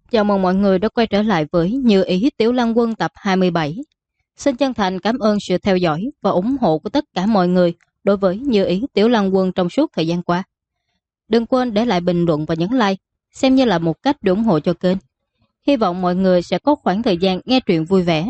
Chào mừng mọi người đã quay trở lại với Như Ý Tiểu Lăng Quân tập 27. Xin chân thành cảm ơn sự theo dõi và ủng hộ của tất cả mọi người đối với Như Ý Tiểu Lăng Quân trong suốt thời gian qua. Đừng quên để lại bình luận và nhấn like, xem như là một cách để ủng hộ cho kênh. Hy vọng mọi người sẽ có khoảng thời gian nghe truyện vui vẻ.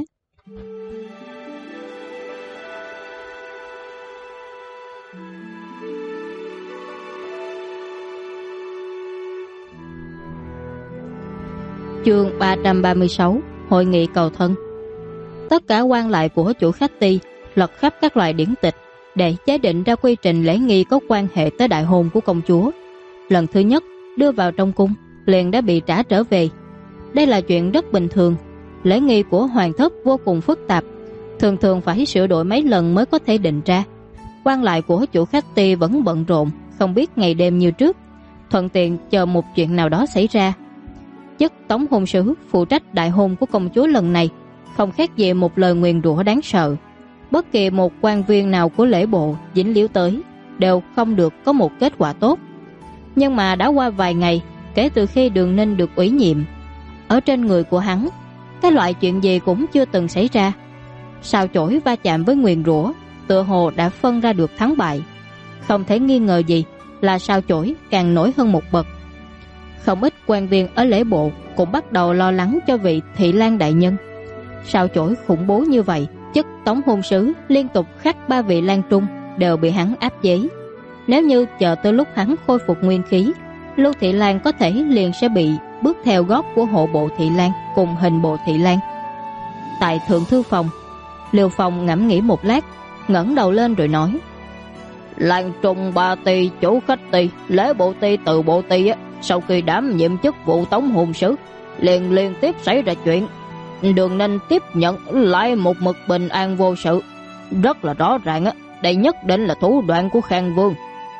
Chương 336 Hội nghị cầu thân. Tất cả quan lại của chủ khách Ti lật khắp các loại điển tịch để chế định ra quy trình lễ nghi có quan hệ tới đại hôn của công chúa. Lần thứ nhất đưa vào trong cung liền đã bị trả trở về. Đây là chuyện rất bình thường. Lễ nghi của hoàng thất vô cùng phức tạp, thường thường phải sửa đổi mấy lần mới có thể định ra. Quan lại của chủ khách Ti vẫn bận rộn, không biết ngày đêm như trước, thuận tiện chờ một chuyện nào đó xảy ra. Chức tống hôn sứ phụ trách đại hôn của công chúa lần này không khác gì một lời nguyền rủa đáng sợ. Bất kỳ một quan viên nào của lễ bộ dính líu tới đều không được có một kết quả tốt. Nhưng mà đã qua vài ngày kể từ khi Đường Ninh được ủy nhiệm, ở trên người của hắn cái loại chuyện gì cũng chưa từng xảy ra. Sao chổi va chạm với nguyền rủa tựa hồ đã phân ra được thắng bại. Không thể nghi ngờ gì là sao chổi càng nổi hơn một bậc. Không ít quan viên ở lễ bộ cũng bắt đầu lo lắng cho vị thị lang đại nhân. Sao chổi khủng bố như vậy, chức tống hôn sứ liên tục khắc 3 vị lang trung đều bị hắn áp chế. Nếu như chờ tới lúc hắn khôi phục nguyên khí, Lưu thị lang có thể liền sẽ bị bước theo gót của hộ bộ thị lang cùng hình bộ thị lang. Tại thượng thư phòng, Liêu Phong ngẫm nghĩ một lát, ngẩng đầu lên rồi nói: Lang trung 3 ty, chủ khách ty, lễ bộ ty, từ bộ ty sau khi đảm nhiệm chức vụ tống hôn sứ liên tiếp xảy ra chuyện. Đường Ninh tiếp nhận lại một mực bình an vô sự. Rất là rõ ràng đây nhất định là thủ đoạn của Khang Vương.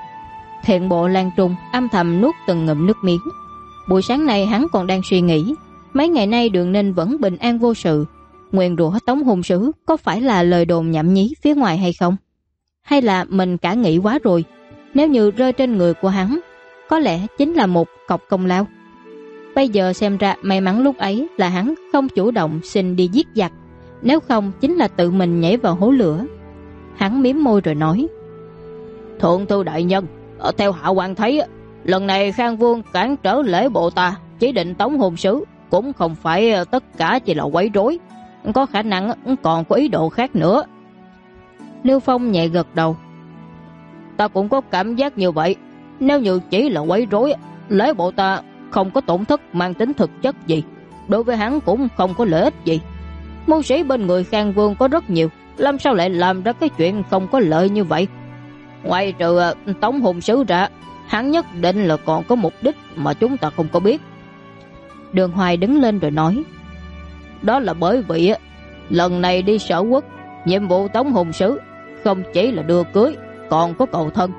Thiện bộ Lan Trung âm thầm nuốt từng ngụm nước miếng. Buổi sáng nay hắn còn đang suy nghĩ, mấy ngày nay Đường Ninh vẫn bình an vô sự, nguyền rủa tống hôn sứ có phải là lời đồn nhảm nhí phía ngoài hay không? Hay là mình cả nghĩ quá rồi? Nếu như rơi trên người của hắn, có lẽ chính là một cọc công lao. Bây giờ xem ra may mắn lúc ấy là hắn không chủ động xin đi giết giặc, nếu không chính là tự mình nhảy vào hố lửa. Hắn mím môi rồi nói: Thượng thư đại nhân, theo hạ quan thấy, lần này Khang Vương cản trở lễ bộ ta chỉ định tống hôn sứ cũng không phải tất cả chỉ là quấy rối, có khả năng còn có ý đồ khác nữa. Lưu Phong nhẹ gật đầu: Ta cũng có cảm giác như vậy. Nếu như chỉ là quấy rối, lễ bộ ta không có tổn thất mang tính thực chất gì, đối với hắn cũng không có lợi ích gì. Mưu sĩ bên người Khang Vương có rất nhiều, làm sao lại làm ra cái chuyện không có lợi như vậy? Ngoài trừ tống hôn sứ ra, hắn nhất định là còn có mục đích mà chúng ta không có biết. Đường Hoài đứng lên rồi nói: Đó là bởi vì lần này đi Sở Quốc, nhiệm vụ tống hôn sứ không chỉ là đưa cưới, còn có cầu thân.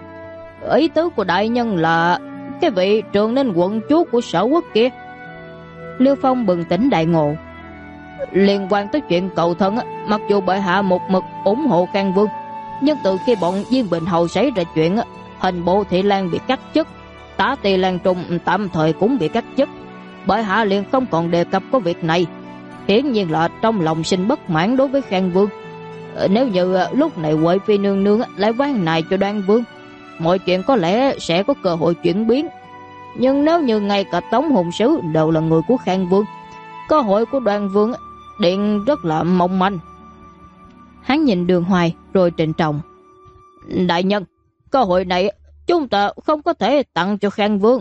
Ý tứ của đại nhân là cái vị Trường Ninh quận chúa của Sở Quốc kia. Liêu Phong bừng tỉnh đại ngộ. Liên quan tới chuyện cầu thân, mặc dù bệ hạ một mực ủng hộ Khang Vương, nhưng từ khi bọn Viên Bình Hầu xảy ra chuyện, hình bộ thị lang bị cắt chức, tá tỳ lang trung tạm thời cũng bị cắt chức, bệ hạ liền không còn đề cập có việc này. Hiển nhiên là trong lòng sinh bất mãn đối với Khang Vương. Nếu như lúc này Huệ Phi nương nương lại quan này cho Đoan Vương, mọi chuyện có lẽ sẽ có cơ hội chuyển biến. Nhưng nếu như ngay cả tống hôn sứ đều là người của Khang Vương, cơ hội của Đoan Vương điện rất là mong manh. Hắn nhìn Đường Hoài rồi trịnh trọng: Đại nhân, cơ hội này chúng ta không có thể tặng cho Khang Vương.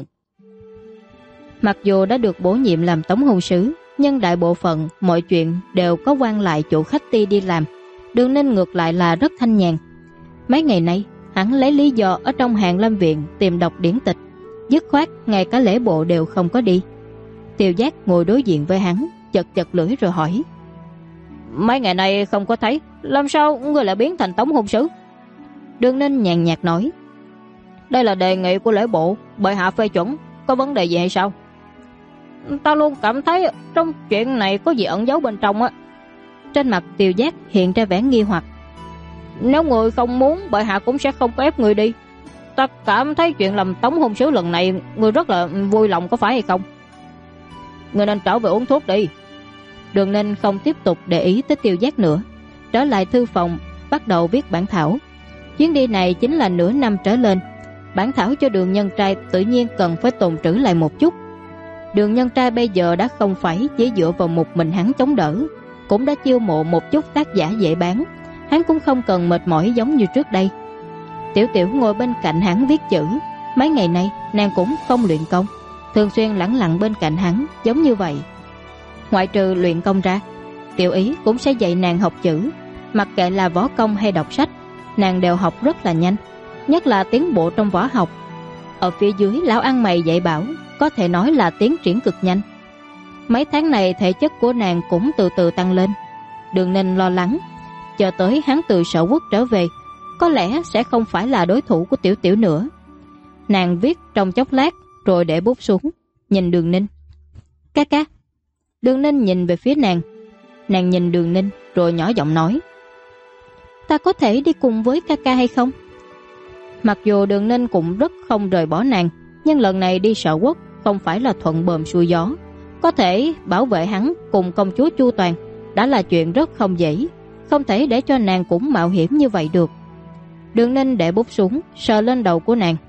Mặc dù đã được bổ nhiệm làm tống hôn sứ, nhưng đại bộ phận mọi chuyện đều có quan lại chủ khách Ti đi làm. Đường Ninh ngược lại là rất thanh nhàn. Mấy ngày nay hắn lấy lý do ở trong Hàn Lâm viện tìm đọc điển tịch, dứt khoát ngay cả lễ bộ đều không có đi. Tiêu Giác ngồi đối diện với hắn, chật lưỡi rồi hỏi: Mấy ngày nay không có thấy, làm sao người lại biến thành tống hôn sứ? Đường Ninh nhàn nhạt nói: Đây là đề nghị của lễ bộ, bệ hạ phê chuẩn, có vấn đề gì hay sao? Ta luôn cảm thấy trong chuyện này có gì ẩn giấu bên trong á. Trên mặt Tiêu Giác hiện ra vẻ nghi hoặc. Nếu người không muốn, bệ hạ cũng sẽ không có ép người đi. Ta cảm thấy chuyện làm tống hôn sứ lần này người rất là vui lòng, có phải hay không? ngươi nên trở về uống thuốc đi. Đường Ninh không tiếp tục để ý tới Tiêu Giác nữa, trở lại thư phòng bắt đầu viết bản thảo. Chuyến đi này chính là nửa năm trở lên. Bản thảo cho Đường Nhân Trai tự nhiên cần phải tồn trữ lại một chút. Đường Nhân Trai bây giờ đã không phải chỉ dựa vào một mình hắn chống đỡ, cũng đã chiêu mộ một chút tác giả dễ bán. Hắn cũng không cần mệt mỏi giống như trước đây. Tiểu Tiểu ngồi bên cạnh hắn viết chữ. Mấy ngày nay nàng cũng không luyện công, thường xuyên lẳng lặng bên cạnh hắn giống như vậy. Ngoại trừ luyện công ra, Tiểu Ý cũng sẽ dạy nàng học chữ. Mặc kệ là võ công hay đọc sách, nàng đều học rất là nhanh, nhất là tiến bộ trong võ học. Ở phía dưới lão ăn mày dạy bảo, có thể nói là tiến triển cực nhanh. Mấy tháng này thể chất của nàng cũng từ từ tăng lên. Đường Ninh lo lắng, chờ tới hắn từ Sở Quốc trở về, có lẽ sẽ không phải là đối thủ của Tiểu Tiểu nữa. Nàng viết trong chốc lát rồi để bút xuống, nhìn Đường Ninh. Ca ca. Đường Ninh nhìn về phía nàng. Nàng nhìn Đường Ninh rồi nhỏ giọng nói, ta có thể đi cùng với ca ca hay không? Mặc dù Đường Ninh cũng rất không rời bỏ nàng, nhưng lần này đi Sở Quốc không phải là thuận buồm xuôi gió. Có thể bảo vệ hắn cùng công chúa chu toàn đã là chuyện rất không dễ, không thể để cho nàng cũng mạo hiểm như vậy được. Đường Ninh để bút xuống, sờ lên đầu của nàng.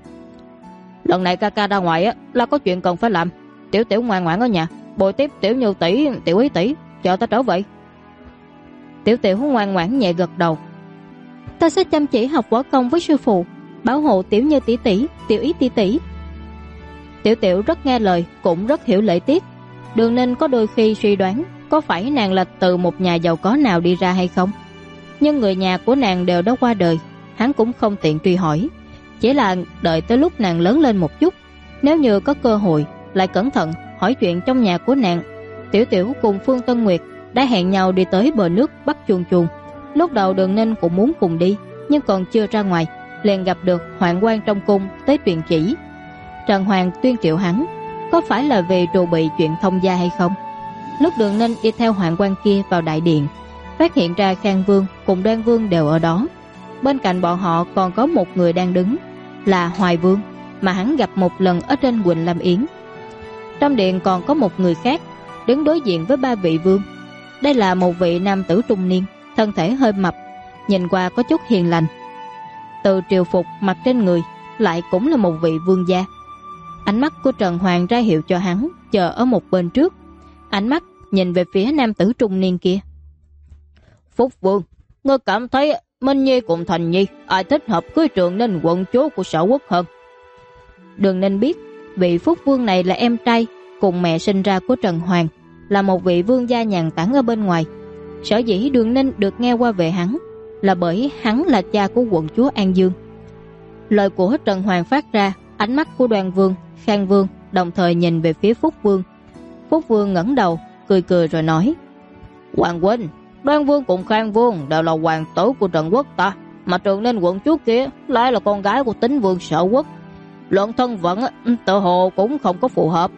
Lần này ca ca ra ngoài là có chuyện cần phải làm. Tiểu Tiểu ngoan ngoãn ở nhà bồi tiếp Tiểu Như tỷ, Tiểu Ý tỷ, chờ ta trở về. Tiểu Tiểu ngoan ngoãn nhẹ gật đầu. Ta sẽ chăm chỉ học võ công với sư phụ, bảo hộ Tiểu Như tỷ tỷ, Tiểu Ý tỷ tỷ. Tiểu Tiểu rất nghe lời, cũng rất hiểu lễ tiết. Đường Ninh có đôi khi suy đoán có phải nàng là từ một nhà giàu có nào đi ra hay không, nhưng người nhà của nàng đều đã qua đời, hắn cũng không tiện truy hỏi, chỉ là đợi tới lúc nàng lớn lên một chút, nếu như có cơ hội lại cẩn thận hỏi chuyện trong nhà của nàng. Tiểu Tiểu cùng Phương Tân Nguyệt đã hẹn nhau đi tới bờ nước bắt chuồn chuồn. Lúc đầu Đường Ninh cũng muốn cùng đi, nhưng còn chưa ra ngoài liền gặp được hoạn quan trong cung tới truyền chỉ. Trần Hoàng tuyên triệu hắn, có phải là về trù bị chuyện thông gia hay không? Lúc Đường Ninh đi theo hoạn quan kia vào đại điện, phát hiện ra Khang Vương cùng Đoan Vương đều ở đó. Bên cạnh bọn họ còn có một người đang đứng, là Hoài Vương, mà hắn gặp một lần ở trên Quỳnh Lam Yến. Trong điện còn có một người khác đứng đối diện với ba vị vương. Đây là một vị nam tử trung niên, thân thể hơi mập, nhìn qua có chút hiền lành. Từ triều phục mặc trên người lại cũng là một vị vương gia. Ánh mắt của Trần Hoàng ra hiệu cho hắn chờ ở một bên trước. Ánh mắt nhìn về phía nam tử trung niên kia. Phúc Vương, ngươi cảm thấy Minh Nhi cùng Thành Nhi ai thích hợp cưới Trường Ninh quận chúa của Sở Quốc hơn? Đường Ninh biết vị Phúc Vương này là em trai cùng mẹ sinh ra của Trần Hoàng, là một vị vương gia nhàn tản ở bên ngoài. Sở dĩ Đường Ninh được nghe qua về hắn là bởi hắn là cha của quận chúa An Dương. Lời của Trần Hoàng phát ra, ánh mắt của Đoan Vương, Khang Vương đồng thời nhìn về phía Phúc Vương. Phúc Vương ngẩng đầu cười cười rồi nói, Hoàng huynh, Đoan Vương cùng Khang Vương đều là hoàng tử của Trần Quốc ta, mà Trường Ninh quận chúa kia lại là con gái của Tín Vương Sở Quốc. Luận thân phận tự hồ cũng không có phù hợp.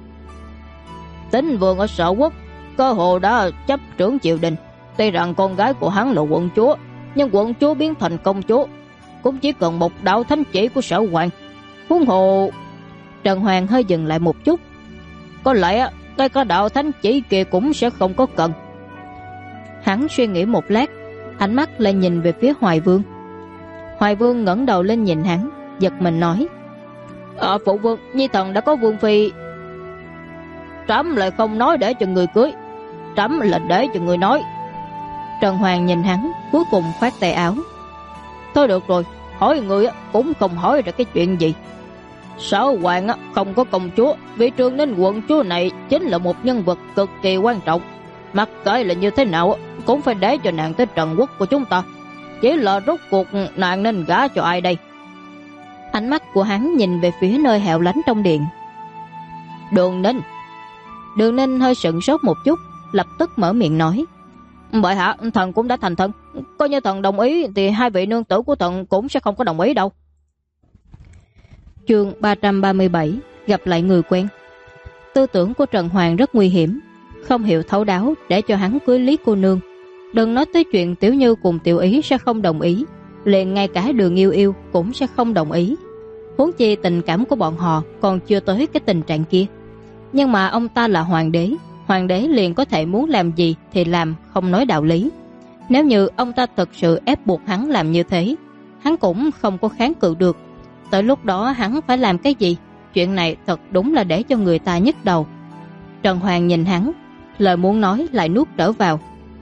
Tín Vương ở Sở Quốc cơ hồ đã chấp trưởng triều đình, tuy rằng con gái của hắn là quận chúa, nhưng quận chúa biến thành công chúa cũng chỉ cần một đạo thánh chỉ của Sở Hoàng. Huống hồ... Trần Hoàng hơi dừng lại một chút. Có lẽ ngay cả đạo thánh chỉ kia cũng sẽ không có cần. Hắn suy nghĩ một lát, ánh mắt lại nhìn về phía Hoài Vương. Hoài Vương ngẩng đầu lên nhìn hắn, giật mình nói, Phụ Vương, Nhi thần đã có vương phi. Trẫm lại không nói để cho người cưới, trẫm là để cho người nói. Trần Hoàng nhìn hắn, cuối cùng khoát tay áo. Thôi được rồi, hỏi người cũng không hỏi ra cái chuyện gì. Sở Hoàng không có công chúa, vị Trường Ninh quận chúa này chính là một nhân vật cực kỳ quan trọng. Mặc kệ là như thế nào cũng phải để cho nàng tới Trần Quốc của chúng ta. Chỉ là rốt cuộc nàng nên gả cho ai đây? Ánh mắt của hắn nhìn về phía nơi hẻo lánh trong điện. Đường Ninh. Đường Ninh hơi sững sốt một chút, lập tức mở miệng nói, Bệ hạ, thần cũng đã thành thân, coi như thần đồng ý thì hai vị nương tử của thần cũng sẽ không có đồng ý đâu. Chương 337, gặp lại người quen. Tư tưởng của Trần Hoàng rất nguy hiểm, không hiểu thấu đáo để cho hắn cưới Lý cô nương. Đừng nói tới chuyện Tiểu Như cùng Tiểu Ý sẽ không đồng ý, liền ngay cả Đường Yêu Yêu cũng sẽ không đồng ý. Huống chi tình cảm của bọn họ còn chưa tới cái tình trạng kia. Nhưng mà ông ta là hoàng đế liền có thể muốn làm gì thì làm, không nói đạo lý. Nếu như ông ta thực sự ép buộc hắn làm như thế, hắn cũng không có kháng cự được. Tới lúc đó hắn phải làm cái gì? Chuyện này thật đúng là để cho người ta nhức đầu. Trần Hoàng nhìn hắn, lời muốn nói lại nuốt trở vào.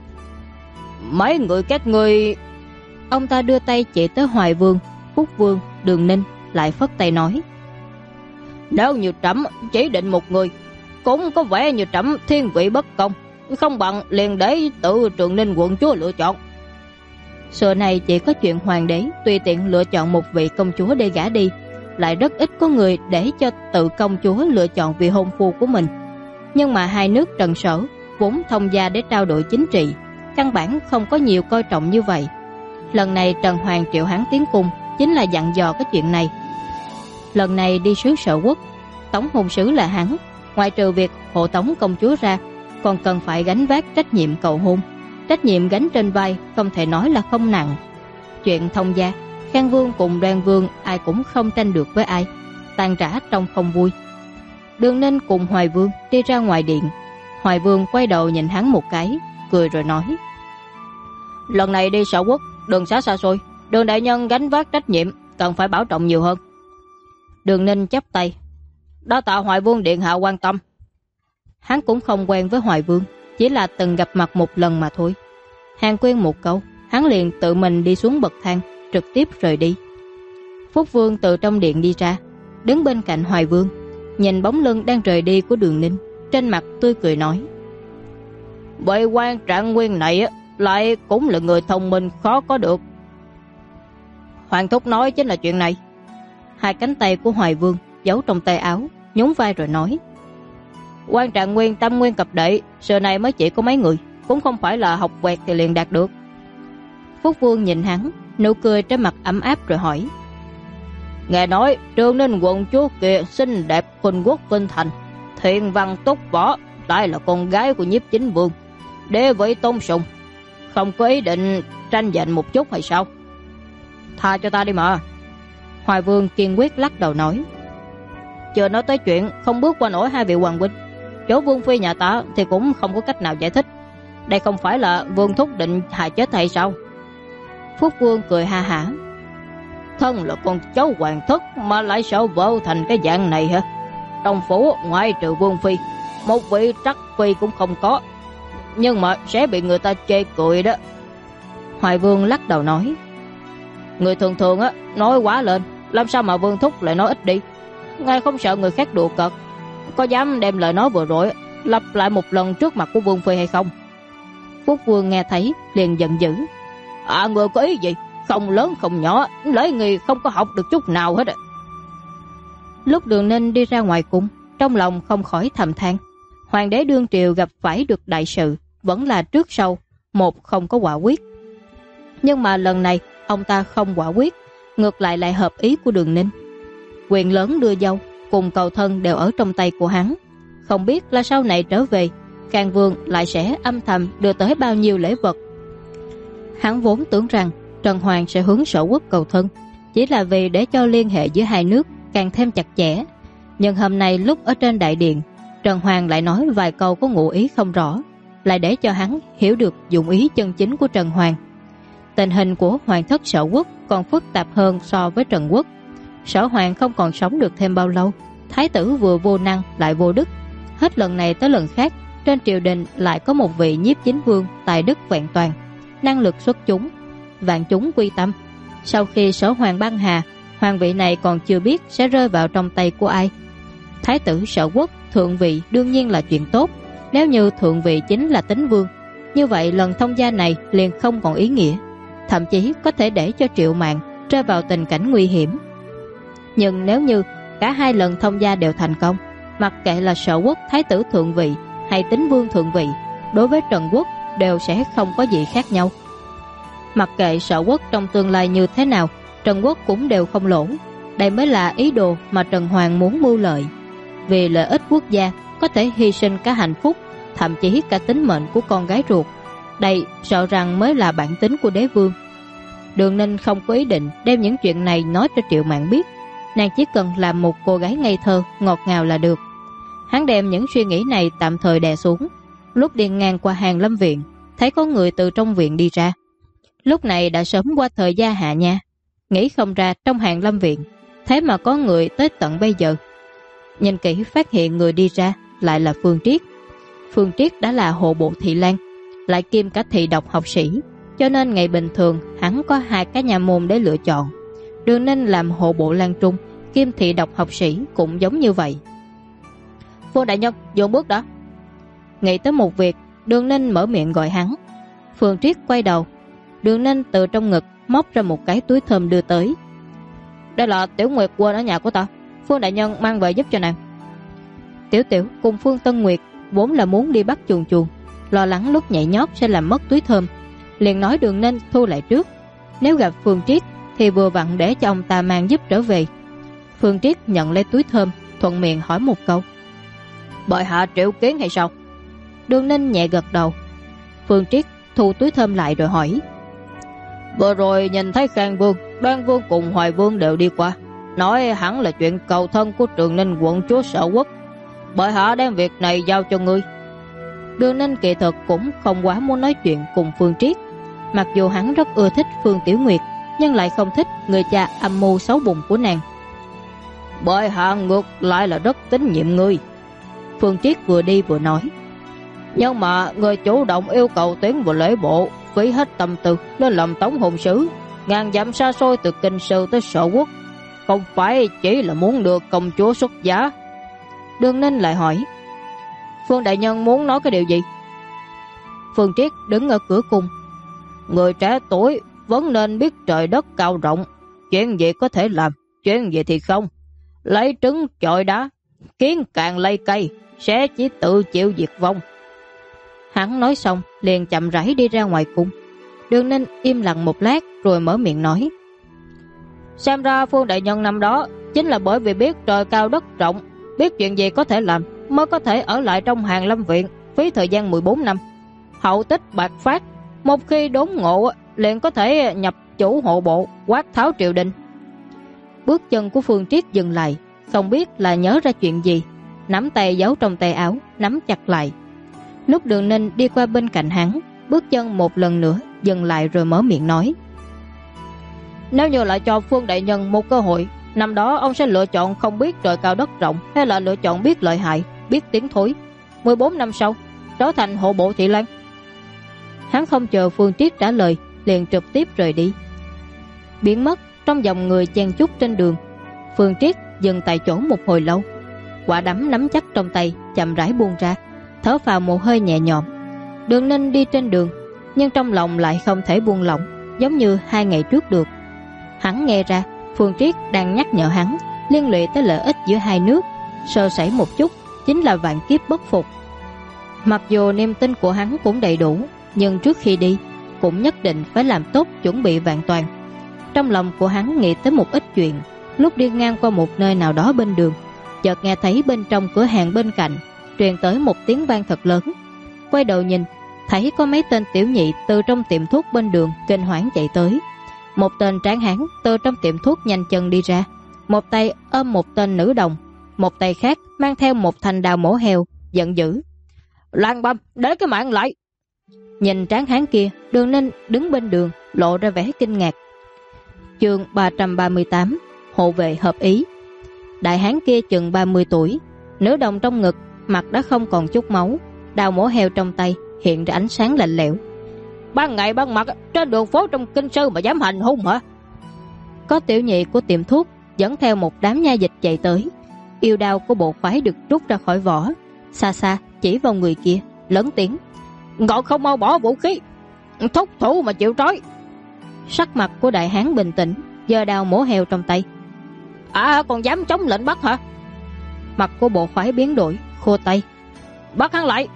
Mấy người các ngươi... Ông ta đưa tay chỉ tới Hoài Vương, Phúc Vương, Đường Ninh, lại phất tay nói. Nếu như trẫm chỉ định một người, cũng có vẻ như trẫm thiên vị bất công, không bằng liền để tự Trường Ninh quận chúa lựa chọn. Xưa này chỉ có chuyện hoàng đế tùy tiện lựa chọn một vị công chúa để gả đi, lại rất ít có người để cho tự công chúa lựa chọn vị hôn phu của mình. Nhưng mà hai nước Trần Sở vốn thông gia để trao đổi chính trị, căn bản không có nhiều coi trọng như vậy. Lần này Trần Hoàng triệu hắn tiến cung chính là dặn dò cái chuyện này. Lần này đi sứ Sở Quốc, tống hôn sứ là hắn, ngoại trừ việc hộ tống công chúa ra, còn cần phải gánh vác trách nhiệm cầu hôn. Trách nhiệm gánh trên vai không thể nói là không nặng. Chuyện thông gia, Khang Vương cùng Đoan Vương ai cũng không tranh được với ai, tàn rã trong không vui. Đường Ninh cùng Hoài Vương đi ra ngoài điện. Hoài Vương quay đầu nhìn hắn một cái, cười rồi nói. Lần này đi Sở Quốc, đường xá xa xôi, Đường đại nhân gánh vác trách nhiệm, cần phải bảo trọng nhiều hơn. Đường Ninh chắp tay. Đa tạ Hoài Vương điện hạ quan tâm. Hắn cũng không quen với Hoài Vương, chỉ là từng gặp mặt một lần mà thôi. Hàng quyên một câu, hắn liền tự mình đi xuống bậc thang, trực tiếp rời đi. Phúc Vương từ trong điện đi ra, đứng bên cạnh Hoài Vương, nhìn bóng lưng đang rời đi của Đường Ninh, trên mặt tươi cười nói. Vậy quan Trạng Nguyên này lại cũng là người thông minh khó có được. Hoàng thúc nói chính là chuyện này. Hai cánh tay của Hoài Vương giấu trong tay áo, nhún vai rồi nói. Quan Trạng Nguyên tâm nguyên cập đệ, giờ này mới chỉ có mấy người, cũng không phải là học quẹt thì liền đạt được. Phúc Vương nhìn hắn, nụ cười trên mặt ấm áp rồi hỏi. Nghe nói Trường Ninh quận chúa kia xinh đẹp khuynh quốc khuynh thành, thiện văn tốt võ, lại là con gái của Nhiếp Chính Vương, đế vị tôn sùng, không có ý định tranh giành một chút hay sao? Tha cho ta đi mà. Hoài Vương kiên quyết lắc đầu nói. Chưa nói tới chuyện không bước qua nổi hai vị hoàng huynh, chỗ Vương phi nhà ta thì cũng không có cách nào giải thích. Đây không phải là Vương thúc định hại chết hay sao? Phúc Vương cười ha hả. Thân là con cháu hoàng thất mà lại sợ vợ thành cái dạng này hả? Trong phủ ngoại trừ Vương phi, một vị trắc phi cũng không có, nhưng mà sẽ bị người ta chê cười đó. Hoài Vương lắc đầu nói. Người thường thường nói quá lên, làm sao mà Vương thúc lại nói ít đi? Ngài không sợ người khác đùa cợt, có dám đem lời nói vừa rồi lặp lại một lần trước mặt của Vương phi hay không? Phúc Vương nghe thấy liền giận dữ. Người có ý gì? Không lớn không nhỏ, lễ nghi không có học được chút nào hết. Lúc Đường Ninh đi ra ngoài cung, trong lòng không khỏi thầm than. Hoàng đế đương triều gặp phải được đại sự, vẫn là trước sau một không có quả quyết. Nhưng mà lần này ông ta không quả quyết, ngược lại hợp ý của Đường Ninh. Quyền lớn đưa dâu cùng cầu thân đều ở trong tay của hắn. Không biết là sau này trở về, Khang Vương lại sẽ âm thầm đưa tới bao nhiêu lễ vật. Hắn vốn tưởng rằng Trần Hoàng sẽ hướng Sở Quốc cầu thân, chỉ là vì để cho liên hệ giữa hai nước càng thêm chặt chẽ. Nhưng hôm nay lúc ở trên đại điện, Trần Hoàng lại nói vài câu có ngụ ý không rõ, lại để cho hắn hiểu được dụng ý chân chính của Trần Hoàng. Tình hình của Hoàng thất Sở Quốc còn phức tạp hơn so với Trần Quốc. Sở Hoàng không còn sống được thêm bao lâu, thái tử vừa vô năng lại vô đức. Hết lần này tới lần khác, trên triều đình lại có một vị Nhiếp Chính Vương tài đức vẹn toàn, năng lực xuất chúng, vạn chúng quy tâm. Sau khi Sở Hoàng băng hà, hoàng vị này còn chưa biết sẽ rơi vào trong tay của ai. Thái tử Sở Quốc thượng vị đương nhiên là chuyện tốt. Nếu như thượng vị chính là Tín Vương, như vậy lần thông gia này liền không còn ý nghĩa, thậm chí có thể để cho Triệu Mạn rơi vào tình cảnh nguy hiểm. Nhưng nếu như cả hai lần thông gia đều thành công, mặc kệ là Sở Quốc thái tử thượng vị hay Tín Vương thượng vị, đối với Trần Quốc đều sẽ không có gì khác nhau. Mặc kệ Sở Quốc trong tương lai như thế nào, Trần Quốc cũng đều không lỗ. Đây mới là ý đồ mà Trần Hoàng muốn mưu lợi. Vì lợi ích quốc gia có thể hy sinh cả hạnh phúc, thậm chí cả tính mệnh của con gái ruột. Đây sợ rằng mới là bản tính của đế vương. Đường Ninh không có ý định đem những chuyện này nói cho Triệu Mạn biết. Nàng chỉ cần làm một cô gái ngây thơ, ngọt ngào là được. Hắn đem những suy nghĩ này tạm thời đè xuống. Lúc đi ngang qua hàng lâm viện, thấy có người từ trong viện đi ra. Lúc này đã sớm qua thời gia hạ nha. Nghĩ không ra trong hàng lâm viện, thế mà có người tới tận bây giờ. Nhìn kỹ phát hiện người đi ra lại là Phương Triết. Phương Triết đã là hộ bộ thị lang, lại kiêm cả thị độc học sĩ, cho nên ngày bình thường hắn có 2 cái nhà môn để lựa chọn. Đường Ninh làm hộ bộ lang trung kiêm thị độc học sĩ cũng giống như vậy. Phương đại nhân, dồn bước đó. Nghĩ tới một việc, Đường Ninh mở miệng gọi hắn. Phương Triết quay đầu. Đường Ninh từ trong ngực móc ra một cái túi thơm đưa tới. Đây là Tiểu Nguyệt quên ở nhà của ta, Phương đại nhân mang về giúp cho nàng. Tiểu Tiểu cùng Phương Tân Nguyệt vốn là muốn đi bắt chuồn chuồn, lo lắng lúc nhảy nhót sẽ làm mất túi thơm, liền nói Đường Ninh thu lại trước. Nếu gặp Phương Triết thì vừa vặn để cho ông ta mang giúp trở về. Phương Triết nhận lấy túi thơm, thuận miệng hỏi một câu. Bệ hạ triệu kiến hay sao? Đường Ninh nhẹ gật đầu. Phương Triết thu túi thơm lại rồi hỏi. Vừa rồi nhìn thấy Khang Vương, Đoan Vương cùng Hoài Vương đều đi qua, nói hẳn là chuyện cầu thân của Trường Ninh quận chúa Sở Quốc. Bệ hạ đem việc này giao cho ngươi. Đường Ninh kỳ thực cũng không quá muốn nói chuyện cùng Phương Triết. Mặc dù hắn rất ưa thích Phương Tiểu Nguyệt, nhưng lại không thích người cha âm mưu xấu bụng của nàng. Bệ hạ ngược lại là rất tín nhiệm ngươi. Phương Triết vừa đi vừa nói. Nhưng mà người chủ động yêu cầu tiến vào lễ bộ, phí hết tâm tư lên làm tống hồn sứ, ngàn dặm xa xôi từ Kinh Sư tới Sở Quốc, không phải chỉ là muốn được công chúa xuất giá. Đường Ninh lại hỏi. Phương đại nhân muốn nói cái điều gì? Phương Triết đứng ở cửa cung. Người trẻ tuổi vẫn nên biết trời đất cao rộng, chuyện gì có thể làm, chuyện gì thì không. Lấy trứng chọi đá, kiến càng lây cây, sẽ chỉ tự chịu diệt vong. Hắn nói xong liền chậm rãi đi ra ngoài cung. Đường Ninh im lặng một lát rồi mở miệng nói. Xem ra Phương đại nhân năm đó chính là bởi vì biết trời cao đất rộng, biết chuyện gì có thể làm, mới có thể ở lại trong hàng lâm viện phí thời gian 14 năm. Hậu tích bạc phát, một khi đốn ngộ liền có thể nhập chủ hộ bộ, quát tháo triều đình. Bước chân của Phương Triết dừng lại, không biết là nhớ ra chuyện gì, nắm tay giấu trong tay áo, nắm chặt lại. Lúc Đường Ninh đi qua bên cạnh hắn, bước chân một lần nữa dừng lại rồi mở miệng nói. Nếu như lại cho Phương đại nhân một cơ hội, năm đó ông sẽ lựa chọn không biết trời cao đất rộng, hay là lựa chọn biết lợi hại, biết tiếng thối, 14 năm sau trở thành hộ bộ thị lang? Hắn không chờ Phương Triết trả lời, liền trực tiếp rời đi, biến mất trong dòng người chen chúc trên đường. Phương Triết dừng tại chỗ một hồi lâu, quả đấm nắm chắc trong tay chậm rãi buông ra, thở phào một hơi nhẹ nhõm. Đường Ninh đi trên đường, nhưng trong lòng lại không thể buông lỏng, giống như 2 ngày trước được. Hắn nghe ra Phương Triết đang nhắc nhở hắn liên lụy tới lợi ích giữa hai nước, sơ sẩy một chút chính là vạn kiếp bất phục. Mặc dù niềm tin của hắn cũng đầy đủ, nhưng trước khi đi cũng nhất định phải làm tốt chuẩn bị vạn toàn. Trong lòng của hắn nghĩ tới một ít chuyện. Lúc đi ngang qua một nơi nào đó bên đường, chợt nghe thấy bên trong cửa hàng bên cạnh truyền tới một tiếng vang thật lớn. Quay đầu nhìn, thấy có mấy tên tiểu nhị từ trong tiệm thuốc bên đường kinh hoảng chạy tới. Một tên tráng hán từ trong tiệm thuốc nhanh chân đi ra, một tay ôm một tên nữ đồng, một tay khác mang theo một thanh đao mổ heo, giận dữ. Lan Băm, để cái mạng lại! Nhìn tráng hán kia, Đường Ninh đứng bên đường lộ ra vẻ kinh ngạc. Chương 338, hộ vệ hợp ý. Đại hán kia chừng 30 tuổi, nữ đồng trong ngực, mặt đã không còn chút máu, đao mổ heo trong tay hiện ra ánh sáng lạnh lẽo. Ban ngày ban mặt trên đường phố trong Kinh Sư mà dám hành hung hả? Có tiểu nhị của tiệm thuốc dẫn theo một đám nha dịch chạy tới. Yêu đao của bộ khoái được rút ra khỏi vỏ, xa xa chỉ vào người kia, lớn tiếng. Ngọn không mau bỏ vũ khí, thúc thủ mà chịu trói. Sắc mặt của đại hán bình tĩnh, giơ đao mổ heo trong tay. Còn dám chống lệnh bắt hả? Mặt của bộ khoái biến đổi, khô tay. Bắt hắn lại!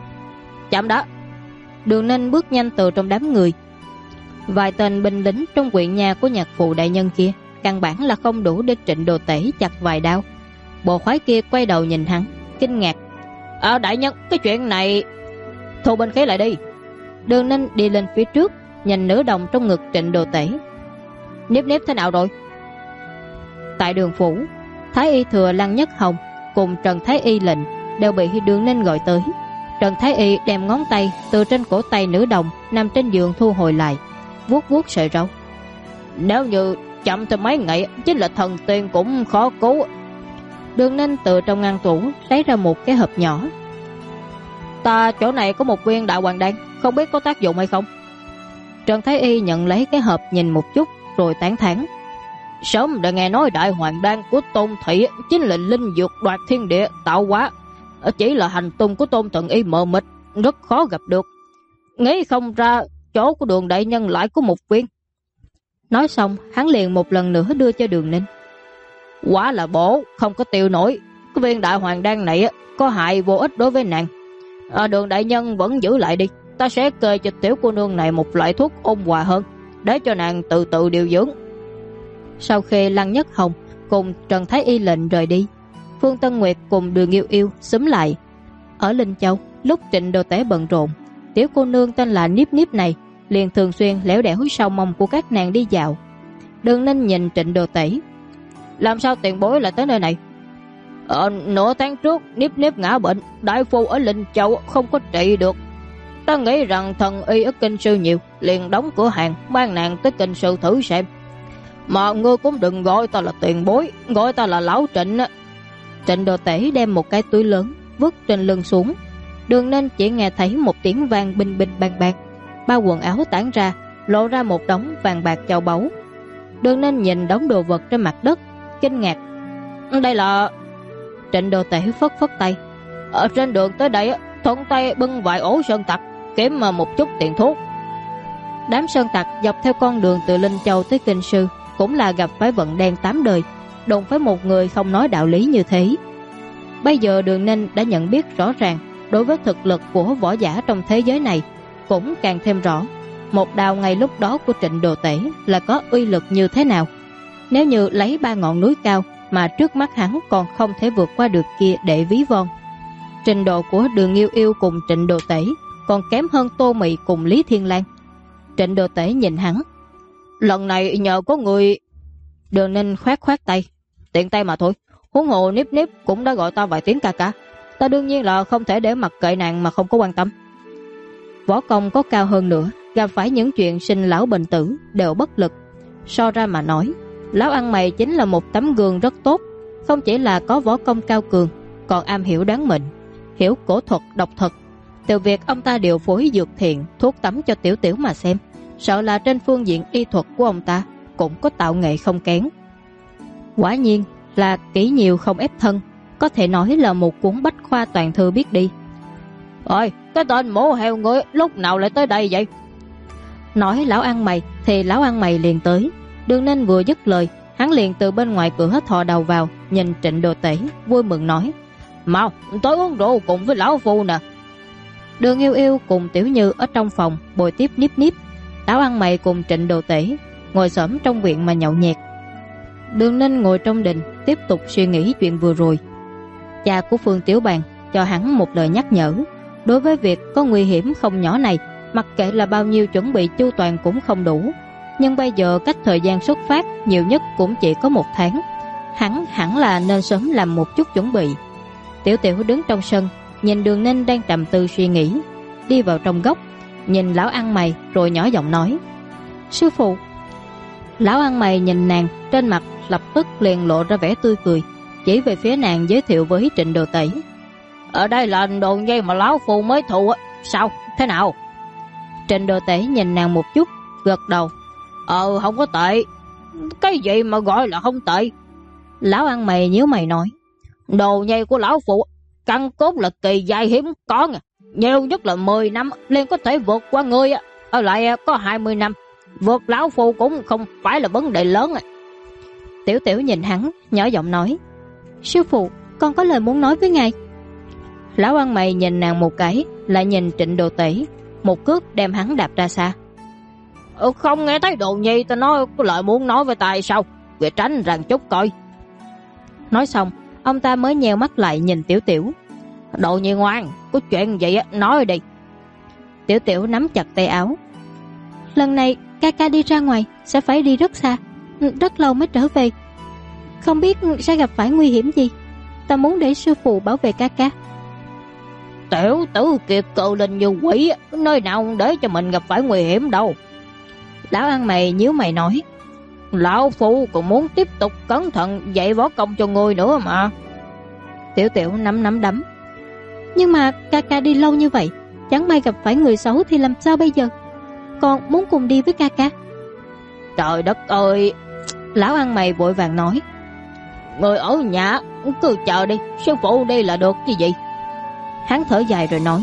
Chậm đã! Đường Ninh bước nhanh từ trong đám người. Vài tên binh lính trong quyện nhà của nhạc phụ đại nhân kia căn bản là không đủ để Trịnh Đồ Tể chặt vài đao. Bộ khoái kia quay đầu nhìn hắn, kinh ngạc. Đại nhân, cái chuyện này... Thu binh khí lại đi. Đường Ninh đi lên phía trước, nhìn nữ đồng trong ngực Trịnh Đồ Tể. Nếp nếp thế nào rồi? Tại đường phủ, Thái y thừa Lăng Nhất Hồng cùng Trần Thái y lệnh đều bị Đường Ninh gọi tới. Trần Thái Y đem ngón tay từ trên cổ tay nữ đồng nằm trên giường thu hồi lại, vuốt vuốt sợi râu. Nếu như chậm thêm mấy ngày, chính là thần tiên cũng khó cứu. Đường Ninh từ trong ngăn tủ lấy ra một cái hộp nhỏ. Ta chỗ này có một viên đại hoàng đan, không biết có tác dụng hay không. Trần Thái Y nhận lấy cái hộp nhìn một chút rồi tán thán. Sớm đã nghe nói đại hoàng đan của Tôn Thị chính là linh dược đoạt thiên địa tạo hóa, chỉ là hành tung của Tôn Thần Y mờ mịt, rất khó gặp được. Nghĩ không ra chỗ của Đường đại nhân lại có một viên. Nói xong hắn liền một lần nữa đưa cho Đường Ninh. Quá là bổ, không có tiêu nổi. Cái viên đại hoàng đan này có hại vô ích đối với nàng. Đường đại nhân vẫn giữ lại đi, ta sẽ kê cho tiểu cô nương này một loại thuốc ôn hòa hơn, để cho nàng từ từ điều dưỡng. Sau khi Lăng Nhất Hồng cùng Trần Thái Y lệnh rời đi, Phương Tân Nguyệt cùng Đường Yêu Yêu xúm lại. Ở Linh Châu, lúc Trịnh Đồ Tể bận rộn, tiểu cô nương tên là Niếp Niếp này liền thường xuyên lẻo đẻo sau mông của các nàng đi dạo. Đường Ninh nhìn Trịnh Đồ Tể. Làm sao tiền bối lại tới nơi này? Nửa tháng trước Niếp Niếp ngã bệnh, đại phu ở Linh Châu không có trị được. Ta nghĩ rằng thần y ở kinh sư nhiều, liền đóng cửa hàng mang nàng tới kinh sư thử xem. Mà ngươi cũng đừng gọi ta là tiền bối, gọi ta là lão Trịnh. Trịnh Đồ Tể đem một cái túi lớn vứt trên lưng xuống. Đường Ninh chỉ nghe thấy một tiếng vang binh binh bang bang, bao quần áo tản ra, lộ ra một đống vàng bạc châu báu. Đường Ninh nhìn đống đồ vật trên mặt đất, kinh ngạc. Đây là... Trịnh Đồ Tể phất phất tay. Ở trên đường tới đây thuận tay bưng vài ổ sơn tặc, kiếm mà một chút tiền thuốc. Đám sơn tặc dọc theo con đường từ Linh Châu tới kinh sư cũng là gặp phải vận đen 8 đời, đụng với một người không nói đạo lý như thế. Bây giờ Đường Ninh đã nhận biết rõ ràng đối với thực lực của võ giả trong thế giới này, cũng càng thêm rõ một đao ngay lúc đó của Trịnh Đồ Tể là có uy lực như thế nào. Nếu như lấy 3 ngọn núi cao mà trước mắt hắn còn không thể vượt qua được kia để ví von, trình độ của Đường Yêu Yêu cùng Trịnh Đồ Tể còn kém hơn Tô Mị cùng Lý Thiên Lang. Trịnh Đồ Tể nhìn hắn. Lần này nhờ có người. Đường Ninh khoát khoát tay. Tiện tay mà thôi, huống hồ Niếp Niếp cũng đã gọi ta vài tiếng ca ca, ta đương nhiên là không thể để mặc kệ nàng mà không có quan tâm. Võ công có cao hơn nữa, gặp phải những chuyện sinh lão bệnh tử đều bất lực. So ra mà nói, lão ăn mày chính là một tấm gương rất tốt. Không chỉ là có võ công cao cường, còn am hiểu đoán mệnh, hiểu cổ thuật độc thực. Từ việc ông ta điều phối dược thiện, thuốc tắm cho Tiểu Tiểu mà xem, sợ là trên phương diện y thuật của ông ta cũng có tạo nghệ không kém. Quả nhiên là kỹ nhiều không ép thân, có thể nói là một cuốn bách khoa toàn thư biết đi. Ôi, cái tên mổ heo ngươi lúc nào lại tới đây vậy? Nói lão ăn mày thì lão ăn mày liền tới. Đường Ninh vừa dứt lời, hắn liền từ bên ngoài cửa thò đầu vào, nhìn Trịnh Đồ Tể vui mừng nói: Mau tới uống rượu cùng với lão phu nè. Đường Yêu Yêu cùng Tiểu Như ở trong phòng bồi tiếp Niếp Niếp. Lão ăn mày cùng Trịnh Đồ Tể ngồi xổm trong viện mà nhậu nhẹt. Đường Ninh ngồi trong đình tiếp tục suy nghĩ chuyện vừa rồi. Cha của Phương Tiểu Bàn cho hắn một lời nhắc nhở. Đối với việc có nguy hiểm không nhỏ này, mặc kệ là bao nhiêu chuẩn bị chu toàn cũng không đủ. Nhưng bây giờ cách thời gian xuất phát nhiều nhất cũng chỉ có 1 tháng. Hắn hẳn là nên sớm làm một chút chuẩn bị. Tiểu Tiểu đứng trong sân, nhìn Đường Ninh đang trầm tư suy nghĩ, đi vào trong góc, nhìn lão ăn mày rồi nhỏ giọng nói: Sư phụ. Lão ăn mày nhìn nàng, trên mặt lập tức liền lộ ra vẻ tươi cười, chỉ về phía nàng giới thiệu với Trịnh Đồ Tể: Ở đây là đồn dây mà lão phu mới thụ á, sao, thế nào? Trịnh Đồ Tể nhìn nàng một chút, gật đầu: Không có tệ. Cái gì mà gọi là không tệ? Lão ăn mày nhíu mày nói: Đồ nhây của lão phụ căn cốt là kỳ dài hiếm có nè, nhiều nhất là 10 năm liền có thể vượt qua ngươi á, ở lại có 20 năm vượt lão phu cũng không phải là vấn đề lớn à. Tiểu Tiểu nhìn hắn, nhỏ giọng nói: Sư phụ, con có lời muốn nói với ngài. Lão ăn mày nhìn nàng một cái, lại nhìn Trịnh Đồ Tể, một cước đem hắn đạp ra xa. Không nghe thấy Đồ nhi ta nói có lời muốn nói với ta sao? Về tránh rằng chút coi. Nói xong, ông ta mới nheo mắt lại nhìn Tiểu Tiểu. Đồ nhi ngoan, có chuyện gì á, nói đi. Tiểu Tiểu nắm chặt tay áo. Lần này ca ca đi ra ngoài sẽ phải đi rất xa, rất lâu mới trở về. Không biết sẽ gặp phải nguy hiểm gì. Ta muốn để sư phụ bảo vệ ca ca. Tiểu tử kia cơ linh như quỷ, nơi nào để cho mình gặp phải nguy hiểm đâu. Lão ăn mày nhíu mày nói. Lão phu còn muốn tiếp tục cẩn thận dạy võ công cho ngươi nữa mà. Tiểu Tiểu nắm đấm. Nhưng mà ca ca đi lâu như vậy, chẳng may gặp phải người xấu thì làm sao bây giờ? Con muốn cùng đi với ca ca. Trời đất ơi! Lão ăn mày vội vàng nói. Người ở nhà cứ chờ đi, sư phụ đi là được chứ gì. Hắn thở dài rồi nói.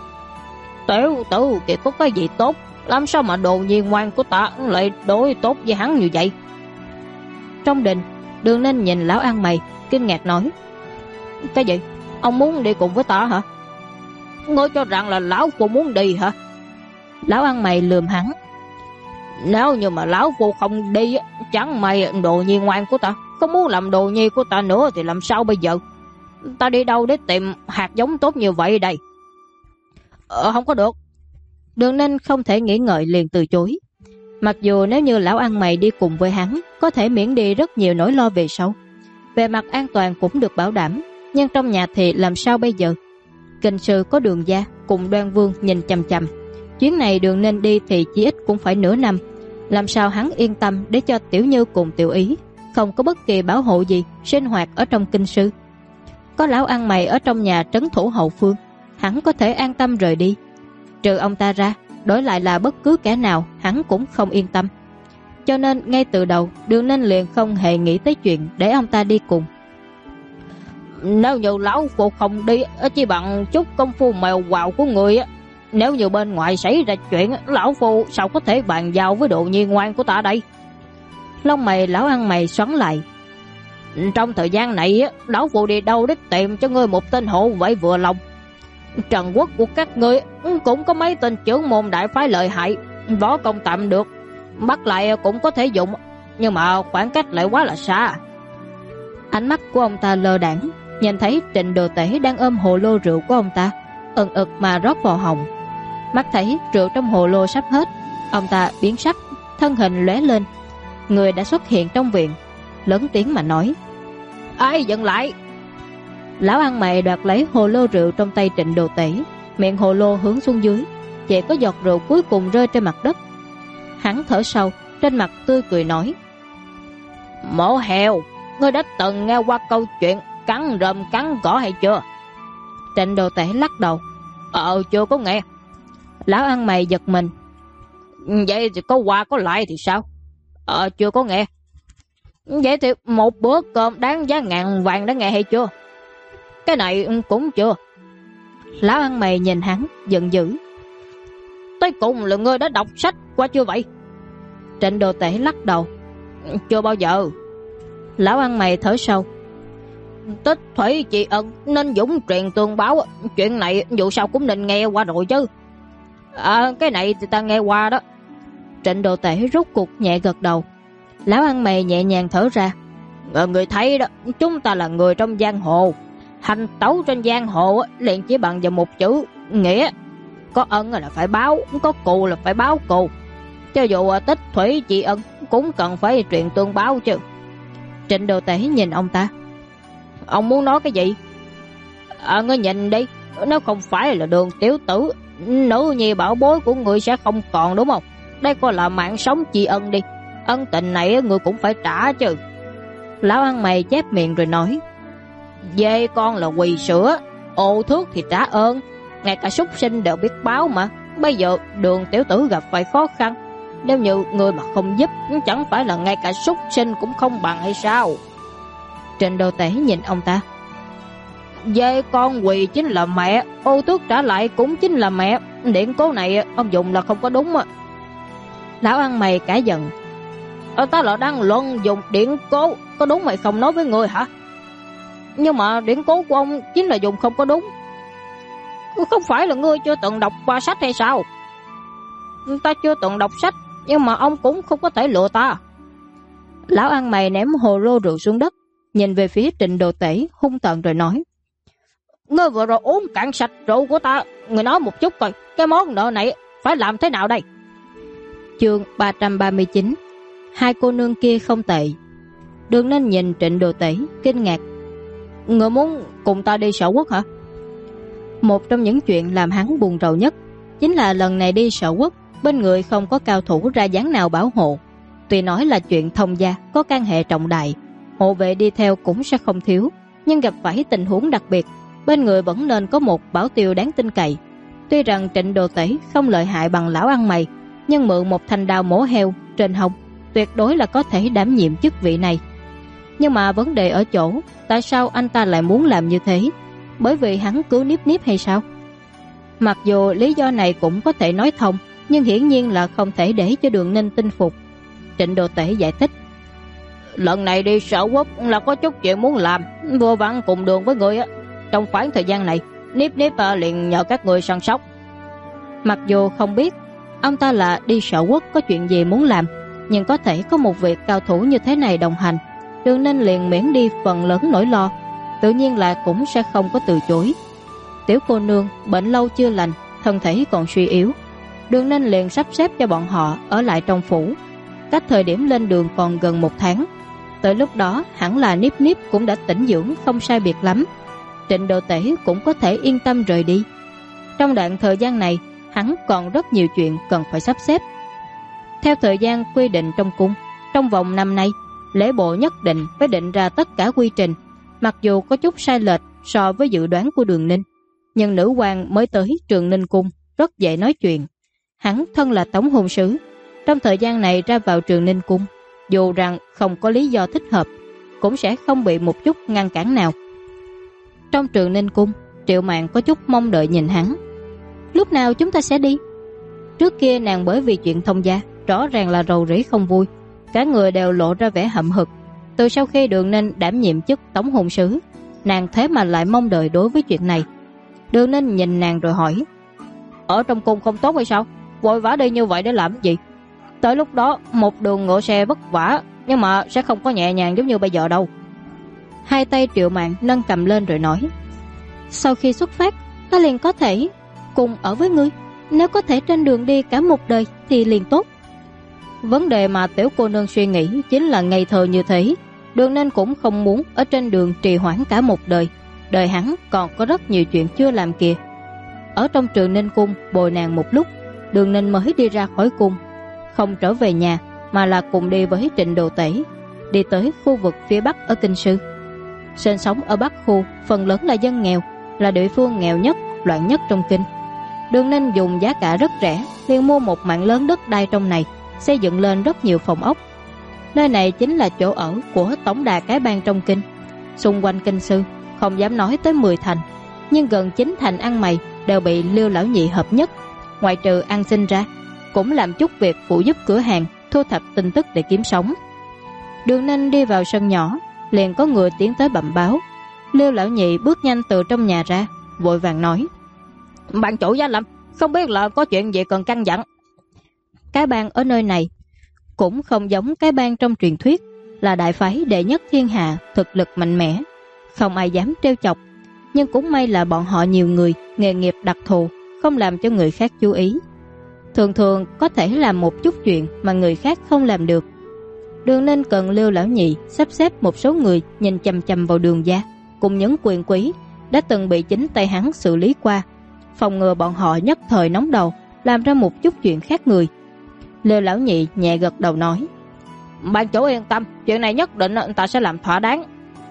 Tiểu tử kìa có cái gì tốt, làm sao mà đồ nhi ngoan của ta lại đối tốt với hắn như vậy? Trong đình, Đường Ninh nhìn lão ăn mày kinh ngạc nói. Cái gì? Ông muốn đi cùng với ta hả? Ngươi cho rằng là lão phu muốn đi hả? Lão ăn mày lườm hắn. Nếu như mà lão phu không đi, chẳng may đồ nhi ngoan của ta không muốn làm đồ nhi của ta nữa thì làm sao bây giờ? Ta đi đâu để tìm hạt giống tốt như vậy đây? Không có được. Đường Ninh không thể nghĩ ngợi liền từ chối. Mặc dù nếu như lão ăn mày đi cùng với hắn, có thể miễn đi rất nhiều nỗi lo về sau. Về mặt an toàn cũng được bảo đảm, nhưng trong nhà thì làm sao bây giờ? Kinh sư có Đường gia cùng Đoan Vương nhìn chằm chằm. Chuyến này Đường Ninh đi thì chỉ ít cũng phải nửa năm. Làm sao hắn yên tâm để cho Tiểu Như cùng Tiểu Ý không có bất kỳ bảo hộ gì sinh hoạt ở trong kinh sư? Có lão ăn mày ở trong nhà trấn thủ hậu phương, hắn có thể an tâm rời đi. Trừ ông ta ra, đổi lại là bất cứ kẻ nào hắn cũng không yên tâm. Cho nên ngay từ đầu Đường Ninh liền không hề nghĩ tới chuyện để ông ta đi cùng. Nếu như lão phu không đi, chỉ bằng chút công phu mèo quào của người, nếu như bên ngoài xảy ra chuyện, lão phu sao có thể bàn giao với đồ nhi ngoan của ta đây? Lông mày lão ăn mày xoắn lại. Trong thời gian này, lão phu đi đâu để tìm cho ngươi một tên hộ vệ vừa lòng? Trần quốc của các ngươi cũng có mấy tên trưởng môn đại phái lợi hại, võ công tạm được, bắt lại cũng có thể dụng, nhưng mà khoảng cách lại quá là xa. Ánh mắt của ông ta lơ đãng, nhìn thấy Trịnh Đồ Tể đang ôm hồ lô rượu của ông ta, ừng ực mà rót vào họng. Mắt thấy rượu trong hồ lô sắp hết, ông ta biến sắc, thân hình lóe lên, người đã xuất hiện trong viện, lớn tiếng mà nói. Ai dừng lại! Lão ăn mày đoạt lấy hồ lô rượu trong tay Trịnh Đồ Tể, miệng hồ lô hướng xuống dưới, chỉ có giọt rượu cuối cùng rơi trên mặt đất. Hắn thở sâu, trên mặt tươi cười nói. Mổ heo, ngươi đã từng nghe qua câu chuyện cắn rơm cắn cỏ hay chưa? Trịnh Đồ Tể lắc đầu. Chưa có nghe. Lão ăn mày giật mình. Vậy thì có qua có lại thì sao? Chưa có nghe. Vậy thì một bữa cơm đáng giá ngàn vàng đã nghe hay chưa? Cái này cũng chưa. Lão ăn mày nhìn hắn giận dữ. Tới cùng là ngươi đã đọc sách qua chưa vậy? Trịnh Đồ Tể lắc đầu. Chưa bao giờ. Lão ăn mày thở sâu. Tích thủy chị ân nên dũng truyền tương báo, chuyện này dù sao cũng nên nghe qua rồi chứ. Cái này thì ta nghe qua đó. Trịnh Đồ Tể rút cuộc nhẹ gật đầu. Lão ăn mày nhẹ nhàng thở ra. Người thấy đó, chúng ta là người trong giang hồ, hành tẩu trên giang hồ liền chỉ bằng vào một chữ nghĩa. Có ân là phải báo, có cù là phải báo cù. Cho dù tích thủy chị ân cũng cần phải truyền tương báo chứ. Trịnh Đồ Tể nhìn ông ta. Ông muốn nói cái gì? Ngươi nhìn đi, nếu không phải là Đường tiểu tử, nữ nhi bảo bối của người sẽ không còn đúng không? Đây coi là mạng sống chị ân đi, ân tình này người cũng phải trả chứ. Lão ăn mày chép miệng rồi nói. Dê con là quỳ sữa, ô thước thì trả ơn, ngay cả súc sinh đều biết báo mà. Bây giờ Đường tiểu tử gặp phải khó khăn, nếu như người mà không giúp, chẳng phải là ngay cả súc sinh cũng không bằng hay sao? Trịnh Đồ Tể nhìn ông ta. Dê con quỳ chính là mẹ, ô tước trả lại cũng chính là mẹ. Điển cố này ông dùng là không có đúng. Lão ăn mày cả giận. Ta là đang luận dùng điển cố, có đúng mày không nói với người hả? Nhưng mà điển cố của ông chính là dùng không có đúng. Không phải là ngươi chưa từng đọc qua sách hay sao? Ta chưa từng đọc sách, nhưng mà ông cũng không có thể lừa ta. Lão ăn mày ném hồ lô rượu xuống đất, nhìn về phía Trịnh Đồ Tể hung tợn rồi nói. Ngươi vừa rồi uống cạn sạch rượu của ta, người nói một chút coi, cái món nợ này phải làm thế nào đây? Chương 339. Hai cô nương kia không tệ. Đường Ninh nhìn Trịnh Đồ Tể kinh ngạc. Người muốn cùng ta đi Sở Quốc hả? Một trong những chuyện làm hắn buồn rầu nhất chính là lần này đi Sở Quốc, bên người không có cao thủ ra dáng nào bảo hộ. Tuy nói là chuyện thông gia có can hệ trọng đại, hộ vệ đi theo cũng sẽ không thiếu, nhưng gặp phải tình huống đặc biệt, bên người vẫn nên có một bảo tiêu đáng tin cậy. Tuy rằng Trịnh Đồ Tể không lợi hại bằng lão ăn mày, nhưng mượn một thanh đao mổ heo trên hông tuyệt đối là có thể đảm nhiệm chức vị này. Nhưng mà vấn đề ở chỗ, tại sao anh ta lại muốn làm như thế? Bởi vì hắn cứu Niếp Niếp hay sao? Mặc dù lý do này cũng có thể nói thông, nhưng hiển nhiên là không thể để cho Đường Ninh tin phục. Trịnh Đồ Tể giải thích: lần này đi Sở Quốc là có chút chuyện muốn làm, vừa vặn cùng đường với người á. Trong khoảng thời gian này, Niếp Niếp liền nhờ các người săn sóc. Mặc dù không biết ông ta là đi Sở Quốc có chuyện gì muốn làm, nhưng có thể có một vị cao thủ như thế này đồng hành, Đường Ninh liền miễn đi phần lớn nỗi lo, tự nhiên là cũng sẽ không có từ chối. Tiểu cô nương bệnh lâu chưa lành, thân thể còn suy yếu, Đường Ninh liền sắp xếp cho bọn họ ở lại trong phủ. Cách thời điểm lên đường còn gần 1 tháng, tới lúc đó hẳn là Niếp Niếp cũng đã tĩnh dưỡng không sai biệt lắm, Trịnh Đồ Tể cũng có thể yên tâm rời đi. Trong đoạn thời gian này, hắn còn rất nhiều chuyện cần phải sắp xếp. Theo thời gian quy định trong cung, trong vòng năm nay, lễ bộ nhất định phải định ra tất cả quy trình. Mặc dù có chút sai lệch so với dự đoán của Đường Ninh, nhưng nữ hoàng mới tới Trường Ninh cung rất dễ nói chuyện. Hắn thân là Tống hôn sứ, trong thời gian này ra vào Trường Ninh cung, dù rằng không có lý do thích hợp, cũng sẽ không bị một chút ngăn cản nào. Trong Trường Ninh cung, Triệu Mạn có chút mong đợi nhìn hắn. Lúc nào chúng ta sẽ đi? Trước kia nàng bởi vì chuyện thông gia rõ ràng là rầu rĩ không vui, cả người đều lộ ra vẻ hậm hực. Từ sau khi Đường Ninh đảm nhiệm chức Tống hôn sứ, nàng thế mà lại mong đợi đối với chuyện này. Đường Ninh nhìn nàng rồi hỏi: ở trong cung không tốt hay sao? Vội vã đi như vậy để làm gì? Tới lúc đó một đường ngựa xe vất vả, nhưng mà sẽ không có nhẹ nhàng giống như bây giờ đâu. Hai tay Triệu Mạn nâng cầm lên rồi nói: sau khi xuất phát, ta liền có thể cùng ở với ngươi. Nếu có thể trên đường đi cả một đời thì liền tốt. Vấn đề mà tiểu cô nương suy nghĩ chính là ngây thơ như thế. Đường Ninh cũng không muốn ở trên đường trì hoãn cả một đời. Đời hắn còn có rất nhiều chuyện chưa làm kìa. Ở trong Trường Ninh cung bồi nàng một lúc, Đường Ninh mới đi ra khỏi cung, không trở về nhà mà là cùng đi với Trịnh Đồ Tể, đi tới khu vực phía Bắc ở Kinh Sư. Sinh sống ở Bắc khu phần lớn là dân nghèo, là địa phương nghèo nhất, loạn nhất trong kinh. Đường Ninh dùng giá cả rất rẻ liền mua một mảng lớn đất đai trong này, xây dựng lên rất nhiều phòng ốc. Nơi này chính là chỗ ở của tổng đà cái bang trong kinh. Xung quanh Kinh Sư không dám nói tới 10 thành, nhưng gần 9 thành ăn mày đều bị Liêu lão nhị hợp nhất. Ngoại trừ ăn xin ra, cũng làm chút việc phụ giúp cửa hàng thu thập tin tức để kiếm sống. Đường Ninh đi vào sân nhỏ, liền có người tiến tới bẩm báo. Liêu lão nhị bước nhanh từ trong nhà ra, vội vàng nói: ban chủ giá lâm, không biết là có chuyện gì cần căn dặn. Cái bang ở nơi này cũng không giống cái bang trong truyền thuyết, là đại phái đệ nhất thiên hạ, thực lực mạnh mẽ, không ai dám trêu chọc. Nhưng cũng may là bọn họ nhiều người, nghề nghiệp đặc thù, không làm cho người khác chú ý. Thường thường có thể làm một chút chuyện mà người khác không làm được. Đường Ninh cần Liêu lão nhị sắp xếp một số người nhìn chằm chằm vào Đường gia cùng những quyền quý đã từng bị chính tay hắn xử lý qua, phòng ngừa bọn họ nhất thời nóng đầu làm ra một chút chuyện khác người. Liêu lão nhị nhẹ gật đầu nói: ban chủ yên tâm, chuyện này nhất định ta sẽ làm thỏa đáng.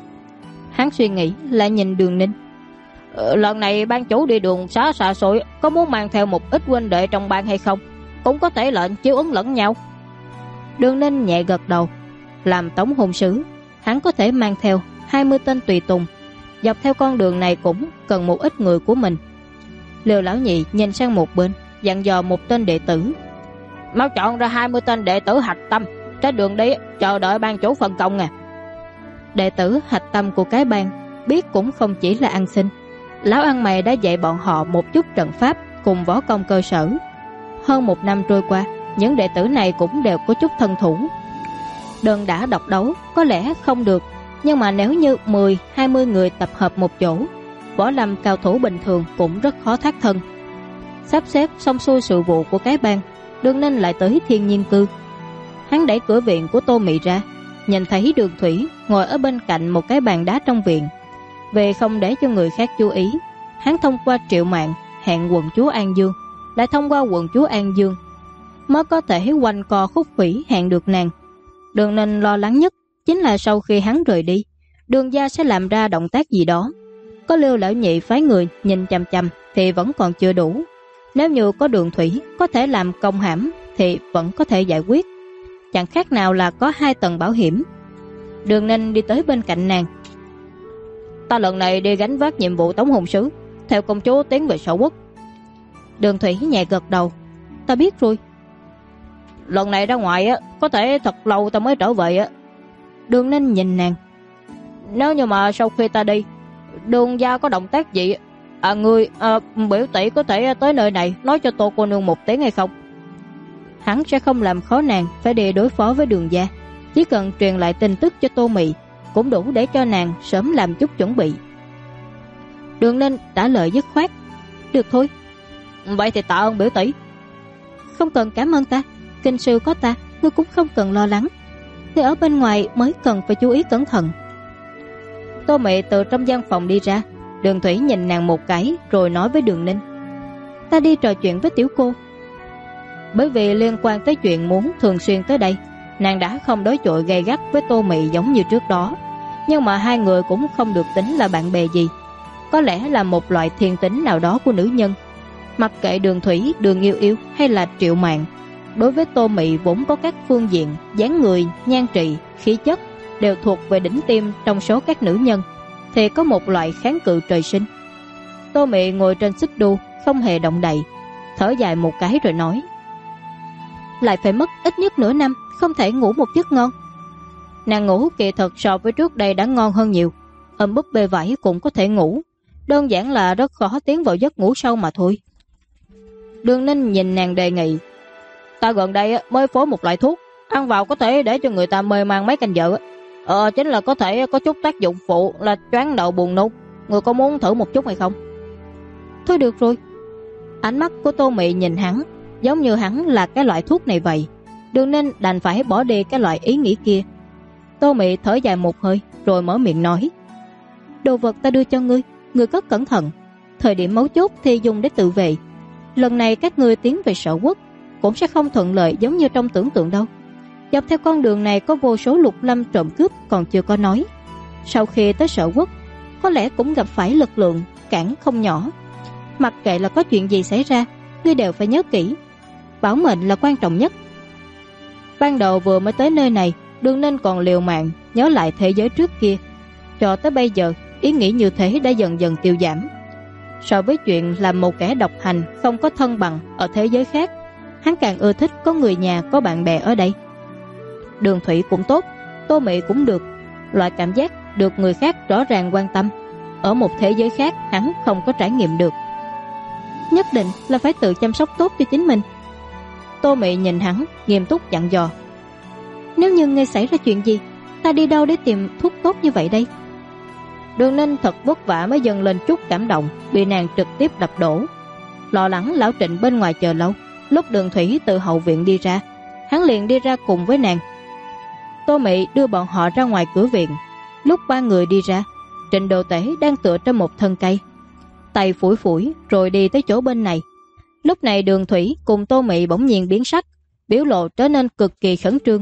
Hắn suy nghĩ lại nhìn Đường Ninh: lần này ban chủ đi đường xá xa xôi, có muốn mang theo một ít huynh đệ trong bang hay không? Cũng có thể lệnh chiếu ứng lẫn nhau. Đường Ninh nhẹ gật đầu. Làm Tống hôn sứ, hắn có thể mang theo 20 tên tùy tùng. Dọc theo con đường này cũng cần một ít người của mình. Liêu lão nhị nhìn sang một bên, dặn dò một tên đệ tử: mau chọn ra 20 tên đệ tử hạch tâm, trên đường đi chờ đợi ban chủ phân công à. Đệ tử hạch tâm của cái bang biết cũng không chỉ là ăn xin. Lão ăn mày đã dạy bọn họ một chút trận pháp cùng võ công cơ sở. Hơn 1 năm trôi qua, những đệ tử này cũng đều có chút thân thủ. Đơn đã độc đấu có lẽ không được, nhưng mà nếu như 10-20 người tập hợp một chỗ, võ lâm cao thủ bình thường cũng rất khó thoát thân. Sắp xếp xong xuôi sự vụ của cái bang, Đường Ninh lại tới Thiên Nhiên Cư. Hắn đẩy cửa viện của Tô Mị ra, nhìn thấy Đường Thủy ngồi ở bên cạnh một cái bàn đá trong viện. Về không để cho người khác chú ý, hắn thông qua Triệu Mạn hẹn quận chúa An Dương, lại thông qua quận chúa An Dương mới có thể quanh co khúc khủy hẹn được nàng. Đường Ninh lo lắng nhất chính là sau khi hắn rời đi, Đường gia sẽ làm ra động tác gì đó. Có Lưu lão nhị phái người nhìn chằm chằm thì vẫn còn chưa đủ. Nếu như có Đường Thủy có thể làm công hãm thì vẫn có thể giải quyết, chẳng khác nào là có 2 tầng bảo hiểm. Đường Ninh đi tới bên cạnh nàng. Ta lần này đi gánh vác nhiệm vụ tống hồn sứ, theo công chúa tiến về Sở Quốc. Đường Thủy nhẹ gật đầu. Ta biết rồi. Lần này ra ngoài có thể thật lâu ta mới trở về. Đường Ninh nhìn nàng. Nếu như mà sau khi ta đi, Đường gia có động tác gì, người biểu tỷ có thể tới nơi này nói cho Tô cô nương một tiếng hay không? Hắn sẽ không làm khó nàng phải đi đối phó với Đường gia, chỉ cần truyền lại tin tức cho Tô Mị cũng đủ để cho nàng sớm làm chút chuẩn bị. Đường Ninh trả lời dứt khoát. Được thôi. Vậy thì tạ ơn biểu tỷ. Không cần cảm ơn ta, kinh sư có ta, ngươi cũng không cần lo lắng. Ngươi ở bên ngoài mới cần phải chú ý cẩn thận. Tô Mị từ trong gian phòng đi ra. Đường Thủy nhìn nàng một cái rồi nói với Đường Ninh. Ta đi trò chuyện với tiểu cô. Bởi vì liên quan tới chuyện muốn thường xuyên tới đây, nàng đã không đối chọi gay gắt với Tô Mị giống như trước đó. Nhưng mà hai người cũng không được tính là bạn bè gì. Có lẽ là một loại thiên tính nào đó của nữ nhân. Mặc kệ Đường Thủy, Đường Yêu Yêu hay là Triệu Mạn, đối với Tô Mị vốn có các phương diện dáng người, nhan trị, khí chất đều thuộc về đỉnh tiêm trong số các nữ nhân, thì có một loại kháng cự trời sinh. Tô Mị ngồi trên xích đu không hề động đậy, thở dài một cái rồi nói. Lại phải mất ít nhất nửa năm không thể ngủ một giấc ngon. Nàng ngủ kỳ thật so với trước đây đã ngon hơn nhiều. Ôm búp bê vải cũng có thể ngủ, đơn giản là rất khó tiến vào giấc ngủ sâu mà thôi. Đường Ninh nhìn nàng đề nghị. Ta gần đây mới phối một loại thuốc, ăn vào có thể để cho người ta mê man mấy canh giờ. Chính là có thể có chút tác dụng phụ là choáng đầu buồn nôn. Người có muốn thử một chút hay không? Thôi được rồi. Ánh mắt của Tô Mị nhìn hắn giống như hắn là cái loại thuốc này vậy. Đường Ninh đành phải bỏ đi cái loại ý nghĩ kia. Tô Mị thở dài một hơi rồi mở miệng nói. Đồ vật ta đưa cho ngươi, ngươi cất cẩn thận. Thời điểm mấu chốt thì dùng để tự vệ. Lần này các ngươi tiến về Sở Quốc cũng sẽ không thuận lợi giống như trong tưởng tượng đâu. Dọc theo con đường này có vô số lục lâm trộm cướp còn chưa có nói. Sau khi tới Sở Quốc có lẽ cũng gặp phải lực lượng cản không nhỏ. Mặc kệ là có chuyện gì xảy ra, ngươi đều phải nhớ kỹ, bảo mệnh là quan trọng nhất. Ban đầu vừa mới tới nơi này, Đường Ninh còn liều mạng nhớ lại thế giới trước kia. Cho tới bây giờ, ý nghĩ như thế đã dần dần tiêu giảm. So với chuyện làm một kẻ độc hành không có thân bằng ở thế giới khác, hắn càng ưa thích có người nhà, có bạn bè ở đây. Đường Thủy cũng tốt, Tô Mị cũng được. Loại cảm giác được người khác rõ ràng quan tâm, ở một thế giới khác hắn không có trải nghiệm được. Nhất định là phải tự chăm sóc tốt cho chính mình. Tô Mị nhìn hắn nghiêm túc dặn dò. Nếu như nghe xảy ra chuyện gì, ta đi đâu để tìm thuốc tốt như vậy đây? Đường Ninh thật vất vả mới dần lên chút cảm động, bị nàng trực tiếp đập đổ. Lo lắng lão Trịnh bên ngoài chờ lâu. Lúc Đường Thủy từ hậu viện đi ra, hắn liền đi ra cùng với nàng. Tô Mị đưa bọn họ ra ngoài cửa viện. Lúc ba người đi ra, Trịnh Đồ Tể đang tựa trên một thân cây, tay phủi phủi rồi đi tới chỗ bên này. Lúc này Đường Thủy cùng Tô Mị bỗng nhiên biến sắc, biểu lộ trở nên cực kỳ khẩn trương.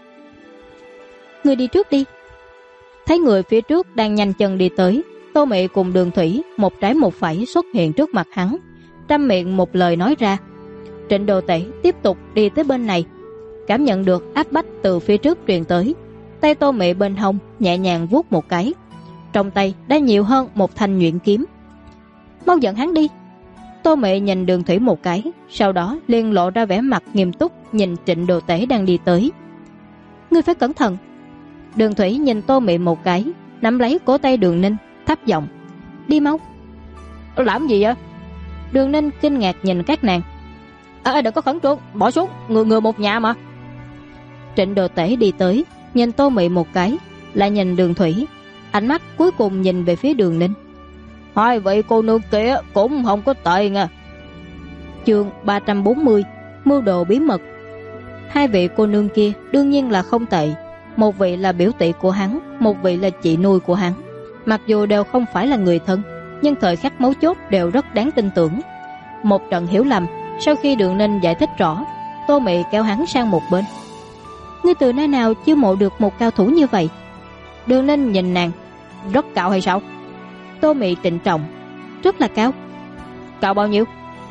Người đi trước đi. Thấy người phía trước đang nhanh chân đi tới, Tô Mị cùng Đường Thủy một trái một phải xuất hiện trước mặt hắn, trăm miệng một lời nói ra. Trịnh Đồ Tể tiếp tục đi tới bên này, cảm nhận được áp bách từ phía trước truyền tới. Tay Tô Mị bên hông nhẹ nhàng vuốt một cái, trong tay đã nhiều hơn một thanh nhuyễn kiếm. Mau dẫn hắn đi. Tô Mị nhìn Đường Thủy một cái, sau đó liền lộ ra vẻ mặt nghiêm túc nhìn Trịnh Đồ Tể đang đi tới. Ngươi phải cẩn thận. Đường Thủy nhìn Tô Mị một cái, nắm lấy cổ tay Đường Ninh, thấp giọng. Đi mau. Làm gì vậy? Đường Ninh kinh ngạc nhìn các nàng. Đừng có khẩn trương, bỏ xuống, người một nhà mà. Trịnh Đồ Tể đi tới, nhìn Tô Mị một cái, lại nhìn Đường Thủy, ánh mắt cuối cùng nhìn về phía Đường Ninh. Hai vị cô nương kia cũng không có tệ nha. Chương 340, mưu đồ bí mật. Hai vị cô nương kia đương nhiên là không tệ. Một vị là biểu tỷ của hắn, một vị là chị nuôi của hắn. Mặc dù đều không phải là người thân, nhưng thời khắc mấu chốt đều rất đáng tin tưởng. Một trận hiểu lầm, sau khi Đường Ninh giải thích rõ, Tô Mị kéo hắn sang một bên. Ngươi từ nơi nào chiêu mộ được một cao thủ như vậy? Đường Ninh nhìn nàng. Rất cao hay sao? Tô Mị trịnh trọng. Rất là cao. Cao bao nhiêu?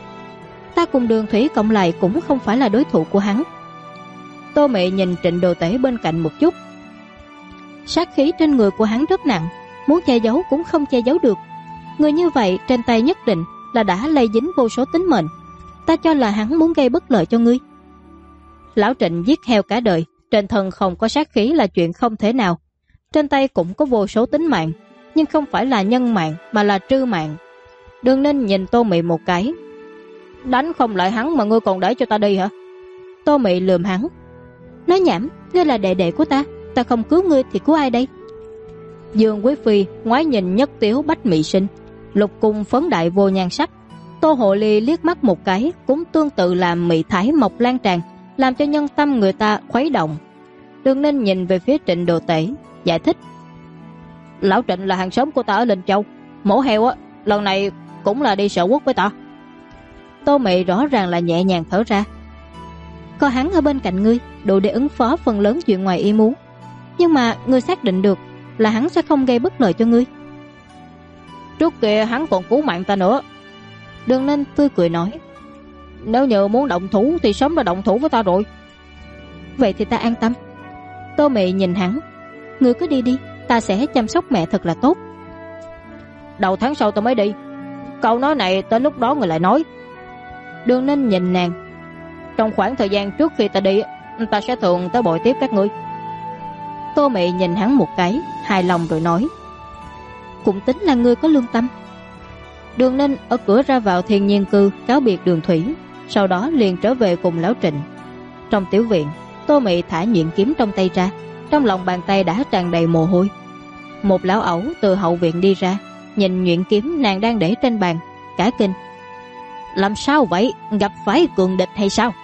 Ta cùng Đường Thủy cộng lại cũng không phải là đối thủ của hắn. Tô Mị nhìn Trịnh Đồ Tể bên cạnh một chút. Sát khí trên người của hắn rất nặng, muốn che giấu cũng không che giấu được. Người như vậy trên tay nhất định là đã lây dính vô số tính mệnh. Ta cho là hắn muốn gây bất lợi cho ngươi. Lão Trịnh giết heo cả đời, trên thân không có sát khí là chuyện không thể nào. Trên tay cũng có vô số tính mạng, nhưng không phải là nhân mạng mà là trư mạng. Đường Ninh nhìn Tô Mị một cái. Đánh không lại hắn mà ngươi còn để cho ta đi hả? Tô Mị lườm hắn. Nói nhảm, ngươi là đệ đệ của ta, ta không cứu ngươi thì cứu ai đây? Dương Quý Phi ngoái nhìn Nhất Tiếu Bách Mị Sinh, Lục Cung phấn đại vô nhan sắc. Tô Hộ Ly liếc mắt một cái, cũng tương tự làm mị thái mộc lan tràn, làm cho nhân tâm người ta khuấy động. Đường Ninh nhìn về phía Trịnh Đồ Tể, giải thích. Lão Trịnh là hàng xóm của ta ở Linh Châu, mổ heo á, lần này cũng là đi Sở Quốc với ta. Tô Mị rõ ràng là nhẹ nhàng thở ra. Có hắn ở bên cạnh ngươi, đủ để ứng phó phần lớn chuyện ngoài ý muốn. Nhưng mà ngươi xác định được là hắn sẽ không gây bất lợi cho ngươi. Trước kia hắn còn cứu mạng ta nữa. Đường Ninh tươi cười nói. Nếu như muốn động thủ thì sớm đã động thủ với ta rồi. Vậy thì ta an tâm. Tô Mị nhìn hắn. Ngươi cứ đi đi, ta sẽ chăm sóc mẹ thật là tốt. Đầu tháng sau ta mới đi. Câu nói này tới lúc đó người lại nói. Đường Ninh nhìn nàng. Trong khoảng thời gian trước khi ta đi, ta sẽ thường tới bội tiếp các ngươi. Tô Mị nhìn hắn một cái, hài lòng rồi nói. Cũng tính là ngươi có lương tâm. Đường Ninh ở cửa ra vào Thiên Nhiên Cư cáo biệt Đường Thủy, sau đó liền trở về cùng Lão Trịnh. Trong tiểu viện, Tô Mị thả nhuyễn kiếm trong tay ra, trong lòng bàn tay đã tràn đầy mồ hôi. Một lão ẩu từ hậu viện đi ra, nhìn nhuyễn kiếm nàng đang để trên bàn, cả kinh. Làm sao vậy, gặp phải cường địch hay sao?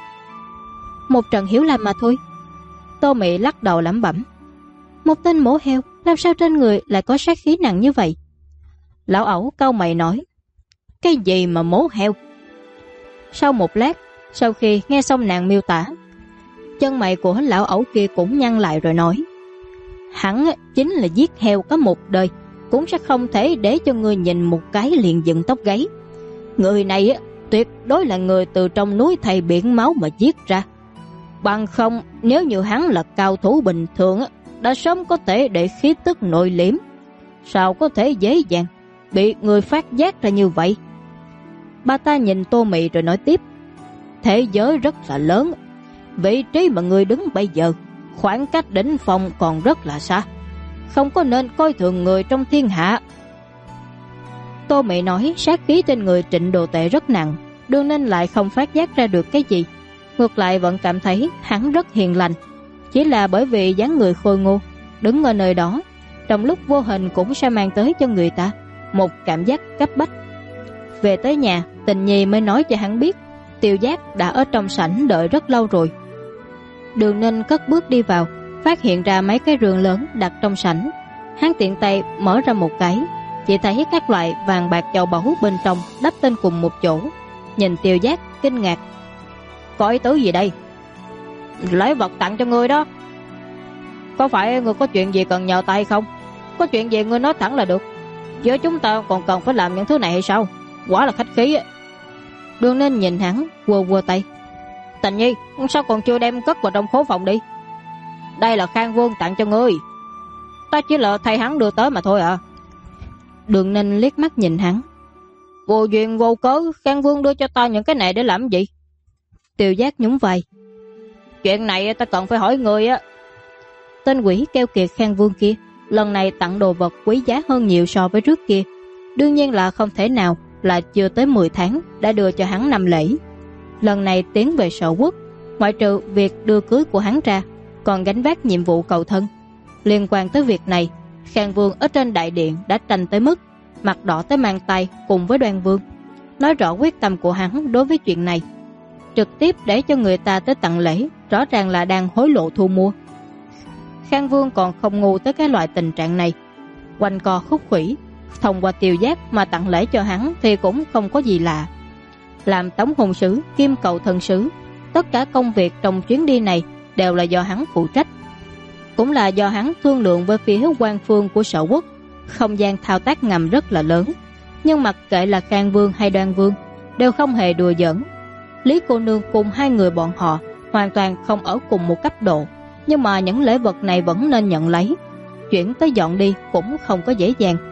Một trận hiểu lầm mà thôi. Tô Mị lắc đầu lẩm bẩm. Một tên mổ heo, làm sao trên người lại có sát khí nặng như vậy? Lão ẩu cau mày nói. Cái gì mà mổ heo? Sau một lát, sau khi nghe xong nàng miêu tả, chân mày của lão ẩu kia cũng nhăn lại rồi nói. Hắn chính là giết heo có một đời, cũng sẽ không thể để cho người nhìn một cái liền dựng tóc gáy. Người này tuyệt đối là người từ trong núi thầy biển máu mà giết ra. Bằng không, nếu như hắn là cao thủ bình thường, đã sớm có thể để khí tức nội liễm. Sao có thể dễ dàng bị người phát giác ra như vậy? Bà ta nhìn Tô Mị rồi nói tiếp. Thế giới rất là lớn, vị trí mà người đứng bây giờ, khoảng cách đỉnh phong còn rất là xa, không có nên coi thường người trong thiên hạ. Tô Mị nói sát khí trên người Trịnh Đồ Tể rất nặng, Đường Ninh lại không phát giác ra được cái gì, ngược lại vẫn cảm thấy hắn rất hiền lành. Chỉ là bởi vì dáng người khôi ngô, đứng ở nơi đó, trong lúc vô hình cũng sẽ mang tới cho người ta một cảm giác cấp bách. Về tới nhà, Tình Nhi mới nói cho hắn biết Tiêu Giác đã ở trong sảnh đợi rất lâu rồi. Đường Ninh cất bước đi vào, phát hiện ra mấy cái rương lớn đặt trong sảnh. Hắn tiện tay mở ra một cái, chỉ thấy các loại vàng bạc châu báu bên trong đắp tên cùng một chỗ. Nhìn Tiêu Giác kinh ngạc. Có ý tứ gì đây? Lấy vật tặng cho ngươi đó. Có phải ngươi có chuyện gì cần nhờ tay không? Có chuyện gì ngươi nói thẳng là được. Giữa chúng ta còn cần phải làm những thứ này hay sao? Quả là khách khí. Đường Ninh nhìn hắn, quơ tay. Tình Nhi, sao còn chưa đem cất vào trong khố phòng đi? Đây là Khang Vương tặng cho ngươi. Ta chỉ là thay hắn đưa tới mà thôi à. Đường Ninh liếc mắt nhìn hắn. Vô duyên vô cớ, Khang Vương đưa cho ta những cái này để làm gì? Tiêu Giác nhún vai. Chuyện này ta cần phải hỏi ngươi á. Tên quỷ keo kiệt Khang Vương kia lần này tặng đồ vật quý giá hơn nhiều so với trước kia. Đương nhiên là không thể nào là chưa tới 10 tháng đã đưa cho hắn 5 lễ. Lần này tiến về Sở Quốc, ngoại trừ việc đưa cưới của hắn ra, còn gánh vác nhiệm vụ cầu thân. Liên quan tới việc này, Khang Vương ở trên đại điện đã tranh tới mức mặt đỏ tới mang tay cùng với Đoan Vương, nói rõ quyết tâm của hắn đối với chuyện này. Trực tiếp để cho người ta tới tặng lễ, rõ ràng là đang hối lộ thu mua. Khang Vương còn không ngu tới cái loại tình trạng này, quanh co khúc khủy, thông qua Tiêu Giác mà tặng lễ cho hắn thì cũng không có gì lạ. Làm tống hôn sứ kiêm cầu thân sứ, tất cả công việc trong chuyến đi này đều là do hắn phụ trách. Cũng là do hắn thương lượng với phía quan phương của Sở Quốc. Không gian thao tác ngầm rất là lớn, nhưng mặc kệ là Khang Vương hay Đoan Vương đều không hề đùa giỡn. Lý cô nương cùng hai người bọn họ hoàn toàn không ở cùng một cấp độ, nhưng mà những lễ vật này vẫn nên nhận lấy. Chuyển tới dọn đi cũng không có dễ dàng.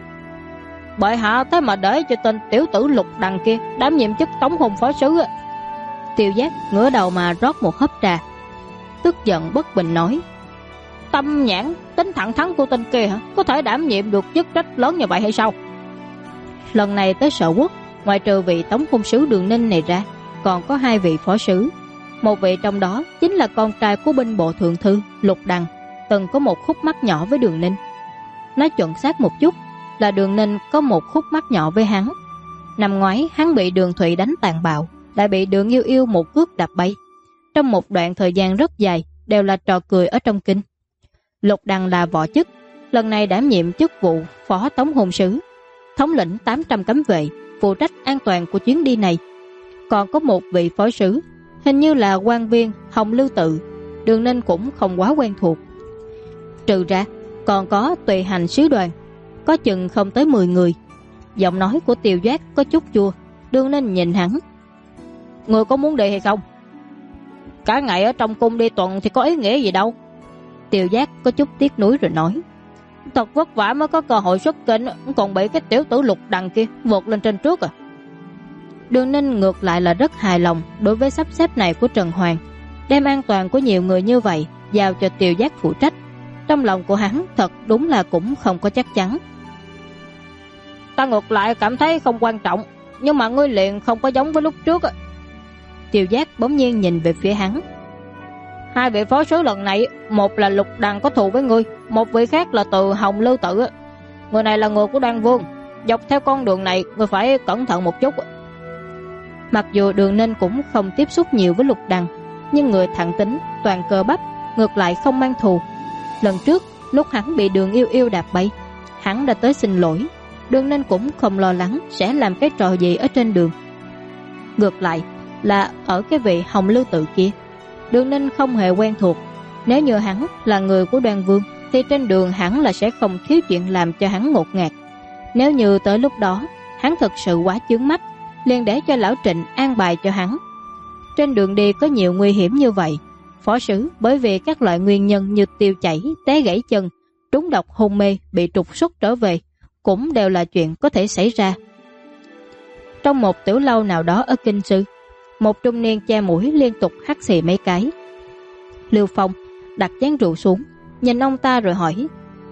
Bệ hạ thế mà để cho tên tiểu tử Lục Đằng kia đảm nhiệm chức tống hôn phó sứ. Tiêu Giác ngửa đầu mà rót một hớp trà, tức giận bất bình nói: Tâm nhãn, tính thẳng thắn của tên kia hả? Có thể đảm nhiệm được chức trách lớn như vậy hay sao? Lần này tới Sở Quốc, ngoài trừ vị tống hôn sứ Đường Ninh này ra, còn có 2 vị phó sứ. Một vị trong đó chính là con trai của binh bộ thượng thư Lục Đằng, từng có một khúc mắc nhỏ với Đường Ninh. Nói chuẩn xác một chút là Đường Ninh có một khúc mắc nhỏ với hắn. Năm ngoái hắn bị Đường Thụy đánh tàn bạo, lại bị Đường Yêu Yêu một cước đạp bay. Trong một đoạn thời gian rất dài đều là trò cười ở trong kinh. Lục Đằng là võ chức, lần này đảm nhiệm chức vụ phó tống hôn sứ, thống lĩnh 800 cấm vệ, phụ trách an toàn của chuyến đi này. Còn có một vị phó sứ, hình như là quan viên Hồng Lưu Tự, Đường Ninh cũng không quá quen thuộc. Trừ ra còn có tùy hành sứ đoàn, có chừng không tới 10 người. Giọng nói của Tiêu Giác có chút chua. Đường Ninh nhìn hắn: Người có muốn đi hay không? Cả ngày ở trong cung đi tuần thì có ý nghĩa gì đâu. Tiêu Giác có chút tiếc nuối rồi nói: Thật vất vả mới có cơ hội xuất kinh, còn bị cái tiểu tử Lục Đằng kia vượt lên trên trước à. Đường Ninh ngược lại là rất hài lòng đối với sắp xếp này của Trần Hoàng, đem an toàn của nhiều người như vậy giao cho Tiêu Giác phụ trách. Trong lòng của hắn thật đúng là cũng không có chắc chắn. Ta ngược lại cảm thấy không quan trọng, nhưng mà ngươi liền không có giống với lúc trước. Tiêu Giác bỗng nhiên nhìn về phía hắn: 2 vị phó sứ lần này, một là Lục Đằng có thù với ngươi, một vị khác là từ Hồng Lưu Tự. Người này là người của Đoan Vương, dọc theo con đường này ngươi phải cẩn thận một chút. Mặc dù Đường Ninh cũng không tiếp xúc nhiều với Lục Đằng, nhưng người thẳng tính, toàn cơ bắp, ngược lại không mang thù. Lần trước lúc hắn bị Đường Yêu Yêu đạp bay, hắn đã tới xin lỗi. Đường Ninh cũng không lo lắng sẽ làm cái trò gì ở trên đường. Ngược lại là ở cái vị Hồng Lưu Tự kia, Đường Ninh không hề quen thuộc. Nếu như hắn là người của Đoan Vương thì trên đường hẳn là sẽ không thiếu chuyện làm cho hắn ngột ngạt. Nếu như tới lúc đó hắn thật sự quá chướng mắt, liền để cho lão Trịnh an bài cho hắn. Trên đường đi có nhiều nguy hiểm như vậy, phó sứ bởi vì các loại nguyên nhân như tiêu chảy, té gãy chân, trúng độc hôn mê, bị trục xuất trở về cũng đều là chuyện có thể xảy ra. Trong một tiểu lâu nào đó ở Kinh Sư, một trung niên che mũi liên tục hắt xì mấy cái. Lưu Phong đặt chén rượu xuống, nhìn ông ta rồi hỏi: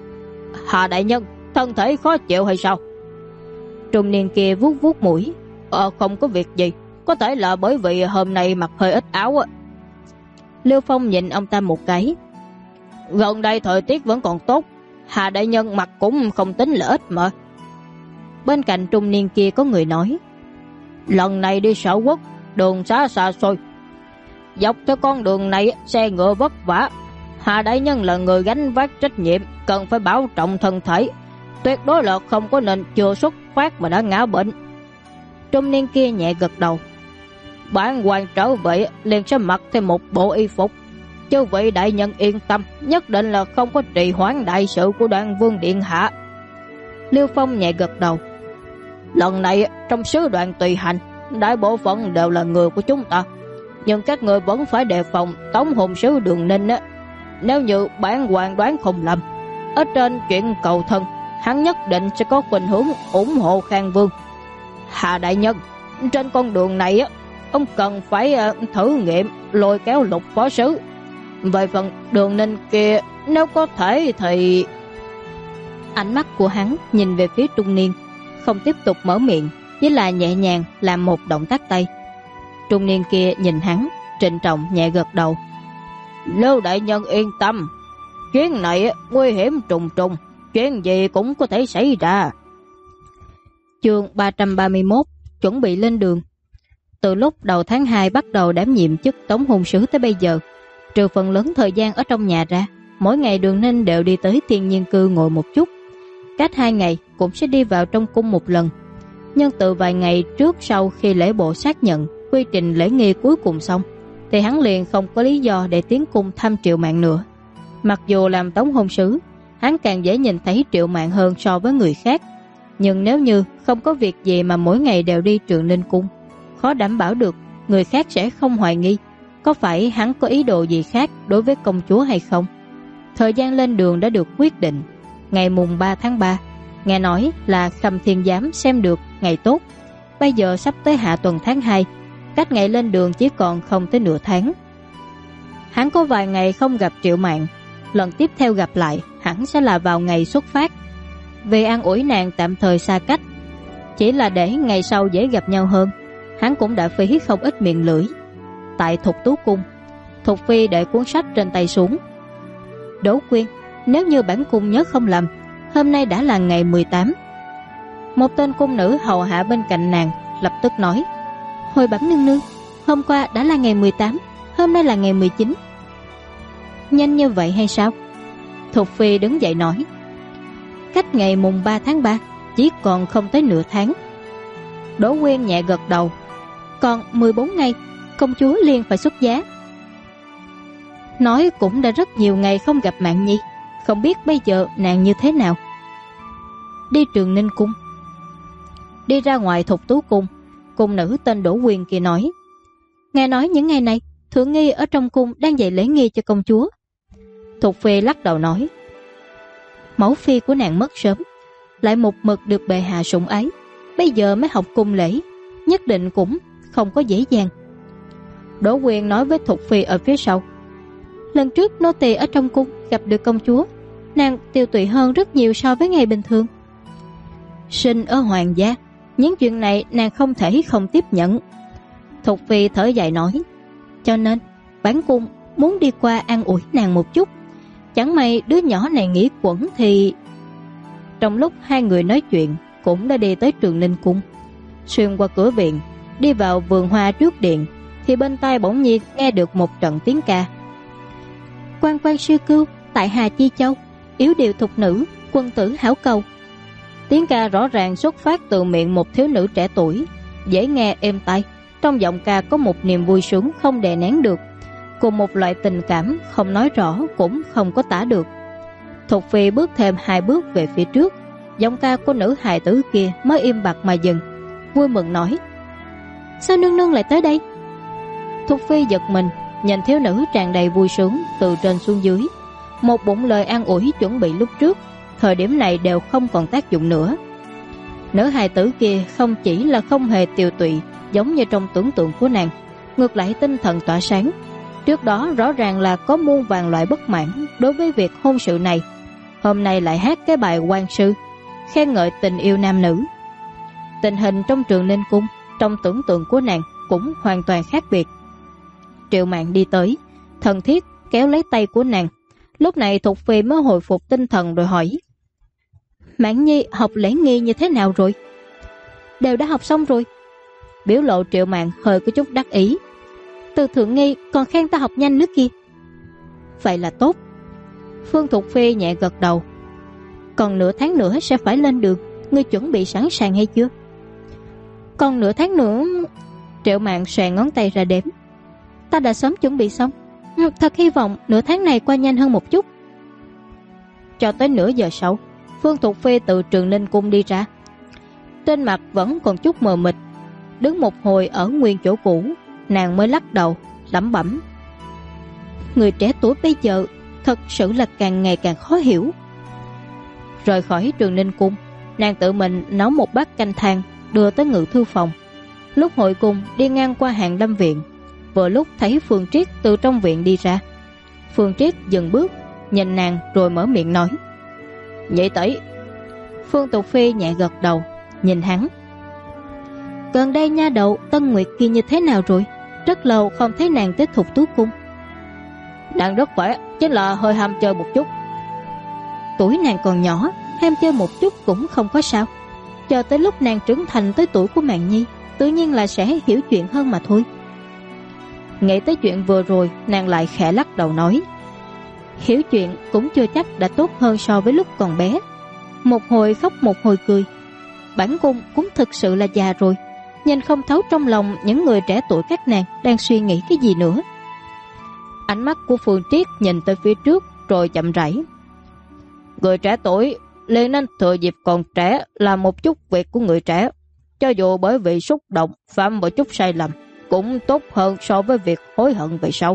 Hạ đại nhân, thân thể khó chịu hay sao? Trung niên kia vuốt vuốt mũi: Không có việc gì, có thể là bởi vì hôm nay mặc hơi ít áo. Lưu Phong nhìn ông ta một cái: Gần đây thời tiết vẫn còn tốt, Hạ đại nhân mặc cũng không tính là ít mà. Bên cạnh trung niên kia có người nói: Lần này đi Sở Quốc, đường xá xa xôi, dọc theo con đường này xe ngựa vất vả. Hạ đại nhân là người gánh vác trách nhiệm, cần phải bảo trọng thân thể, tuyệt đối là không có nên chưa xuất phát mà đã ngã bệnh. Trung niên kia nhẹ gật đầu: Bản quan trở về liền sẽ mặc thêm một bộ y phục. Chư vị đại nhân yên tâm, nhất định là không có trì hoãn đại sự của Đoan Vương điện hạ. Lưu Phong nhẹ gật đầu: Lần này trong sứ đoàn tùy hành, đại bộ phận đều là người của chúng ta, nhưng các người vẫn phải đề phòng tống hôn sứ Đường Ninh á. Nếu như bản quan đoán không lầm, ở trên chuyện cầu thân, hắn nhất định sẽ có khuynh hướng ủng hộ Khang Vương. Hạ đại nhân, trên con đường này á, ông cần phải thử nghiệm lôi kéo Lục phó sứ. Về phần Đường Ninh kia, nếu có thể thì... Ánh mắt của hắn nhìn về phía trung niên, không tiếp tục mở miệng, chỉ là nhẹ nhàng làm một động tác tay. Trung niên kia nhìn hắn, trịnh trọng nhẹ gật đầu: Lưu đại nhân yên tâm, chuyến này nguy hiểm trùng trùng, chuyện gì cũng có thể xảy ra. Chương 331: Chuẩn bị lên đường. Từ lúc đầu tháng 2 bắt đầu đảm nhiệm chức tống hôn sứ tới bây giờ, trừ phần lớn thời gian ở trong nhà ra, mỗi ngày Đường Ninh đều đi tới Thiên Nhiên Cư ngồi một chút. cách 2 ngày cũng sẽ đi vào trong cung một lần. Nhưng từ vài ngày trước sau khi lễ bộ xác nhận quy trình lễ nghi cuối cùng xong, thì hắn liền không có lý do để tiến cung thăm Triệu Mạn nữa. Mặc dù làm tống hôn sứ, hắn càng dễ nhìn thấy Triệu Mạn hơn so với người khác. Nhưng nếu như không có việc gì mà mỗi ngày đều đi Trường Ninh cung, khó đảm bảo được người khác sẽ không hoài nghi có phải hắn có ý đồ gì khác đối với công chúa hay không. Thời gian lên đường đã được quyết định. Ngày mùng 3 tháng 3, nghe nói là Khâm Thiên Giám xem được ngày tốt. Bây giờ sắp tới hạ tuần tháng 2, cách ngày lên đường chỉ còn không tới nửa tháng. Hắn có vài ngày không gặp Triệu Mạn, lần tiếp theo gặp lại hẳn sẽ là vào ngày xuất phát. Vì an ủi nàng tạm thời xa cách, chỉ là để ngày sau dễ gặp nhau hơn, hắn cũng đã phí không ít miệng lưỡi. Tại Thục Tú cung, Thục Phi để cuốn sách trên tay xuống. Đỗ Quyên, nếu như bản cung nhớ không lầm, hôm nay đã là ngày 18. Một tên cung nữ hầu hạ bên cạnh nàng lập tức nói: Hồi bẩm nương nương, hôm qua đã là ngày 18, hôm nay là ngày 19. Nhanh như vậy hay sao? Thục Phi đứng dậy nói: Cách ngày mùng 3 tháng 3 chỉ còn không tới nửa tháng. Đỗ Quyên nhẹ gật đầu: Còn 14 ngày, công chúa liền phải xuất giá. Nói cũng đã rất nhiều ngày không gặp Mạn Nhi, không biết bây giờ nàng như thế nào. Đi Trường Ninh cung. Đi ra ngoài Thục Tú cung, cung nữ tên Đỗ Quyên kia nói: Nghe nói những ngày này Thượng Nghi ở trong cung đang dạy lễ nghi cho công chúa. Thục Phi lắc đầu nói: Mẫu phi của nàng mất sớm, lại một mực được bệ hạ sủng ái, bây giờ mới học cung lễ, nhất định cũng không có dễ dàng. Đỗ Quyên nói với Thục Phi ở phía sau: Lần trước nô tỳ ở trong cung gặp được công chúa, nàng tiêu tụy hơn rất nhiều so với ngày bình thường. Sinh ở hoàng gia, những chuyện này nàng không thể không tiếp nhận. Thục Phi thở dài nói: Cho nên bản cung muốn đi qua an ủi nàng một chút, chẳng may đứa nhỏ này nghĩ quẩn thì... Trong lúc hai người nói chuyện, cũng đã đi tới Trường Ninh cung. Xuyên qua cửa viện, đi vào vườn hoa trước điện, thì bên tai bỗng nhiên nghe được một trận tiếng ca: Quan quan sư cưu, tại Hà Chi Châu, yếu điệu thục nữ, quân tử hảo cầu. Tiếng ca rõ ràng xuất phát từ miệng một thiếu nữ trẻ tuổi, dễ nghe êm tai. Trong giọng ca có một niềm vui sướng không đè nén được, cùng một loại tình cảm không nói rõ cũng không có tả được. Thục Phi bước thêm 2 bước về phía trước, giọng ca của nữ hài tử kia mới im bặt mà dừng, vui mừng nói: Sao nương nương lại tới đây? Thục Phi giật mình, nhìn thiếu nữ tràn đầy vui sướng từ trên xuống dưới. Một bụng lời an ủi chuẩn bị lúc trước, thời điểm này đều không còn tác dụng nữa. Nữ hài tử kia không chỉ là không hề tiều tụy giống như trong tưởng tượng của nàng, ngược lại tinh thần tỏa sáng. Trước đó rõ ràng là có muôn vàn loại bất mãn đối với việc hôn sự này, hôm nay lại hát cái bài quan sư khen ngợi tình yêu nam nữ. Tình hình trong Trường Ninh cung trong tưởng tượng của nàng cũng hoàn toàn khác biệt. Triệu Mạn đi tới, thân thiết kéo lấy tay của nàng. Lúc này Thục Phi mới hồi phục tinh thần rồi hỏi: Mạn Nhi học lễ nghi như thế nào rồi? Đều đã học xong rồi. Biểu lộ Triệu Mạn hơi có chút đắc ý: Từ Thượng Nghi còn khen ta học nhanh nữa kia. Vậy là tốt. Phương Thục Phi nhẹ gật đầu: Còn nửa tháng nữa sẽ phải lên đường, ngươi chuẩn bị sẵn sàng hay chưa? Còn nửa tháng nữa. Triệu Mạn xòe ngón tay ra đếm: Ta đã sớm chuẩn bị xong, thật hy vọng nửa tháng này qua nhanh hơn một chút. Cho tới nửa giờ sau, Phương Thục Phi từ Trường Ninh cung đi ra. Trên mặt vẫn còn chút mờ mịt, đứng một hồi ở nguyên chỗ cũ, nàng mới lắc đầu lẩm bẩm: Người trẻ tuổi bây giờ thật sự là càng ngày càng khó hiểu. Rời khỏi Trường Ninh cung, nàng tự mình nấu một bát canh than đưa tới ngự thư phòng. Lúc hội cung đi ngang qua Hàng Lâm viện, vừa lúc thấy Phương Triết từ trong viện đi ra. Phương Triết dừng bước nhìn nàng rồi mở miệng nói: Nhị tỷ. Phương Tục Phi nhẹ gật đầu nhìn hắn: Gần đây nha đầu Tân Nguyệt kia như thế nào rồi? Rất lâu không thấy nàng tới Thục Tú cung. Nàng rất khỏe, chính là hơi ham chơi một chút. Tuổi nàng còn nhỏ, ham chơi một chút cũng không có sao. Chờ tới lúc nàng trưởng thành tới tuổi của Mạn Nhi, tự nhiên là sẽ hiểu chuyện hơn mà thôi. Nghĩ tới chuyện vừa rồi, nàng lại khẽ lắc đầu nói: Hiểu chuyện cũng chưa chắc đã tốt hơn so với lúc còn bé. Một hồi khóc một hồi cười. Bản cung cũng thực sự là già rồi, nhìn không thấu trong lòng những người trẻ tuổi các nàng đang suy nghĩ cái gì nữa. Ánh mắt của Phương Triết nhìn tới phía trước rồi chậm rãi. Người trẻ tuổi liền nên thừa dịp còn trẻ làm một chút việc của người trẻ, cho dù bởi vì xúc động phạm một chút sai lầm cũng tốt hơn so với việc hối hận về sau.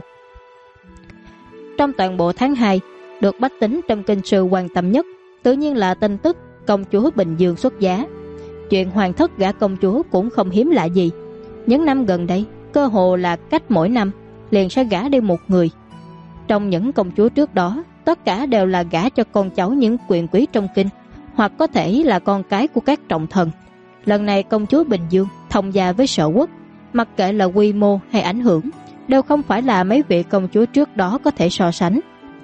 Trong toàn bộ tháng 2, được bách tính trong kinh sư quan tâm nhất tự nhiên là tin tức công chúa Bình Dương xuất giá. Chuyện hoàng thất gả công chúa cũng không hiếm lạ gì. Những năm gần đây, cơ hồ là cách mỗi năm liền sẽ gả đi một người. Trong những công chúa trước đó, tất cả đều là gả cho con cháu những quyền quý trong kinh, hoặc có thể là con cái của các trọng thần. Lần này công chúa Bình Dương thông gia với Sở Quốc, mặc kệ là quy mô hay ảnh hưởng, đều không phải là mấy vị công chúa trước đó có thể so sánh.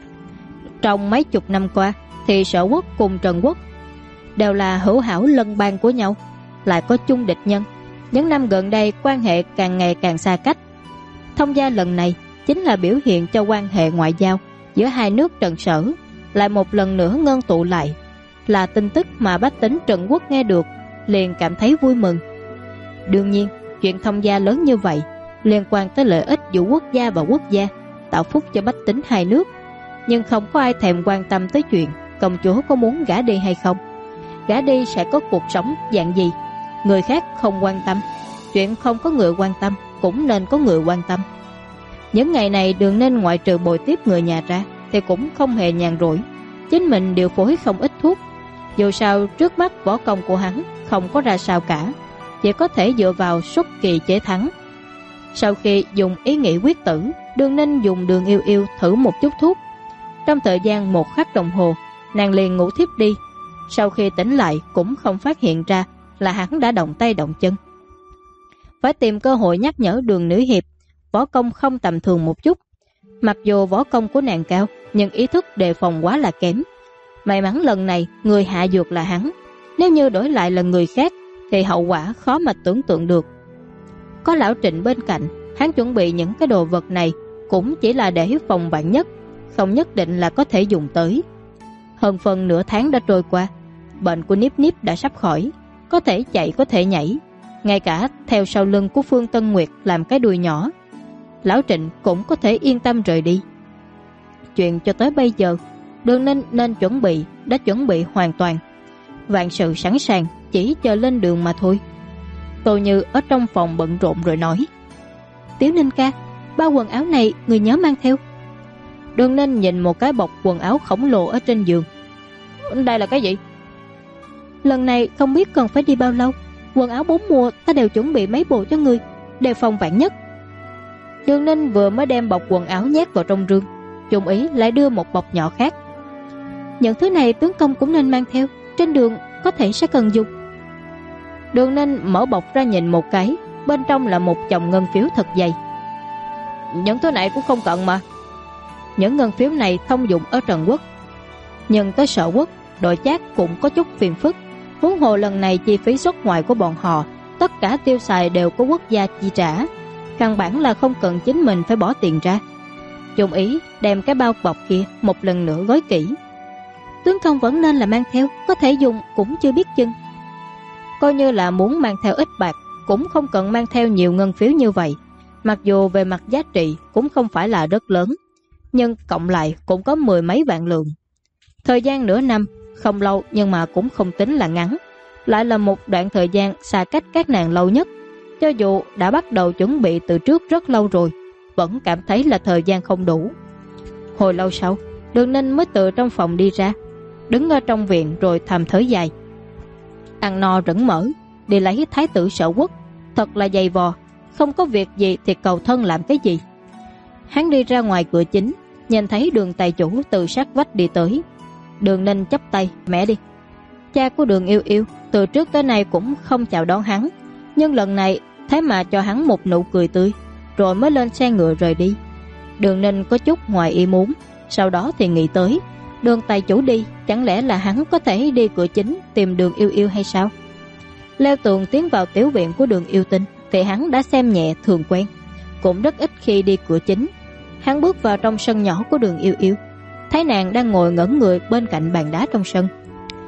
Trong mấy chục năm qua, thì Sở Quốc cùng Trần Quốc đều là hữu hảo lân bang của nhau, lại có chung địch nhân. Những năm gần đây quan hệ càng ngày càng xa cách. Thông gia lần này chính là biểu hiện cho quan hệ ngoại giao giữa hai nước Trần Sở lại một lần nữa ngưng tụ lại. Là tin tức mà bách tính Trần Quốc nghe được liền cảm thấy vui mừng. Đương nhiên, chuyện thông gia lớn như vậy liên quan tới lợi ích giữa quốc gia và quốc gia, tạo phúc cho bách tính hai nước. Nhưng không có ai thèm quan tâm tới chuyện công chúa có muốn gả đi hay không. Gả đi sẽ có cuộc sống dạng gì, người khác không quan tâm. Chuyện không có người quan tâm cũng nên có người quan tâm. Những ngày này Đường Ninh ngoại trừ bồi tiếp người nhà ra thì cũng không hề nhàn rỗi. Chính mình điều phối không ít thuốc. Dù sao trước mắt võ công của hắn không có ra sao cả, chỉ có thể dựa vào xuất kỳ chế thắng. Sau khi dùng ý nghĩ quyết tử, Đường Ninh dùng Đường Yêu Yêu thử một chút thuốc. Trong thời gian 1 khắc đồng hồ, nàng liền ngủ thiếp đi. Sau khi tỉnh lại cũng không phát hiện ra là hắn đã động tay động chân. Phải tìm cơ hội nhắc nhở Đường nữ hiệp võ công không tầm thường một chút. Mặc dù võ công của nàng cao, nhưng ý thức đề phòng quá là kém. May mắn lần này người hạ dược là hắn. Nếu như đổi lại là người khác thì hậu quả khó mà tưởng tượng được. Có lão Trịnh bên cạnh, hắn chuẩn bị những cái đồ vật này cũng chỉ là để phòng vạn nhất, không nhất định là có thể dùng tới. Hơn phần nửa tháng đã trôi qua, bệnh của Niếp Niếp đã sắp khỏi, có thể chạy có thể nhảy, ngay cả theo sau lưng của Phương Tân Nguyệt làm cái đuôi nhỏ. Lão Trịnh cũng có thể yên tâm rời đi. Chuyện cho tới bây giờ, Đường Ninh nên đã chuẩn bị hoàn toàn. Vạn sự sẵn sàng, chỉ chờ lên đường mà thôi. Tô Như ở trong phòng bận rộn rồi nói: Tiểu Ninh ca, bao quần áo này người nhớ mang theo. Đường Ninh nhìn một cái bọc quần áo khổng lồ ở trên giường. Đây là cái gì? Lần này không biết cần phải đi bao lâu. Quần áo 4 mùa ta đều chuẩn bị mấy bộ cho người, đề phòng vạn nhất. Đường Ninh vừa mới đem bọc quần áo nhét vào trong rương, Trung Ý lại đưa một bọc nhỏ khác. Những thứ này tướng công cũng nên mang theo, trên đường có thể sẽ cần dùng. Đường Ninh mở bọc ra nhìn một cái, bên trong là một chồng ngân phiếu thật dày. Những thứ này cũng không cần mà. Những ngân phiếu này thông dụng ở Trần Quốc, nhưng tới Sở Quốc đội chác cũng có chút phiền phức. Huống hồ lần này chi phí xuất ngoại của bọn họ, tất cả tiêu xài đều có quốc gia chi trả, căn bản là không cần chính mình phải bỏ tiền ra. Trung Ý đem cái bao bọc kia một lần nữa gói kỹ. Tướng công vẫn nên là mang theo, có thể dùng cũng chưa biết chừng. Coi như là muốn mang theo ít bạc, cũng không cần mang theo nhiều ngân phiếu như vậy. Mặc dù về mặt giá trị cũng không phải là rất lớn, nhưng cộng lại cũng có 10 mấy vạn lượng. Thời gian nửa năm, không lâu nhưng mà cũng không tính là ngắn, lại là một đoạn thời gian xa cách các nàng lâu nhất. Cho dù đã bắt đầu chuẩn bị từ trước rất lâu rồi, vẫn cảm thấy là thời gian không đủ. Hồi lâu sau, Đường Ninh mới từ trong phòng đi ra, đứng ở trong viện rồi thầm thở dài. Ăn no rẫn mỡ, đi lấy thái tử Sở Quốc, thật là dày vò, không có việc gì thì cầu thân làm cái gì. Hắn đi ra ngoài cửa chính, nhìn thấy Đường tài chủ từ sát vách đi tới. Đường Ninh chắp tay: Mẹ đi. Cha của Đường Yêu Yêu từ trước tới nay cũng không chào đón hắn, nhưng lần này thế mà cho hắn một nụ cười tươi, rồi mới lên xe ngựa rời đi. Đường Ninh có chút ngoài ý muốn, sau đó thì nghĩ tới Đường tài chủ đi, chẳng lẽ là hắn có thể đi cửa chính tìm Đường Yêu Yêu hay sao? Leo tường tiến vào tiểu viện của Đường Yêu Tinh thì hắn đã xem nhẹ thường quen, cũng rất ít khi đi cửa chính. Hắn bước vào trong sân nhỏ của Đường Yêu Yêu, thấy nàng đang ngồi ngẩn người bên cạnh bàn đá trong sân.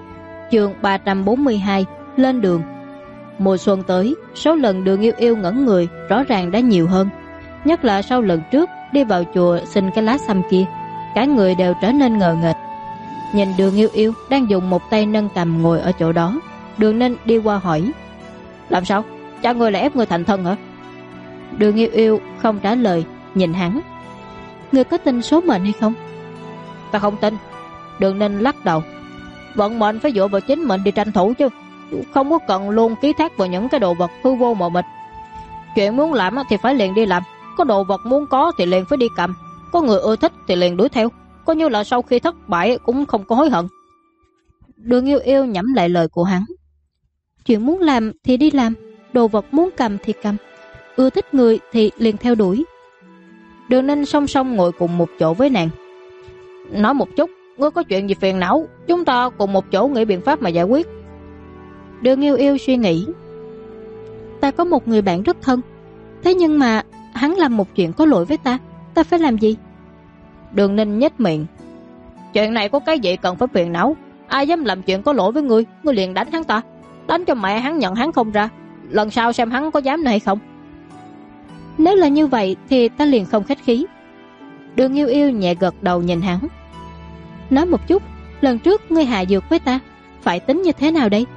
Chương 342 lên đường. Mùa xuân tới, số lần Đường Yêu Yêu ngẩn người rõ ràng đã nhiều hơn, nhất là sau lần trước đi vào chùa xin cái lá xăm kia, cả người đều trở nên ngờ nghệch. Nhìn Đường Yêu Yêu đang dùng một tay nâng cằm ngồi ở chỗ đó, Đường Ninh đi qua hỏi: làm sao? Cha ngươi lại ép ngươi thành thân hả? Đường Yêu Yêu không trả lời, nhìn hắn: ngươi có tin số mệnh hay không? Ta không tin. Đường Ninh lắc đầu: vận mệnh phải dựa vào chính mình đi tranh thủ chứ, không có cần luôn ký thác vào những cái đồ vật hư vô mờ mịt. Chuyện muốn làm thì phải liền đi làm, có đồ vật muốn có thì liền phải đi cầm, có người ưa thích thì liền đuổi theo, coi như là sau khi thất bại cũng không có hối hận. Đường Yêu Yêu nhẩm lại lời của hắn: chuyện muốn làm thì đi làm, đồ vật muốn cầm thì cầm, ưa thích người thì liền theo đuổi. Đường Ninh song song ngồi cùng một chỗ với nàng: nói một chút, ngươi có chuyện gì phiền não, chúng ta cùng một chỗ nghĩ biện pháp mà giải quyết. Đường Yêu Yêu suy nghĩ: ta có một người bạn rất thân, thế nhưng mà hắn làm một chuyện có lỗi với ta, ta phải làm gì? Đường Ninh nhếch miệng: chuyện này có cái gì cần phải phiền não, ai dám làm chuyện có lỗi với ngươi, ngươi liền đánh hắn ta, đánh cho mẹ hắn nhận hắn không ra, lần sau xem hắn có dám nữa hay không. Nếu là như vậy thì ta liền không khách khí. Đường Yêu Yêu nhẹ gật đầu nhìn hắn: nói một chút, lần trước ngươi hạ dược với ta, phải tính như thế nào đây?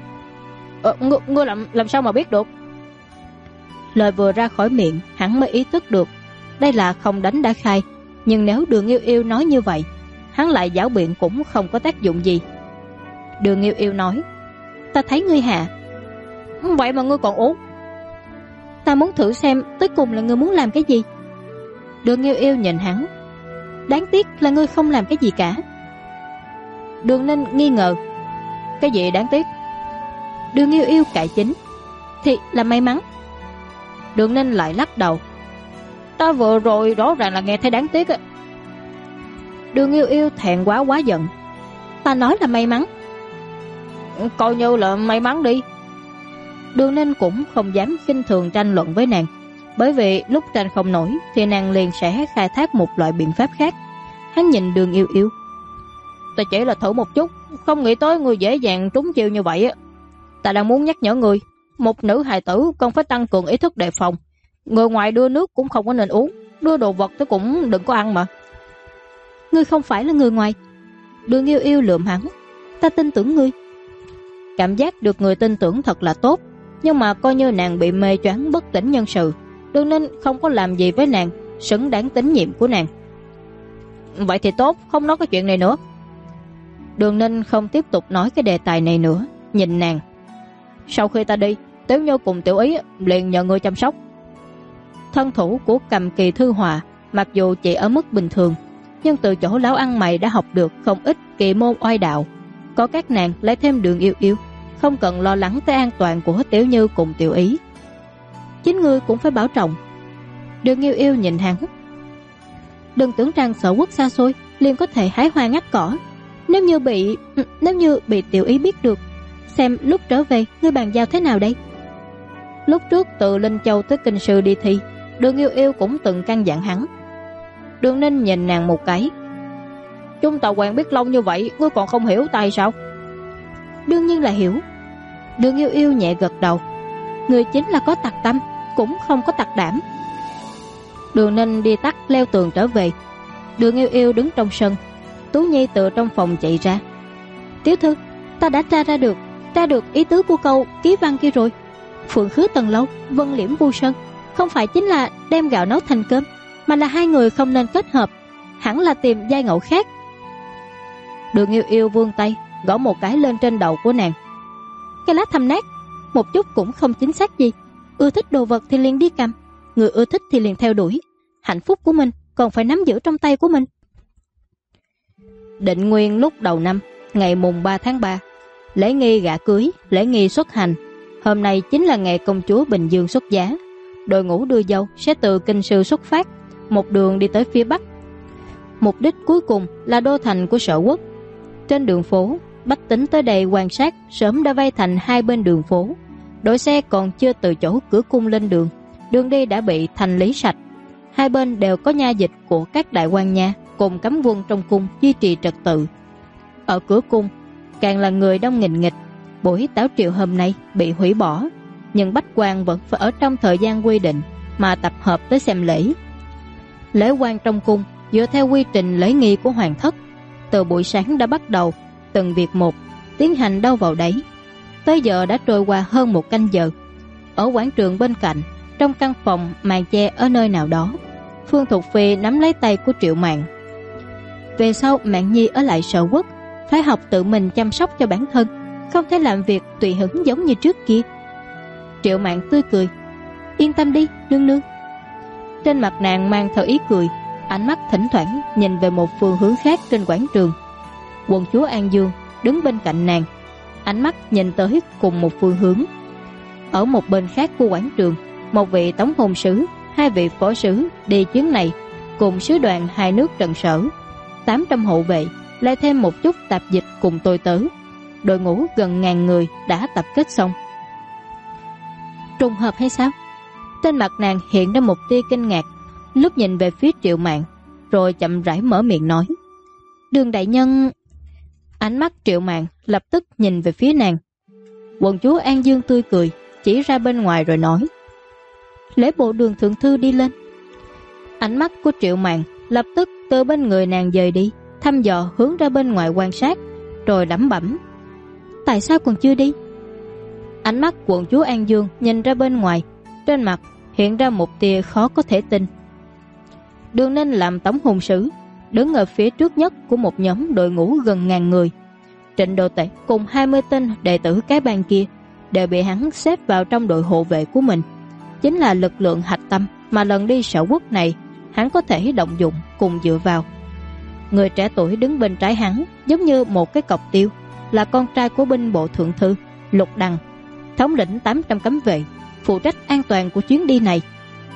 Ngươi làm sao mà biết được? Lời vừa ra khỏi miệng, hắn mới ý thức được đây là không đánh đã khai, nhưng nếu Đường Yêu Yêu nói như vậy, hắn lại giảo biện cũng không có tác dụng gì. Đường Yêu Yêu nói: ta thấy ngươi hạ. Vậy mà ngươi còn uống? Ta muốn thử xem tới cùng là ngươi muốn làm cái gì. Đường Yêu Yêu nhìn hắn: đáng tiếc là ngươi không làm cái gì cả. Đường Ninh nghi ngờ: cái gì đáng tiếc? Đường Yêu Yêu cải chính: thì là may mắn. Đường Ninh lại lắc đầu: ta vừa rồi rõ ràng là nghe thấy đáng tiếc á. Đường Yêu Yêu thẹn quá giận: ta nói là may mắn. Coi như là may mắn đi. Đường Ninh cũng không dám khinh thường tranh luận với nàng, bởi vì lúc tranh không nổi thì nàng liền sẽ khai thác một loại biện pháp khác. Hắn nhìn Đường Yêu Yêu: ta chỉ là thử một chút, không nghĩ tới người dễ dàng trúng chiêu như vậy á. Ta đang muốn nhắc nhở người, một nữ hài tử cần phải tăng cường ý thức đề phòng. Người ngoài đưa nước cũng không có nên uống, đưa đồ vật tới cũng đừng có ăn mà. Ngươi không phải là người ngoài. Đường Yêu Yêu lườm hắn: ta tin tưởng ngươi. Cảm giác được người tin tưởng thật là tốt, nhưng mà coi như nàng bị mê choáng bất tỉnh nhân sự, Đường Ninh không có làm gì với nàng, xứng đáng tín nhiệm của nàng. Vậy thì tốt, không nói cái chuyện này nữa. Đường Ninh không tiếp tục nói cái đề tài này nữa, nhìn nàng: sau khi ta đi, Tiểu Như cùng Tiểu Ý liền nhờ người chăm sóc. Thân thủ của Cầm Kỳ Thư Hòa mặc dù chỉ ở mức bình thường, nhưng từ chỗ lão ăn mày đã học được không ít kỳ môn oai đạo. Có các nàng lấy thêm Đường Yêu Yêu, không cần lo lắng tới an toàn của Tiểu Như cùng Tiểu Ý. Chính ngươi cũng phải bảo trọng. Đường Yêu Yêu nhìn hắn: đừng tưởng rằng Sở Quốc xa xôi liền có thể hái hoa ngắt cỏ. Nếu như bị Tiểu Ý biết được, xem lúc trở về ngươi bàn giao thế nào đây? Lúc trước từ Linh Châu tới Kinh Sư đi thi, Đường Yêu Yêu cũng từng căn dặn hắn. Đường Ninh nhìn nàng một cái: chúng ta quen biết lâu như vậy, ngươi còn không hiểu ta hay sao? Đương nhiên là hiểu. Đường Yêu Yêu nhẹ gật đầu: ngươi chính là có tặc tâm, cũng không có tặc đảm. Đường Ninh đi tắt leo tường trở về. Đường Yêu Yêu đứng trong sân. Tú Nhi từ trong phòng chạy ra: tiểu thư, ta đã tra được ý tứ của câu ký văn kia rồi. Phượng Khứ Tần Lâu, Vân Liễm Vu Sơn không phải chính là đem gạo nấu thành cơm, mà là hai người không nên kết hợp, hẳn là tìm giai ngẫu khác. Đường Yêu Yêu vươn tay gõ một cái lên trên đầu của nàng: cái lá thâm nát, một chút cũng không chính xác gì. Ưa thích đồ vật thì liền đi cầm, người ưa thích thì liền theo đuổi. Hạnh phúc của mình còn phải nắm giữ trong tay của mình. Định Nguyên lúc đầu năm, ngày mùng 3 tháng 3, lễ nghi gả cưới, lễ nghi xuất hành. Hôm nay chính là ngày công chúa Bình Dương xuất giá. Đội ngũ đưa dâu sẽ từ Kinh Sư xuất phát, một đường đi tới phía Bắc. Mục đích cuối cùng là đô thành của Sở Quốc. Trên đường phố, bách tính tới đây quan sát sớm đã vây thành hai bên đường phố. Đội xe còn chưa từ chỗ cửa cung lên đường, đường đi đã bị thanh lý sạch. Hai bên đều có nha dịch của các đại quan nha cùng cấm quân trong cung duy trì trật tự. Ở cửa cung, càng là người đông nghìn nghịch. Buổi tảo triều hôm nay bị hủy bỏ, nhưng bách quan vẫn phải ở trong thời gian quy định mà tập hợp tới xem lễ. Lễ quan trong cung dựa theo quy trình lễ nghi của hoàng thất, từ buổi sáng đã bắt đầu, từng việc một tiến hành đâu vào đấy. Tới giờ đã trôi qua hơn 1 canh giờ. Ở quảng trường bên cạnh, trong căn phòng màn che ở nơi nào đó, Phương Thục Phi nắm lấy tay của Triệu Mạn. Về sau Mạn Nhi ở lại Sở Quốc, phải học tự mình chăm sóc cho bản thân, không thể làm việc tùy hứng giống như trước kia. Triệu Mạn tươi cười. Yên tâm đi, nương nương. Trên mặt nàng mang theo ý cười, ánh mắt thỉnh thoảng nhìn về một phương hướng khác trên quảng trường. Quận chúa An Dương đứng bên cạnh nàng, ánh mắt nhìn tới cùng một phương hướng. Ở một bên khác của quảng trường, một vị tống hôn sứ, 2 vị phó sứ đi chuyến này, cùng sứ đoàn 2 nước Trần Sở, 800 hộ vệ, lại thêm một chút tạp dịch cùng tôi tớ. Đội ngũ gần 1000 người đã tập kết xong. Trùng hợp hay sao? Trên mặt nàng hiện ra một tia kinh ngạc, lúc nhìn về phía Triệu Mạn, rồi chậm rãi mở miệng nói. Đường đại nhân. Ánh mắt Triệu Mạn lập tức nhìn về phía nàng. Quận chúa An Dương tươi cười, chỉ ra bên ngoài rồi nói. Lễ bộ Đường thượng thư đi lên. Ánh mắt của Triệu Mạn lập tức từ bên người nàng dời đi, thăm dò hướng ra bên ngoài quan sát, rồi lẩm bẩm. Tại sao còn chưa đi? Ánh mắt quận chúa An Dương nhìn ra bên ngoài, trên mặt hiện ra một tia khó có thể tin. Đường Ninh làm tống hôn sứ, đứng ở phía trước nhất của một nhóm đội ngũ gần 1000 người. Trịnh Đồ Tể cùng 20 tên đệ tử cái bang kia đều bị hắn xếp vào trong đội hộ vệ của mình, chính là lực lượng hạch tâm mà lần đi Sở Quốc này hắn có thể động dụng cùng dựa vào. Người trẻ tuổi đứng bên trái hắn giống như một cái cọc tiêu, là con trai của binh bộ thượng thư Lục Đằng, thống lĩnh 800 cấm vệ, phụ trách an toàn của chuyến đi này.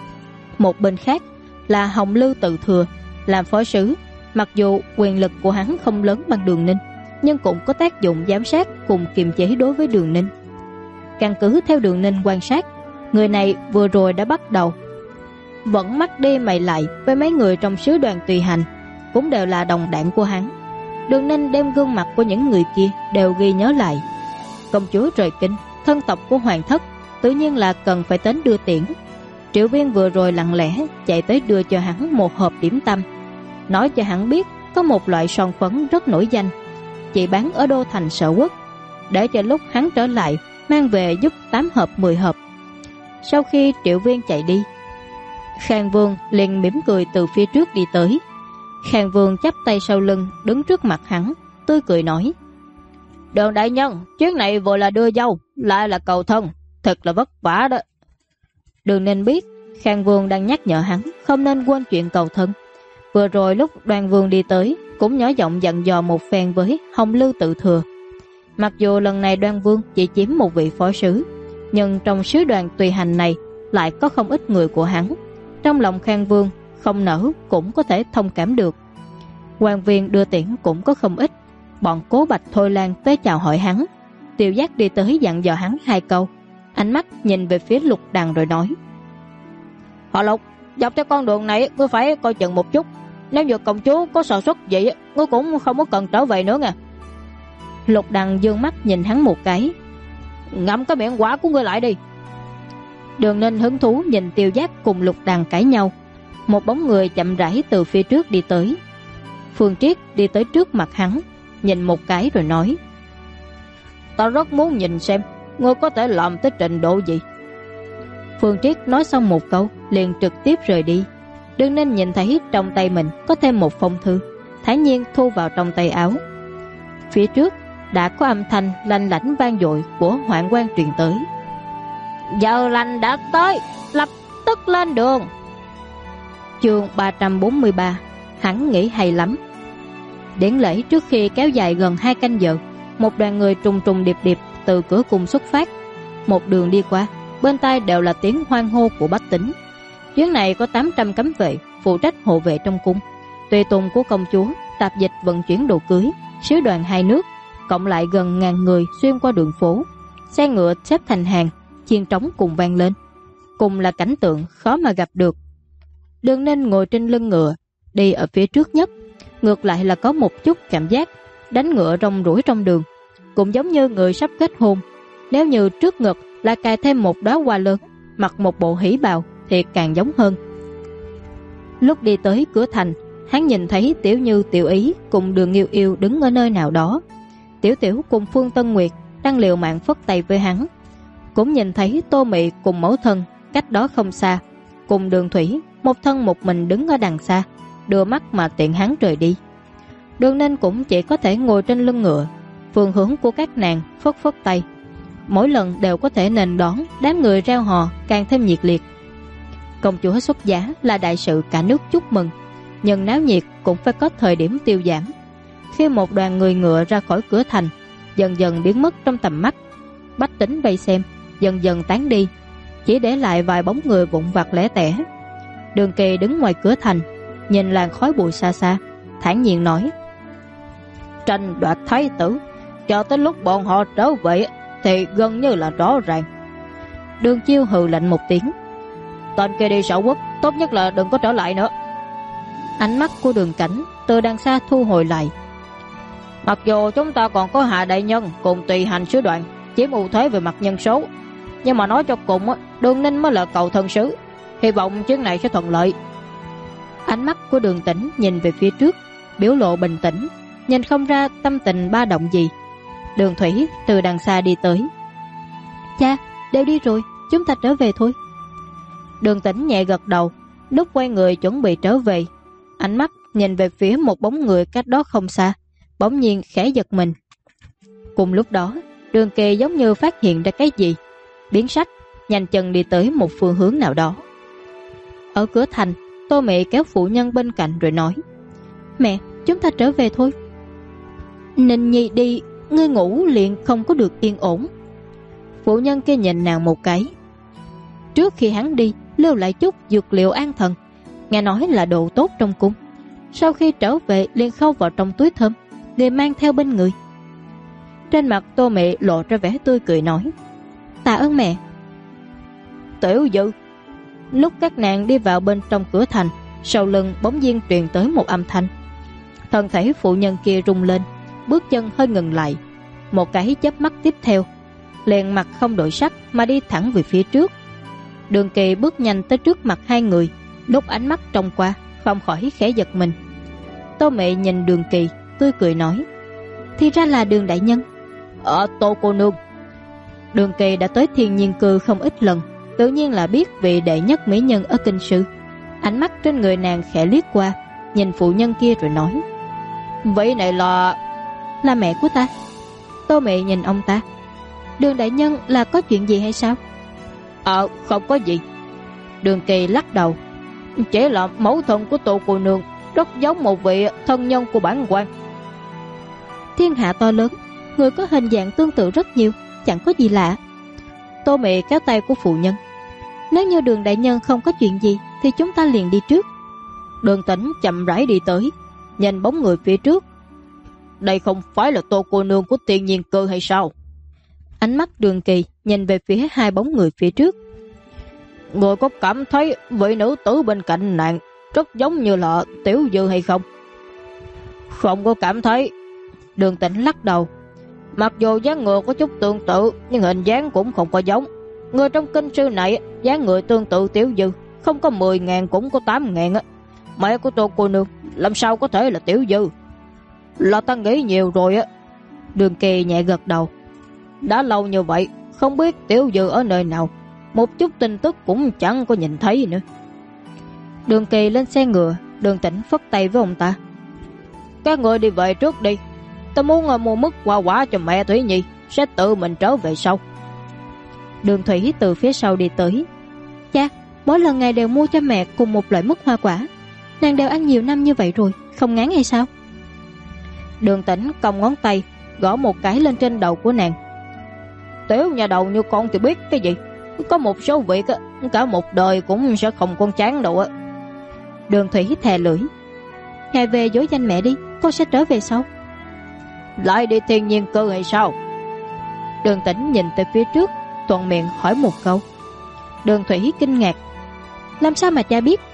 Một bên khác là Hồng Lư Tự Thừa, làm phó sứ. Mặc dù quyền lực của hắn không lớn bằng Đường Ninh, nhưng cũng có tác dụng giám sát cùng kiềm chế đối với Đường Ninh. Căn cứ theo Đường Ninh quan sát, người này vừa rồi đã bắt đầu vẫn mắt đi mày lại với mấy người trong sứ đoàn tùy hành, cũng đều là đồng đảng của hắn. Đường Ninh đem gương mặt của những người kia đều ghi nhớ lại. Công chúa rời kinh, thân tộc của hoàng thất, tự nhiên là cần phải đến đưa tiễn. Triệu Viên vừa rồi lặng lẽ chạy tới đưa cho hắn một hộp điểm tâm, nói cho hắn biết có một loại son phấn rất nổi danh, chỉ bán ở đô thành Sở Quốc, để cho lúc hắn trở lại mang về giúp 8 hộp 10 hộp. Sau khi Triệu Viên chạy đi, Khang Vương liền mỉm cười từ phía trước đi tới. Khang Vương chắp tay sau lưng đứng trước mặt hắn, tươi cười nói. Đường đại nhân, chuyến này vừa là đưa dâu lại là cầu thân, thật là vất vả đó. Đường Ninh biết Khang Vương đang nhắc nhở hắn không nên quên chuyện cầu thân. Vừa rồi lúc Đoan Vương đi tới cũng nhỏ giọng dặn dò một phen với Hồng Lư Tự Thừa. Mặc dù lần này Đoan Vương chỉ chiếm một vị phó sứ, nhưng trong sứ đoàn tùy hành này lại có không ít người của hắn. Trong lòng Khang Vương không nỡ cũng có thể thông cảm được. Quan viên đưa tiễn cũng có không ít. Bọn Cố Bạch Thôi Lan tới chào hỏi hắn. Tiêu Giác đi tới dặn dò hắn 2 câu, ánh mắt nhìn về phía Lục Đằng rồi nói. Họ Lục, dọc theo con đường này ngươi phải coi chừng một chút. Nếu như công chúa có sơ suất gì, ngươi cũng không có cần trở về nữa nha. Lục Đằng dương mắt nhìn hắn một cái. Ngậm cái miệng quả của ngươi lại đi. Đường Ninh hứng thú nhìn Tiêu Giác cùng Lục Đằng cãi nhau. Một bóng người chậm rãi từ phía trước đi tới. Phương Triết đi tới trước mặt hắn, nhìn một cái rồi nói. Ta rất muốn nhìn xem ngươi có thể làm tới trình độ gì. Phương Triết nói xong một câu liền trực tiếp rời đi. Đường Ninh nhìn thấy trong tay mình có thêm một phong thư, thản nhiên thu vào trong tay áo. Phía trước đã có âm thanh lanh lảnh vang dội của hoạn quan truyền tới. Giờ lành đã tới, lập tức lên đường. Chương 343. Hắn nghĩ hay lắm. Điển lễ trước khi kéo dài gần 2 canh giờ, một đoàn người trùng trùng điệp điệp từ cửa cung xuất phát. Một đường đi qua, bên tai đều là tiếng hoan hô của bách tính. Chuyến này có 800 cấm vệ phụ trách hộ vệ trong cung, tùy tùng của công chúa, tạp dịch vận chuyển đồ cưới, sứ đoàn 2 nước, cộng lại gần 1000 người xuyên qua đường phố. Xe ngựa xếp thành hàng, chiên trống cùng vang lên. Cùng là cảnh tượng khó mà gặp được. Đường Ninh ngồi trên lưng ngựa, đi ở phía trước nhất. Ngược lại là có một chút cảm giác đánh ngựa rong ruổi trong đường, cũng giống như người sắp kết hôn. Nếu như trước ngực lại cài thêm một đóa hoa lớn, mặc một bộ hỉ bào thì càng giống hơn. Lúc đi tới cửa thành, hắn nhìn thấy Tiểu Như, Tiểu Ý cùng Đường Nghiêu Yêu đứng ở nơi nào đó. Tiểu Tiểu cùng Phương Tân Nguyệt đang liều mạng phất tay với hắn. Cũng nhìn thấy Tô Mị cùng mẫu thân cách đó không xa, cùng Đường Thủy một thân một mình đứng ở đằng xa, đưa mắt mà tiện hắn rời đi. Đường Ninh cũng chỉ có thể ngồi trên lưng ngựa, phương hướng của các nàng phất phất tay. Mỗi lần đều có thể nền đón, đám người reo hò càng thêm nhiệt liệt. Công chúa xuất giá là đại sự cả nước chúc mừng, nhưng náo nhiệt cũng phải có thời điểm tiêu giảm. Khi một đoàn người ngựa ra khỏi cửa thành, dần dần biến mất trong tầm mắt, bách tính vây xem dần dần tán đi, chỉ để lại vài bóng người vụn vặt lẻ tẻ. Đường Kỳ đứng ngoài cửa thành, nhìn làn khói bụi xa xa, thản nhiên nói: tranh đoạt thái tử, cho tới lúc bọn họ trở về thì gần như là rõ ràng. Đường Chiêu hừ lạnh một tiếng: tên kia đi xảo quốc, tốt nhất là đừng có trở lại nữa. Ánh mắt của Đường Cảnh từ đằng xa thu hồi lại. Mặc dù chúng ta còn có Hạ đại nhân cùng tùy hành sứ đoàn chiếm ưu thế về mặt nhân số, nhưng mà nói cho cùng Đường Ninh mới là cầu thân sứ, hy vọng chuyến này sẽ thuận lợi. Ánh mắt của Đường Tĩnh nhìn về phía trước, biểu lộ bình tĩnh, nhìn không ra tâm tình ba động gì. Đường Thủy từ đằng xa đi tới: cha, đều đi rồi, chúng ta trở về thôi. Đường Tĩnh nhẹ gật đầu, lúc quay người chuẩn bị trở về, ánh mắt nhìn về phía một bóng người cách đó không xa, bỗng nhiên khẽ giật mình. Cùng lúc đó, Đường Kỳ giống như phát hiện ra cái gì, biến sắc, nhanh chân đi tới một phương hướng nào đó. Ở cửa thành, Tô Mị kéo phụ nhân bên cạnh rồi nói: mẹ, chúng ta trở về thôi. Ninh Nhi đi, ngươi ngủ liền không có được yên ổn. Phụ nhân kia nhìn nàng một cái. Trước khi hắn đi, lưu lại chút dược liệu an thần, nghe nói là đồ tốt trong cung. Sau khi trở về liền khâu vào trong túi thơm, người mang theo bên người. Trên mặt Tô Mị lộ ra vẻ tươi cười nói: tạ ơn mẹ. Tiểu Dư. Lúc các nàng đi vào bên trong cửa thành, sau lưng bỗng nhiên truyền tới một âm thanh. Thân thể phụ nhân kia rung lên, bước chân hơi ngừng lại. Một cái chớp mắt tiếp theo, liền mặt không đổi sắc mà đi thẳng về phía trước. Đường Kỳ bước nhanh tới trước mặt hai người, lúc ánh mắt trông qua không khỏi khẽ giật mình. Tô Mị nhìn Đường Kỳ tươi cười nói: thì ra là Đường đại nhân. Tô cô nương. Đường Kỳ đã tới Thiên Nhiên Cư không ít lần, tự nhiên là biết vị đệ nhất mỹ nhân ở kinh sư. Ánh mắt trên người nàng khẽ liếc qua, nhìn phụ nhân kia rồi nói: vậy này là mẹ của ta. Tô Mị nhìn ông ta: Đường đại nhân là có chuyện gì hay sao? Không có gì. Đường Kỳ lắc đầu: chỉ là mẫu thân của Tô cô nương rất giống một vị thân nhân của bản quan. Thiên hạ to lớn, người có hình dạng tương tự rất nhiều, chẳng có gì lạ. Tô Mị kéo tay của phụ nhân: nếu như Đường đại nhân không có chuyện gì thì chúng ta liền đi trước. Đường Tĩnh chậm rãi đi tới, nhìn bóng người phía trước: đây không phải là Tô cô nương của Thiên Nhiên Cư hay sao? Ánh mắt Đường Kỳ nhìn về phía hai bóng người phía trước: người có cảm thấy vị nữ tử bên cạnh nàng rất giống như là Tiểu Dư hay không? Không có cảm thấy. Đường Tĩnh lắc đầu: mặc dù dáng người có chút tương tự, nhưng hình dáng cũng không có giống. Người trong kinh sư này dáng người tương tự Tiểu Dư không có 10.000 cũng có 8.000 á. Mẹ của Tô cô nương làm sao có thể là Tiểu Dư? Là ta nghĩ nhiều rồi á. Đường Kỳ nhẹ gật đầu: đã lâu như vậy, không biết Tiểu Dư ở nơi nào, một chút tin tức cũng chẳng có nhìn thấy nữa. Đường Kỳ lên xe ngựa, Đường Tĩnh phất tay với ông ta: các người đi về trước đi, ta muốn mua mứt hoa quả cho mẹ Thủy Nhi, sẽ tự mình trở về sau. Đường Thủy từ phía sau đi tới: cha, mỗi lần ngài đều mua cho mẹ cùng một loại mứt hoa quả, nàng đều ăn nhiều năm như vậy rồi, không ngán hay sao? Đường Tĩnh cong ngón tay gõ một cái lên trên đầu của nàng: tiểu nhà đầu như con thì biết cái gì, có một số việc cả một đời cũng sẽ không con chán đâu á. Đường Thủy thè lưỡi: ngài về dỗ danh mẹ đi, con sẽ trở về sau. Lại đi Thiên Nhiên Cư hay sao? Đường Tĩnh nhìn tới phía trước, thuận miệng hỏi một câu. Đường Thủy kinh ngạc: làm sao mà cha biết?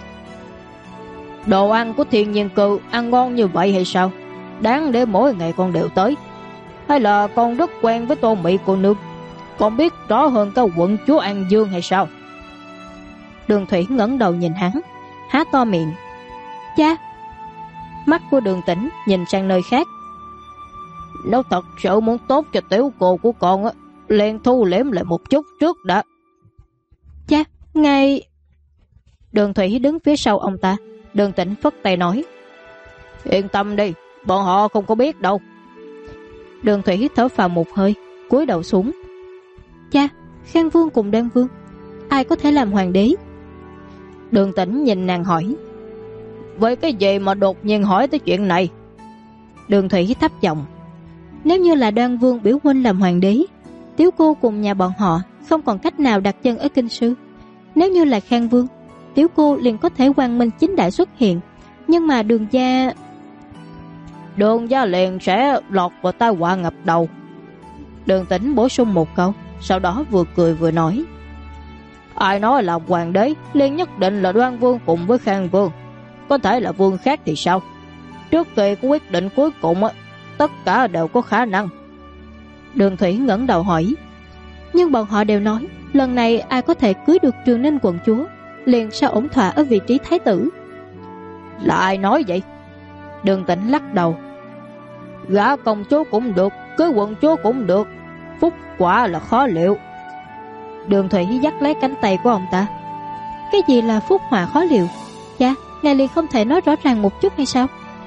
Đồ ăn của Thiên Nhiên Cư ăn ngon như vậy hay sao? Đáng để mỗi ngày con đều tới. Hay là con rất quen với Tô Mỹ cô nương, con biết rõ hơn cả quận chúa An Dương hay sao? Đường Thủy ngẩng đầu nhìn hắn, há to miệng. Cha! Mắt của Đường Tĩnh nhìn sang nơi khác. Nếu thật sự muốn tốt cho tiểu cô của con á, liền thu liễm lại một chút trước đã. Cha, ngài... Đường Thủy đứng phía sau ông ta. Đường Tĩnh phất tay nói. Yên tâm đi, bọn họ không có biết đâu. Đường Thủy thở phào một hơi, cúi đầu xuống. Cha, Khang Vương cùng Đoan Vương, ai có thể làm hoàng đế? Đường Tĩnh nhìn nàng hỏi. Với cái gì mà đột nhiên hỏi tới chuyện này? Đường Thủy thấp giọng. Nếu như là Đoan Vương biểu huynh làm hoàng đế, Tiếu cô cùng nhà bọn họ không còn cách nào đặt chân ở Kinh Sư. Nếu như là Khang Vương, Tiếu cô liền có thể quang minh chính đại xuất hiện. Nhưng mà Đường gia liền sẽ lọt vào tai họa ngập đầu. Đường Tĩnh bổ sung một câu, sau đó vừa cười vừa nói. Ai nói là hoàng đế liền nhất định là Đoan Vương cùng với Khang Vương? Có thể là vương khác thì sao? Trước khi có quyết định cuối cùng á, tất cả đều có khả năng. Đường Thủy ngẩng đầu hỏi. Nhưng bọn họ đều nói lần này ai có thể cưới được Trường Ninh quận chúa liền sẽ ổn thỏa ở vị trí thái tử. Là ai nói vậy? Đường Tĩnh lắc đầu. Gả công chúa cũng được, cưới quận chúa cũng được, phúc quả là khó liệu. Đường Thủy dắt lấy cánh tay của ông ta. Cái gì là phúc họa khó liệu? Cha, ngài liền không thể nói rõ ràng một chút hay sao?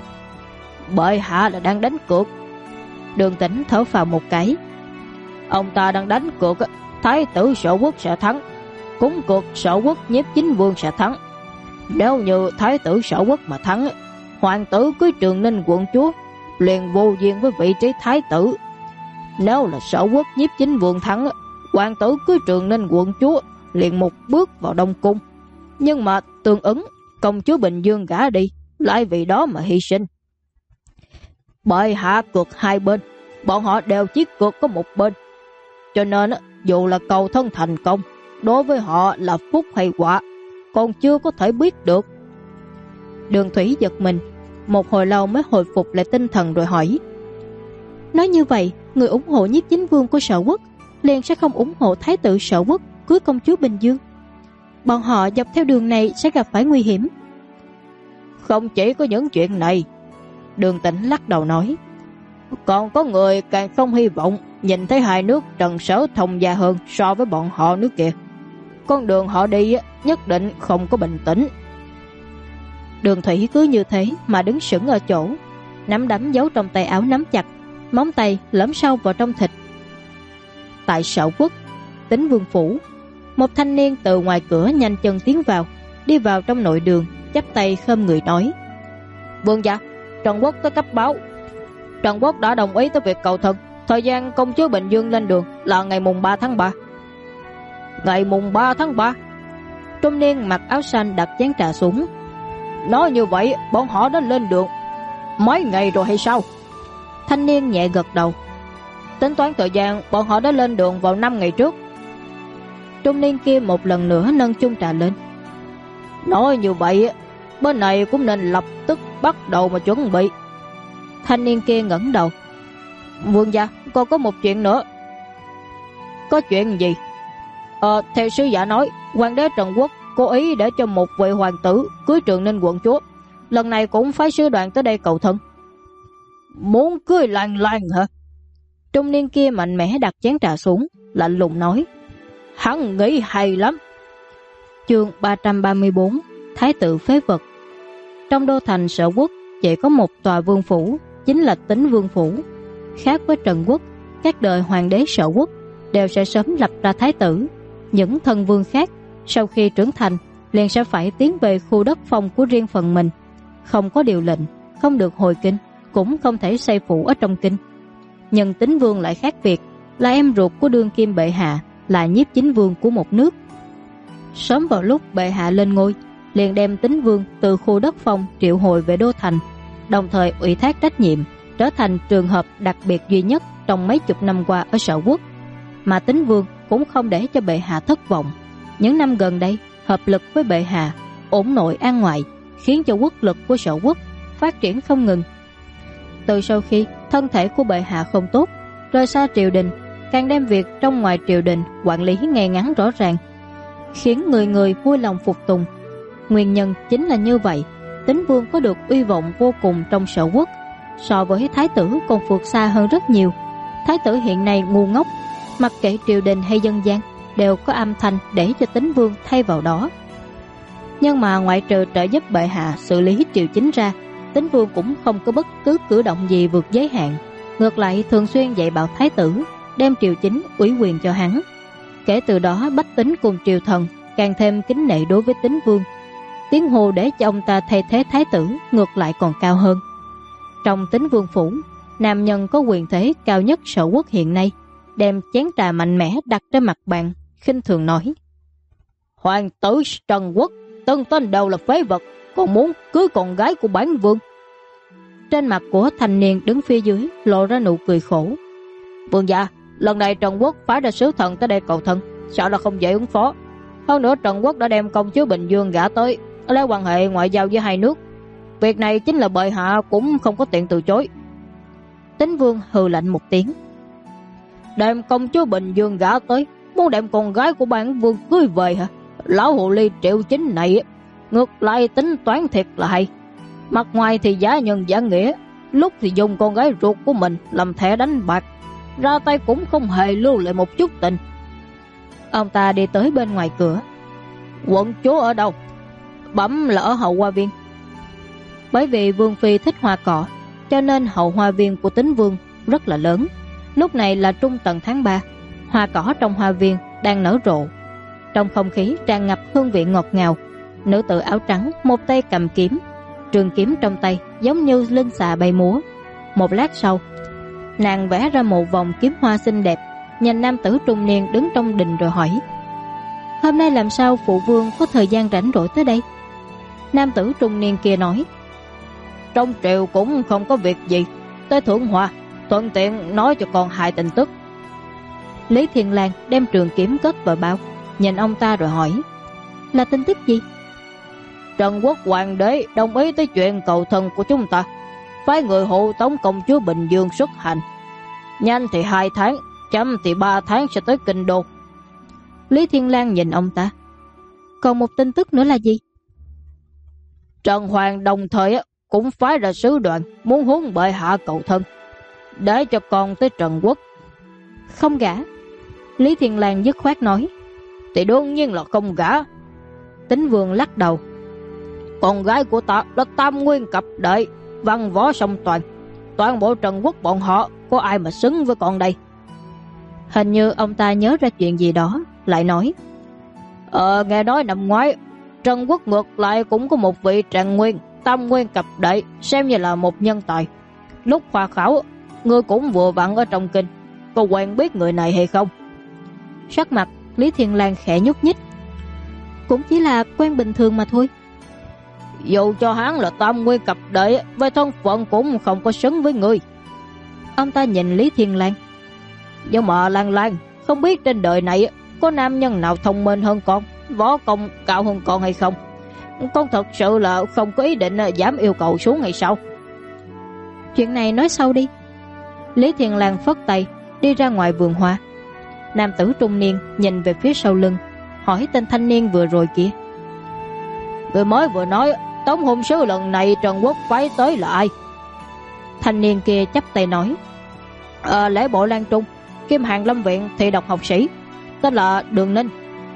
Bệ hạ là đang đánh cược. Đường Tĩnh thở phào một cái. Ông ta đang đánh cược thái tử Sở Quốc sẽ thắng, cũng cược Sở Quốc Nhiếp Chính Vương sẽ thắng. Nếu như thái tử Sở Quốc mà thắng, hoàng tử cưới Trường Ninh quận chúa liền vô duyên với vị trí thái tử. Nếu là Sở Quốc Nhiếp Chính Vương thắng, hoàng tử cưới Trường Ninh quận chúa liền một bước vào Đông Cung. Nhưng mà tương ứng công chúa Bình Dương gả đi lại vì đó mà hy sinh. Bệ hạ cược hai bên, bọn họ đều chỉ cược có một bên. Cho nên dù là cầu thân thành công, đối với họ là phúc hay họa còn chưa có thể biết được. Đường Thủy giật mình, một hồi lâu mới hồi phục lại tinh thần rồi hỏi. Nói như vậy, người ủng hộ Nhiếp Chính Vương của Sở Quốc liền sẽ không ủng hộ thái tử Sở Quốc cưới công chúa Bình Dương. Bọn họ dọc theo đường này sẽ gặp phải nguy hiểm. Không chỉ có những chuyện này, Đường Tĩnh lắc đầu nói, còn có người càng không hy vọng nhìn thấy hai nước Trần Sở thông gia hơn so với bọn họ nữa kìa. Con đường họ đi nhất định không có bình tĩnh. Đường Thủy cứ như thế mà đứng sững ở chỗ, nắm đấm giấu trong tay áo nắm chặt, móng tay lõm sâu vào trong thịt. Tại Sở Quốc, Tính Vương phủ, một thanh niên từ ngoài cửa nhanh chân tiến vào, đi vào trong nội đường, chắp tay khom người nói: Vương gia, Trần Quốc tới cấp báo. Trần Quốc đã đồng ý tới việc cầu thân. Thời gian công chúa Bình Dương lên đường là ngày mùng 3 tháng 3. Ngày mùng 3 tháng 3? Trung niên mặc áo xanh đặt chén trà xuống. Nói như vậy bọn họ đã lên đường mấy ngày rồi hay sao? Thanh niên nhẹ gật đầu. Tính toán thời gian, bọn họ đã lên đường vào 5 ngày trước. Trung niên kia một lần nữa nâng chung trà lên. Nói như vậy bên này cũng nên lập tức bắt đầu mà chuẩn bị. Thanh niên kia ngẩng đầu. Vương gia, còn có một chuyện nữa. Có chuyện gì? Theo sứ giả nói, hoàng đế Trần Quốc cố ý để cho một vị hoàng tử cưới Trường Ninh quận chúa, lần này cũng phái sứ đoàn tới đây cầu thân. Muốn cưới Lan Lan hả? Trung niên kia mạnh mẽ đặt chén trà xuống, lạnh lùng nói. Hắn nghĩ hay lắm. Chương 334, Thái tử phế vật. Trong đô thành Sở Quốc chỉ có một tòa vương phủ, chính là Tính Vương phủ. Khác với Trần Quốc, các đời hoàng đế Sở Quốc đều sẽ sớm lập ra thái tử. Những thân vương khác sau khi trưởng thành liền sẽ phải tiến về khu đất phong của riêng phần mình, không có điều lệnh, không được hồi kinh, cũng không thể xây phủ ở trong kinh. Nhưng Tính Vương lại khác biệt, là em ruột của đương kim bệ hạ, là nhiếp chính vương của một nước. Sớm vào lúc bệ hạ lên ngôi, liền đem Tính Vương từ khu đất phong triệu hồi về đô thành, đồng thời ủy thác trách nhiệm, trở thành trường hợp đặc biệt duy nhất trong mấy chục năm qua ở Sở Quốc. Mà Tính Vương cũng không để cho bệ hạ thất vọng. Những năm gần đây, hợp lực với bệ hạ, ổn nội an ngoại, khiến cho quốc lực của Sở Quốc phát triển không ngừng. Từ sau khi thân thể của bệ hạ không tốt, Rời xa triều đình, càng đem việc trong ngoài triều đình quản lý ngay ngắn rõ ràng, khiến người người vui lòng phục tùng. Nguyên nhân chính là như vậy, Tín Vương có được uy vọng vô cùng trong Sở Quốc, so với Thái tử còn vượt xa hơn rất nhiều. Thái tử hiện nay ngu ngốc, mặc kệ triều đình hay dân gian đều có âm thanh để cho Tín Vương thay vào đó. Nhưng mà ngoại trừ trợ giúp bệ hạ xử lý triều chính ra, Tín Vương cũng không có bất cứ cử động gì vượt giới hạn, ngược lại thường xuyên dạy bảo thái tử, đem triều chính ủy quyền cho hắn. Kể từ đó bách tính cùng triều thần càng thêm kính nể đối với Tín Vương. Tiếng hô để cho ông ta thay thế thái tử ngược lại còn cao hơn. Trong Tín Vương phủ, nam nhân có quyền thế cao nhất Sở Quốc hiện nay đem chén trà mạnh mẽ đặt trên mặt bàn, khinh thường nói: Hoàng tử Trần Quốc tân tên đều là phế vật, còn muốn cưới con gái của bản vương. Trên mặt của thanh niên đứng phía dưới lộ ra nụ cười khổ. Vương gia, lần này Trần Quốc phái ra sứ thần tới đây cầu thân, sợ là không dễ ứng phó. Hơn nữa Trần Quốc đã đem công chúa Bình Dương gả tới, lấy quan hệ ngoại giao với hai nước. Việc này chính là bệ hạ cũng không có tiện từ chối. Tín Vương hừ lạnh một tiếng. Đem công chúa Bình Dương gả tới, muốn đem con gái của bản vương cưới về hả? Lão hồ ly Triệu Chính này ngược lại tính toán thiệt là hay. Mặt ngoài thì giả nhân giả nghĩa, lúc thì dùng con gái ruột của mình làm thẻ đánh bạc, ra tay cũng không hề lưu lại một chút tình. Ông ta đi tới bên ngoài cửa. Quận chúa ở đâu? Bẩm là ở hậu hoa viên. Bởi vì vương phi thích hoa cỏ, cho nên hậu hoa viên của Tín Vương rất là lớn. Lúc này là trung tuần tháng 3, hoa cỏ trong hoa viên đang nở rộ. Trong không khí tràn ngập hương vị ngọt ngào. Nữ tử áo trắng một tay cầm kiếm, trường kiếm trong tay giống như linh xà bay múa. Một lát sau, nàng vẽ ra một vòng kiếm hoa xinh đẹp, nhìn nam tử trung niên đứng trong đình rồi hỏi: Hôm nay làm sao phụ vương có thời gian rảnh rỗi tới đây? Nam tử trung niên kia nói: Trong triều cũng không có việc gì, tới thưởng hoa, thuận tiện nói cho con hai tin tức. Lý Thiên Lang đem trường kiếm cất vào bao, nhìn ông ta rồi hỏi: Là tin tức gì? Trần Quốc hoàng đế đồng ý tới chuyện cầu thân của chúng ta, phái người hộ tống công chúa Bình Dương xuất hành. Nhanh thì 2 tháng, chậm thì 3 tháng sẽ tới kinh đô. Lý Thiên Lang nhìn ông ta. Còn một tin tức nữa là gì? Trần Hoàng đồng thời cũng phái ra sứ đoàn muốn hướng bệ hạ cầu thân, để cho con tới Trần Quốc. Không gả. Lý Thiên Lang dứt khoát nói. Thì đương nhiên là không gả. Tín Vương lắc đầu. Con gái của ta là tam nguyên cập đệ, văn võ song toàn, toàn bộ Trần Quốc bọn họ có ai mà xứng với con đây? Hình như ông ta nhớ ra chuyện gì đó, lại nói: Nghe nói năm ngoái Trần Quốc ngược lại cũng có một vị trạng nguyên, tam nguyên cập đệ, xem như là một nhân tài. Lúc khoa khảo, ngươi cũng vừa vặn ở trong kinh, có quen biết người này hay không? Sắc mặt Lý Thiên Lang khẽ nhúc nhích. Cũng chỉ là quen bình thường mà thôi. Dù cho hắn là tam nguyên cập đệ, với thân phận cũng không có xứng với ngươi. Ông ta nhìn Lý Thiên Lang. Nhưng mà Lang, không biết trên đời này có nam nhân nào thông minh hơn con, võ công cao hơn con hay không? Con thật sự là không có ý định giảm yêu cầu xuống hay sao? Chuyện này nói sau đi. Lý Thiên Lang phất tay đi ra ngoài vườn hoa. Nam tử trung niên nhìn về phía sau lưng, hỏi tên thanh niên vừa rồi kia: Người mới vừa nói tống hôn sứ lần này Trần Quốc phái tới là ai? Thanh niên kia chắp tay nói: Lễ bộ Lan Trung, Kim Hàng Lâm Viện thị độc học sĩ, tên là Đường Ninh.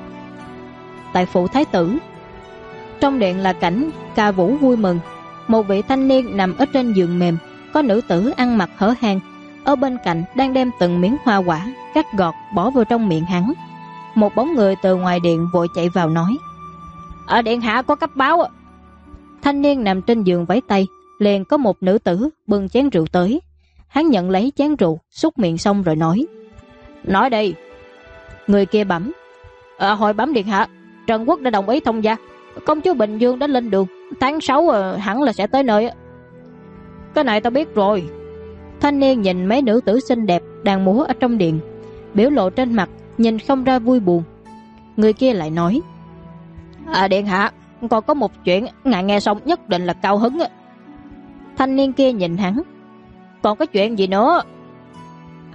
Tại phủ thái tử, trong điện là cảnh ca vũ vui mừng. Một vị thanh niên nằm ở trên giường mềm, có nữ tử ăn mặc hở hang ở bên cạnh đang đem từng miếng hoa quả cắt gọt bỏ vào trong miệng hắn. Một bóng người từ ngoài điện vội chạy vào nói: Ở điện hạ có cấp báo. Thanh niên nằm trên giường vẫy tay, liền có một nữ tử bưng chén rượu tới. Hắn nhận lấy chén rượu, xúc miệng xong rồi nói: Nói đi. Người kia bẩm: Hồi bẩm điện hạ, Trần Quốc đã đồng ý thông gia, công chúa Bình Dương đã lên đường, tháng 6 hẳn là sẽ tới nơi. Cái này ta biết rồi. Thanh niên nhìn mấy nữ tử xinh đẹp đang múa ở trong điện, biểu lộ trên mặt nhìn không ra vui buồn. Người kia lại nói: Điện hạ, còn có một chuyện ngài nghe xong nhất định là cao hứng. Thanh niên kia nhìn hắn: Còn có chuyện gì nữa?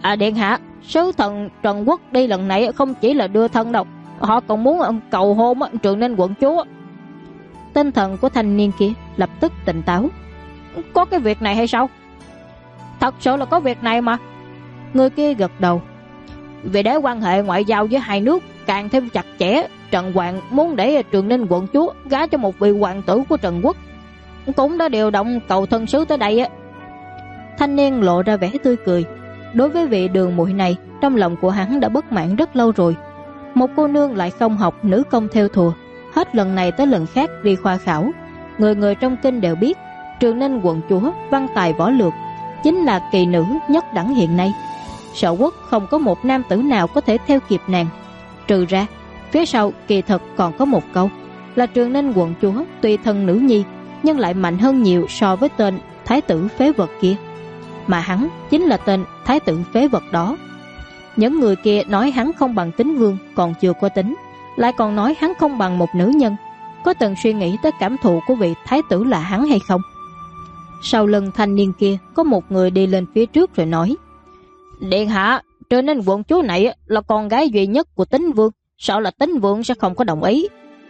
Điện hạ, sứ thần Trần Quốc đi lần này không chỉ là đưa thân đâu, họ còn muốn cầu hôn Trường Ninh quận chúa. Tinh thần của thanh niên kia lập tức tỉnh táo. Có cái việc này hay sao? Thật sự là có việc này mà. Người kia gật đầu. Vì để quan hệ ngoại giao với hai nước càng thêm chặt chẽ, Trần Hoàng muốn để Trường Ninh quận chúa gả cho một vị hoàng tử của Trần Quốc, cũng đã điều động cầu thân sứ tới đây á. Thanh niên lộ ra vẻ tươi cười. Đối với vị đường muội này, trong lòng của hắn đã bất mãn rất lâu rồi. Một cô nương lại không học nữ công theo thùa, hết lần này tới lần khác đi khoa khảo. Người người trong kinh đều biết Trường Ninh quận chúa văn tài võ lược, chính là kỳ nữ nhất đẳng hiện nay. Sở Quốc không có một nam tử nào có thể theo kịp nàng. Trừ ra phía sau kỳ thực còn có một câu là Trường Ninh quận chúa tuy thân nữ nhi nhưng lại mạnh hơn nhiều so với tên thái tử phế vật kia. Mà hắn chính là tên thái tử phế vật đó. Những người kia nói hắn không bằng Tín Vương còn chưa có tính, lại còn nói hắn không bằng một nữ nhân. Có từng suy nghĩ tới cảm thụ của vị thái tử là hắn hay không? Sau lưng thanh niên kia có một người đi lên phía trước rồi nói: Điện hạ, Trường Ninh quận chúa này là con gái duy nhất của Tín Vương, sợ là Tín Vương sẽ không có đồng ý.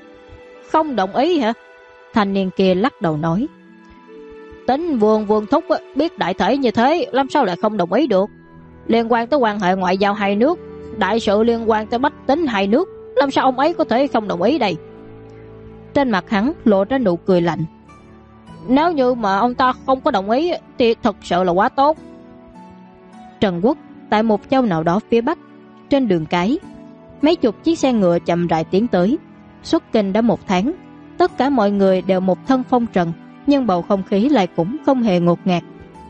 Không đồng ý hả? Thanh niên kia lắc đầu nói: Tín Vương Vương thúc biết đại thể như thế, làm sao lại không đồng ý được? Liên quan tới quan hệ ngoại giao hai nước, đại sự liên quan tới bách tính hai nước, làm sao ông ấy có thể không đồng ý đây? Trên mặt hắn lộ ra nụ cười lạnh. Nếu như mà ông ta không có đồng ý thì thật sự là quá tốt. Trần Quốc, tại một châu nào đó phía bắc, trên đường cái, mấy chục chiếc xe ngựa chậm rãi tiến tới. Xuất kinh đã 1 tháng, tất cả mọi người đều một thân phong trần, nhưng bầu không khí lại cũng không hề ngột ngạt.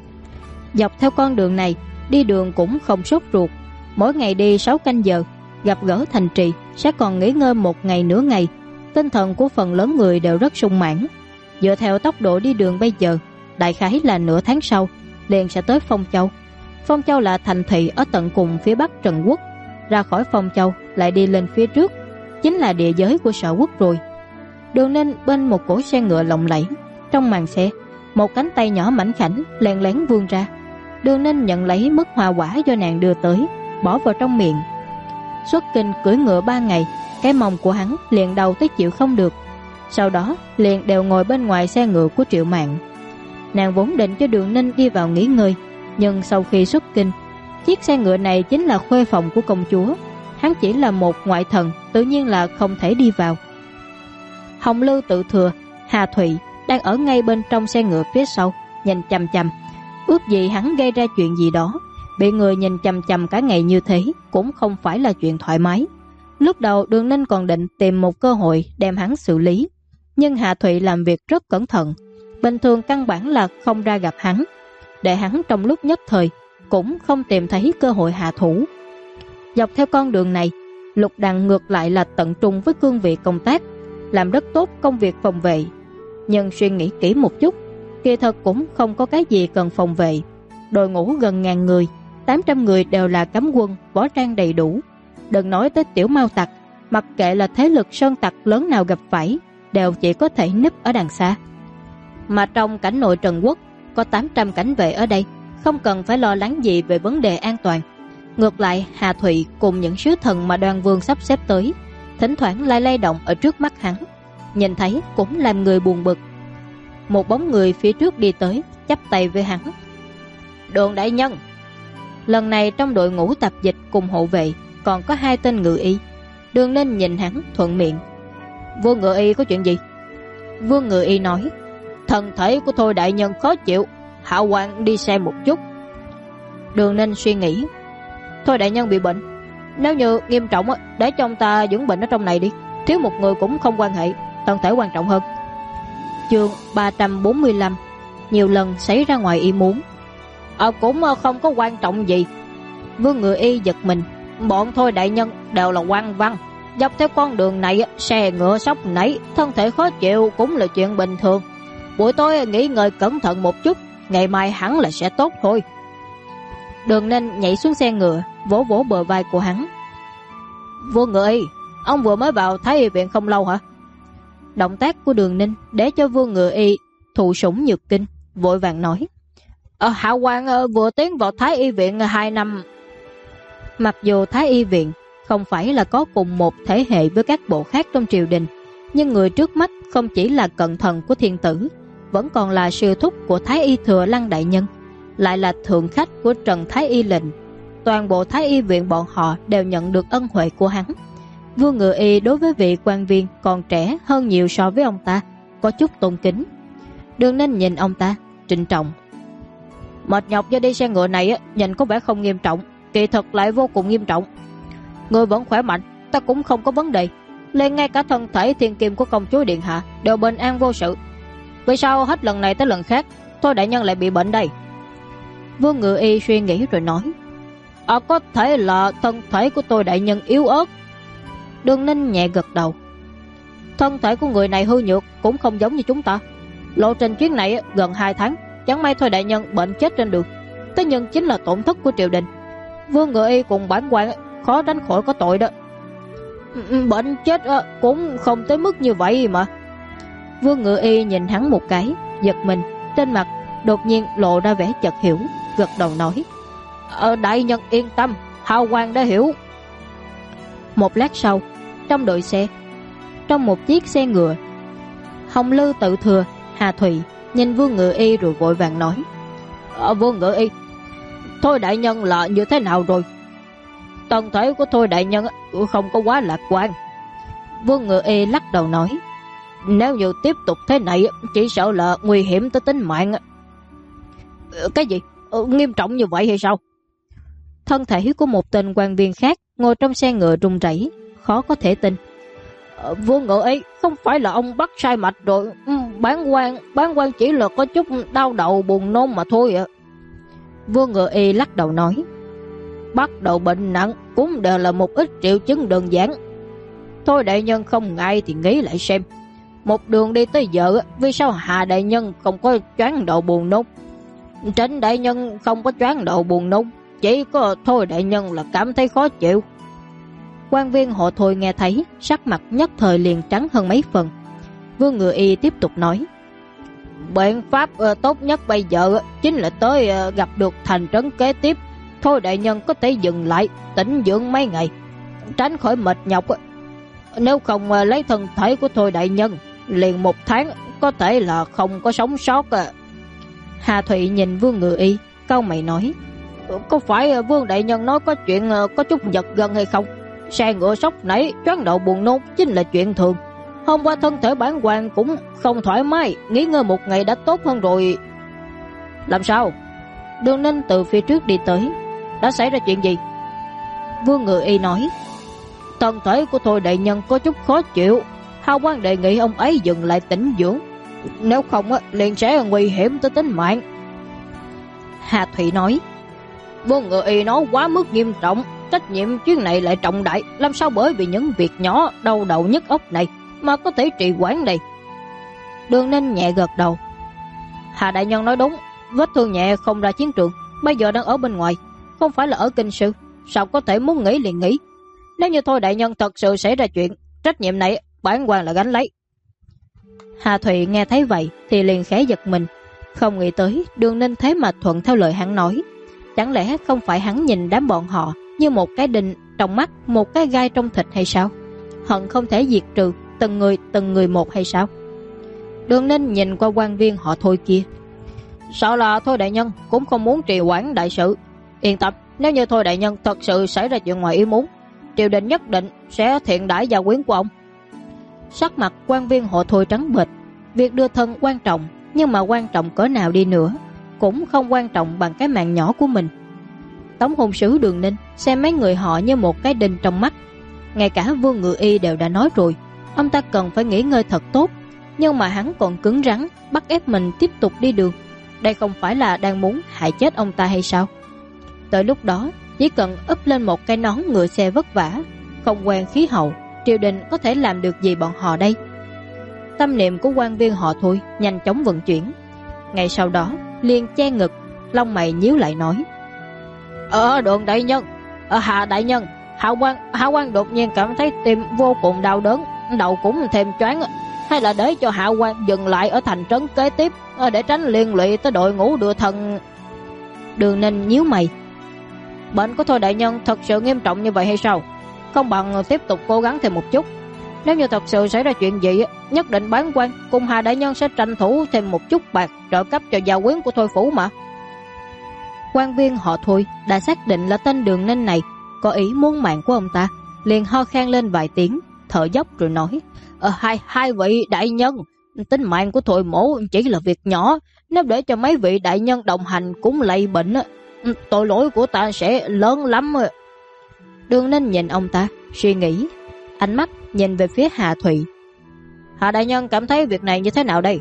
Dọc theo con đường này, đi đường cũng không sốt ruột. Mỗi ngày đi 6 canh giờ, gặp gỡ thành trì sẽ còn nghỉ ngơi 1 ngày nửa ngày. Tinh thần của phần lớn người đều rất sung mãn. Dựa theo tốc độ đi đường bây giờ, đại khái là nửa tháng sau liền sẽ tới Phong Châu. Phong Châu là thành thị ở tận cùng phía bắc Trần Quốc. Ra khỏi Phong Châu lại đi lên phía trước chính là địa giới của Sở Quốc rồi. Đường Ninh bên một cỗ xe ngựa lộng lẫy, trong màn xe một cánh tay nhỏ mảnh khảnh lén lén vươn ra. Đường Ninh nhận lấy mứt hoa quả do nàng đưa tới, bỏ vào trong miệng. Xuất kinh cưỡi ngựa 3 ngày, cái mông của hắn liền đau tới chịu không được. Sau đó liền đều ngồi bên ngoài xe ngựa của Triệu Mạn. Nàng vốn định cho Đường Ninh đi vào nghỉ ngơi, nhưng sau khi xuất kinh, chiếc xe ngựa này chính là khuê phòng của công chúa. Hắn chỉ là một ngoại thần, tự nhiên là không thể đi vào. Hồng Lư Tự Thừa, Hà Thụy đang ở ngay bên trong xe ngựa phía sau, nhìn chằm chằm. Ước gì hắn gây ra chuyện gì đó, bị người nhìn chằm chằm cả ngày như thế cũng không phải là chuyện thoải mái. Lúc đầu Đường Ninh còn định tìm một cơ hội đem hắn xử lý, nhưng Hà Thụy làm việc rất cẩn thận, bình thường căn bản là không ra gặp hắn, để hắn trong lúc nhất thời cũng không tìm thấy cơ hội hạ thủ. Dọc theo con đường này, Lục Đằng ngược lại là tận trung với cương vị công tác, làm rất tốt công việc phòng vệ. Nhưng suy nghĩ kỹ một chút, kỳ thật cũng không có cái gì cần phòng vệ. Đội ngũ gần 1000 người, 800 người đều là cấm quân, võ trang đầy đủ. Đừng nói tới tiểu mao tặc, mặc kệ là thế lực sơn tặc lớn nào gặp phải, đều chỉ có thể núp ở đằng xa. Mà trong cảnh nội Trần Quốc có 800 cảnh vệ ở đây, không cần phải lo lắng gì về vấn đề an toàn. Ngược lại, Hà Thụy cùng những sứ thần mà Đoan Vương sắp xếp tới, thỉnh thoảng lại lay động ở trước mắt hắn, nhìn thấy cũng làm người buồn bực. Một bóng người phía trước đi tới, chắp tay với hắn. Đường đại nhân. Lần này trong đội ngũ tạp dịch cùng hộ vệ còn có 2 tên ngự y. Đường Ninh nhìn hắn thuận miệng. Vương ngự y có chuyện gì? Vương ngự y nói, thân thể của Thôi đại nhân khó chịu, hạ quan đi xem một chút. Đường Ninh suy nghĩ, Thôi đại nhân bị bệnh, nếu như nghiêm trọng để cho ông ta dưỡng bệnh ở trong này đi, thiếu một người cũng không quan hệ, thân thể quan trọng hơn. Chương 345, nhiều lần xảy ra ngoài ý muốn. Cũng không có quan trọng gì. Vương ngự y giật mình. Bọn Thôi đại nhân đều là quan văn, dọc theo con đường này xe ngựa sóc nảy, thân thể khó chịu cũng là chuyện bình thường. Buổi tối nghỉ ngơi cẩn thận một chút, ngày mai hẳn là sẽ tốt thôi. Đường Ninh nhảy xuống xe ngựa, vỗ vỗ bờ vai của hắn. Vương ngự y, ông vừa mới vào Thái y viện không lâu hả? Động tác của Đường Ninh để cho Vương ngự y thụ sủng nhược kinh, vội vàng nói, hạ quan vừa tiến vào Thái y viện 2 năm, Mặc dù Thái Y viện không phải là có cùng một thể hệ với các bộ khác trong triều đình, nhưng người trước mắt không chỉ là cận thần của thiên tử, vẫn còn là sư thúc của Thái Y thừa Lăng đại nhân, lại là thượng khách của Trần Thái Y lệnh. Toàn bộ Thái Y viện bọn họ đều nhận được ân huệ của hắn. Vương Ngự Y đối với vị quan viên còn trẻ hơn nhiều so với ông ta, có chút tôn kính. Đường Ninh nhìn ông ta trịnh trọng: mệt nhọc do đi xe ngựa này nhìn có vẻ không nghiêm trọng, kỳ thực lại vô cùng nghiêm trọng. Người vẫn khỏe mạnh, ta cũng không có vấn đề, liền ngay cả thân thể thiên kim của công chúa điện hạ đều bình an vô sự. Vì sao hết lần này tới lần khác Thôi đại nhân lại bị bệnh đây? Vương Ngự Y suy nghĩ rồi nói: có thể là thân thể của tôi đại nhân yếu ớt. Đường Ninh nhẹ gật đầu: thân thể của người này hư nhược, cũng không giống như chúng ta. Lộ trình chuyến này gần 2 tháng, chẳng may Thôi đại nhân bệnh chết trên đường, thế nhưng chính là tổn thất của triều đình. Vương Ngự Y cùng bản quan khó tránh khỏi có tội đó. Bệnh chết cũng không tới mức như vậy mà. Vương Ngự Y nhìn hắn một cái, giật mình, trên mặt đột nhiên lộ ra vẻ chợt hiểu, gật đầu nói: đại nhân yên tâm, hào quang đã hiểu. Một lát sau, trong đội xe, trong một chiếc xe ngựa, Hồng Lư tự thừa, Hà Thụy nhìn Vương Ngự Y rồi vội vàng nói: Vương Ngự Y, Thôi đại nhân là như thế nào rồi? Thân thể của Thôi đại nhân không có quá lạc quan. Vương Ngự Y lắc đầu nói: nếu như tiếp tục thế này chỉ sợ là nguy hiểm tới tính mạng. Cái gì? Nghiêm trọng như vậy hay sao? Thân thể của một tên quan viên khác ngồi trong xe ngựa run rẩy, khó có thể tin. Vương Ngự Y, không phải là ông bắt sai mạch rồi? Bán quan chỉ là có chút đau đầu buồn nôn mà thôi ạ. Vương Ngự Y lắc đầu nói: bắt đầu bệnh nặng cũng đều là một ít triệu chứng đơn giản. Thôi đại nhân không ngại thì nghĩ lại xem, một đường đi tới giờ vì sao Hà đại nhân không có choáng đầu buồn nôn, Trịnh đại nhân không có choáng đầu buồn nôn, chỉ có Thôi đại nhân là cảm thấy khó chịu. Quan viên họ Thôi nghe thấy, sắc mặt nhất thời liền trắng hơn mấy phần. Vương Ngự Y tiếp tục nói: biện pháp tốt nhất bây giờ chính là tới gặp được thành trấn kế tiếp. Thôi đại nhân có thể dừng lại tĩnh dưỡng mấy ngày, tránh khỏi mệt nhọc. Nếu không lấy thân thể của Thôi đại nhân, liền 1 tháng có thể là không có sống sót. Hà Thụy nhìn Vương Ngự Y, cau mày nói: có phải Vương đại nhân nói có chuyện có chút giật gân hay không? Xe ngựa sốc nảy choáng đầu buồn nôn chính là chuyện thường. Hôm qua thân thể bản quan cũng không thoải mái, nghỉ ngơi 1 ngày đã tốt hơn rồi. Làm sao? Đường Ninh từ phía trước đi tới: đã xảy ra chuyện gì? Vương Ngự Y nói: thân thể của Thôi đại nhân có chút khó chịu, hào quan đề nghị ông ấy dừng lại tĩnh dưỡng, nếu không liền sẽ nguy hiểm tới tính mạng. Hà Thụy nói: Vương Ngự Y nói quá mức nghiêm trọng, trách nhiệm chuyến này lại trọng đại, làm sao bởi vì những việc nhỏ đau đầu nhức óc này mà có thể trì hoãn này? Đường Ninh nhẹ gật đầu: Hà đại nhân nói đúng, vết thương nhẹ không ra chiến trường, bây giờ đang ở bên ngoài, không phải là ở kinh sư, sao có thể muốn nghỉ liền nghỉ? Nếu như Thôi đại nhân thật sự xảy ra chuyện, trách nhiệm này bản quan là gánh lấy. Hà Thụy nghe thấy vậy thì liền khẽ giật mình, không nghĩ tới Đường Ninh thế mà thuận theo lời hắn nói. Chẳng lẽ không phải hắn nhìn đám bọn họ như một cái đinh trong mắt, một cái gai trong thịt hay sao? Hận không thể diệt trừ từng người một hay sao? Đường Ninh nhìn qua quan viên họ Thôi kia: sợ là Thôi đại nhân cũng không muốn trì hoãn đại sự. Yên tâm, nếu như Thôi đại nhân thật sự xảy ra chuyện ngoài ý muốn, triều đình nhất định sẽ thiện đãi gia quyến của ông. Sắc mặt quan viên họ Thôi trắng bệch. Việc đưa thân quan trọng, nhưng mà quan trọng cỡ nào đi nữa cũng không quan trọng bằng cái mạng nhỏ của mình. Tống hôn sứ Đường Ninh xem mấy người họ như một cái đinh trong mắt. Ngay cả Vương Ngự Y đều đã nói rồi, ông ta cần phải nghỉ ngơi thật tốt, nhưng mà hắn còn cứng rắn bắt ép mình tiếp tục đi đường. Đây không phải là đang muốn hại chết ông ta hay sao? Tới lúc đó chỉ cần úp lên một cái nón ngựa xe vất vả, không quen khí hậu, triều đình có thể làm được gì bọn họ đây? Tâm niệm của quan viên họ Thôi nhanh chóng vận chuyển. Ngay sau đó liền che ngực, lông mày nhíu lại nói: Đường đại nhân, Hà đại nhân, Hạ quan đột nhiên cảm thấy tim vô cùng đau đớn, đầu cũng thêm choáng, hay là để cho Hạ quan dừng lại ở thành trấn kế tiếp để tránh liên lụy tới đội ngũ đưa thần? Đường Ninh nhíu mày: Bệnh của Thôi đại nhân thật sự nghiêm trọng như vậy hay sao? Không bằng tiếp tục cố gắng thêm một chút. Nếu như thật sự xảy ra chuyện gì, nhất định bán quan cùng Hà đại nhân sẽ tranh thủ thêm một chút bạc trợ cấp cho gia quyến của Thôi phủ mà. Quan viên họ Thôi đã xác định là tên Đường Ninh này có ý muốn mạng của ông ta, liền ho khan lên vài tiếng, thở dốc rồi nói: Hai vị đại nhân, tính mạng của Thôi mổ chỉ là việc nhỏ, nếu để cho mấy vị đại nhân đồng hành cũng lây bệnh, tội lỗi của ta sẽ lớn lắm. Đường Ninh nhìn ông ta, suy nghĩ, ánh mắt nhìn về phía Hà Thụy. Hà đại nhân cảm thấy việc này như thế nào đây?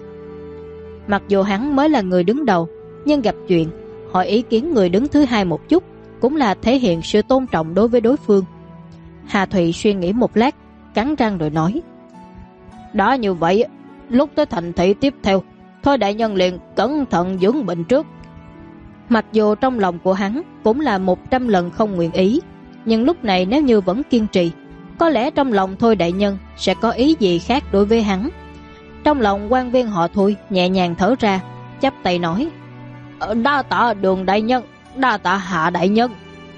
Mặc dù hắn mới là người đứng đầu, nhưng gặp chuyện hỏi ý kiến người đứng thứ hai một chút cũng là thể hiện sự tôn trọng đối với đối phương. Hà Thụy suy nghĩ một lát, cắn răng rồi nói: đã như vậy, lúc tới thành thị tiếp theo, Thôi đại nhân liền cẩn thận dưỡng bệnh trước. Mặc dù trong lòng của hắn cũng là 100 lần không nguyện ý, nhưng lúc này nếu như vẫn kiên trì, có lẽ trong lòng Thôi đại nhân sẽ có ý gì khác đối với hắn. Trong lòng quan viên họ Thôi nhẹ nhàng thở ra, chắp tay nói: đa tạ Đường đại nhân, đa tạ Hạ đại nhân.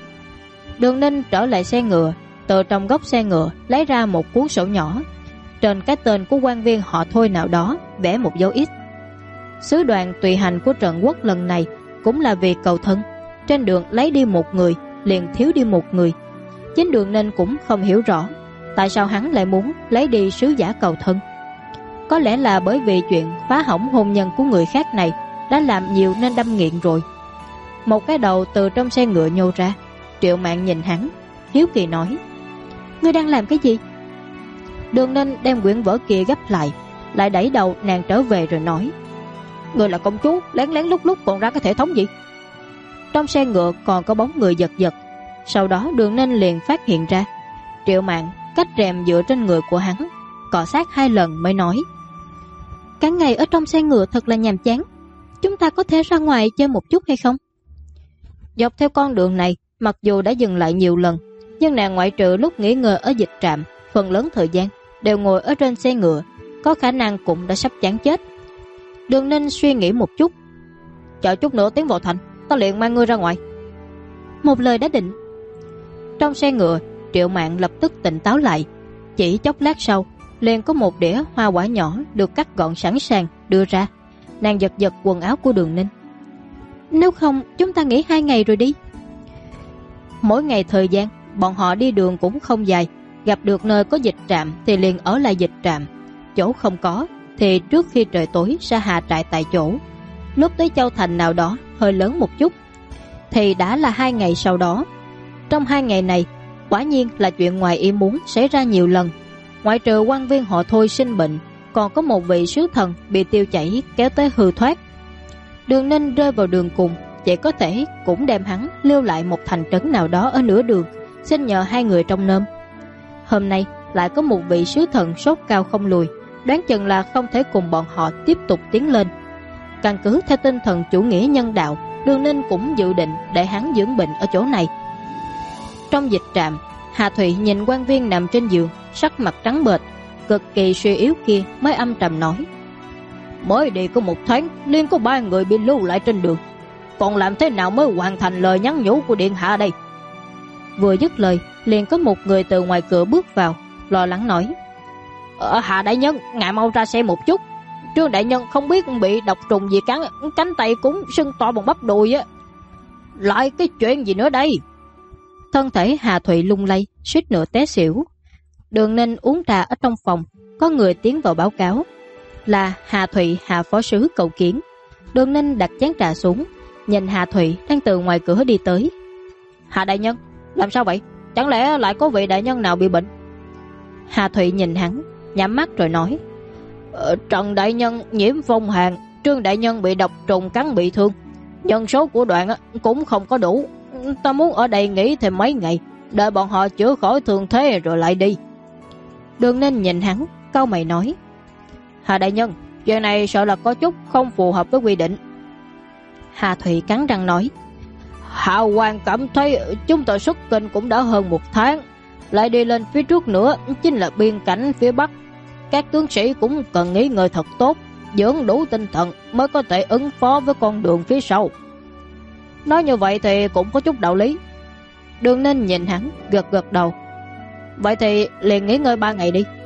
Đường Ninh trở lại xe ngựa, từ trong góc xe ngựa lấy ra một cuốn sổ nhỏ, trên cái tên của quan viên họ Thôi nào đó vẽ một dấu X. Sứ đoàn tùy hành của Trần Quốc lần này cũng là vì cầu thân, trên đường lấy đi một người liền thiếu đi một người. Chính Đường Ninh cũng không hiểu rõ tại sao hắn lại muốn lấy đi sứ giả cầu thân. Có lẽ là bởi vì chuyện phá hỏng hôn nhân của người khác này đã làm nhiều nên đâm nghiện rồi. Một cái đầu từ trong xe ngựa nhô ra, Triệu Mạn nhìn hắn, hiếu kỳ nói: ngươi đang làm cái gì? Đường Ninh đem quyển vở kia gấp lại đẩy đầu nàng trở về rồi nói: người là công chúa, lén lén lúc lúc còn ra cái hệ thống gì? Trong xe ngựa còn có bóng người giật giật. Sau đó Đường Ninh liền phát hiện ra Triệu Mạn cách rèm dựa trên người của hắn, cọ sát 2 lần mới nói: cả ngày ở trong xe ngựa thật là nhàm chán, chúng ta có thể ra ngoài chơi một chút hay không? Dọc theo con đường này, mặc dù đã dừng lại nhiều lần, nhưng nàng ngoại trừ lúc nghỉ ngơi ở dịch trạm, phần lớn thời gian đều ngồi ở trên xe ngựa, có khả năng cũng đã sắp chán chết. Đường Ninh suy nghĩ một chút: chờ chút nữa tiến vào thành, ta liền mang ngươi ra ngoài. Một lời đã định. Trong xe ngựa, Triệu Mạn lập tức tỉnh táo lại. Chỉ chốc lát sau, liền có một đĩa hoa quả nhỏ được cắt gọn sẵn sàng đưa ra. Nàng giật giật quần áo của Đường Ninh: nếu không chúng ta nghỉ 2 ngày rồi đi. Mỗi ngày thời gian bọn họ đi đường cũng không dài, gặp được nơi có dịch trạm thì liền ở lại dịch trạm, chỗ không có thì trước khi trời tối sẽ hạ trại tại chỗ. Lúc tới châu thành nào đó hơi lớn một chút thì đã là 2 ngày sau đó. Trong 2 ngày này, quả nhiên là chuyện ngoài ý muốn xảy ra nhiều lần. Ngoại trừ quan viên họ Thôi sinh bệnh, còn có một vị sứ thần bị tiêu chảy kéo tới hư thoát. Đường Ninh rơi vào đường cùng, chỉ có thể cũng đem hắn lưu lại một thành trấn nào đó ở nửa đường, xin nhờ 2 người trông nom. Hôm nay lại có một vị sứ thần sốt cao không lùi, đoán chừng là không thể cùng bọn họ tiếp tục tiến lên. Căn cứ theo tinh thần chủ nghĩa nhân đạo, Đường Ninh cũng dự định để hắn dưỡng bệnh ở chỗ này. Trong dịch trạm, Hà Thụy nhìn quan viên nằm trên giường, sắc mặt trắng bệch, cực kỳ suy yếu kia mới âm trầm nói: mới đi có 1 tháng, liền có 3 người bị lưu lại trên đường, còn làm thế nào mới hoàn thành lời nhắn nhủ của điện hạ đây? Vừa dứt lời, liền có một người từ ngoài cửa bước vào, lo lắng nói: Hạ đại nhân, ngài mau ra xem một chút. Trương đại nhân không biết bị độc trùng gì cắn, cánh tay cũng sưng to bằng bắp đùi á. Lại cái chuyện gì nữa đây? Thân thể Hà Thụy lung lay, suýt nữa té xỉu. Đường Ninh uống trà ở trong phòng, có người tiến vào báo cáo là Hà Thụy hạ phó sứ cầu kiến. Đường Ninh đặt chén trà xuống, nhìn Hà Thụy đang từ ngoài cửa đi tới. Hà đại nhân, làm sao vậy? Chẳng lẽ lại có vị đại nhân nào bị bệnh? Hà Thụy nhìn hắn, nhắm mắt rồi nói: Trần đại nhân nhiễm phong hàn, Trương đại nhân bị độc trùng cắn bị thương, nhân số của đoàn cũng không có đủ. Ta muốn ở đây nghỉ thêm mấy ngày, đợi bọn họ chữa khỏi thương thế rồi lại đi. Đường Ninh nhìn hắn, cau mày nói: Hà đại nhân, chuyện này sợ là có chút không phù hợp với quy định. Hà Thụy cắn răng nói: Hạ quan cảm thấy chúng ta xuất kinh cũng đã hơn 1 tháng, lại đi lên phía trước nữa chính là biên cảnh phía Bắc. Các tướng sĩ cũng cần nghỉ ngơi thật tốt, dưỡng đủ tinh thần mới có thể ứng phó với con đường phía sau. Nói như vậy thì cũng có chút đạo lý. Đường Ninh nhìn hắn, gật gật đầu. Vậy thì liền nghỉ ngơi 3 ngày đi.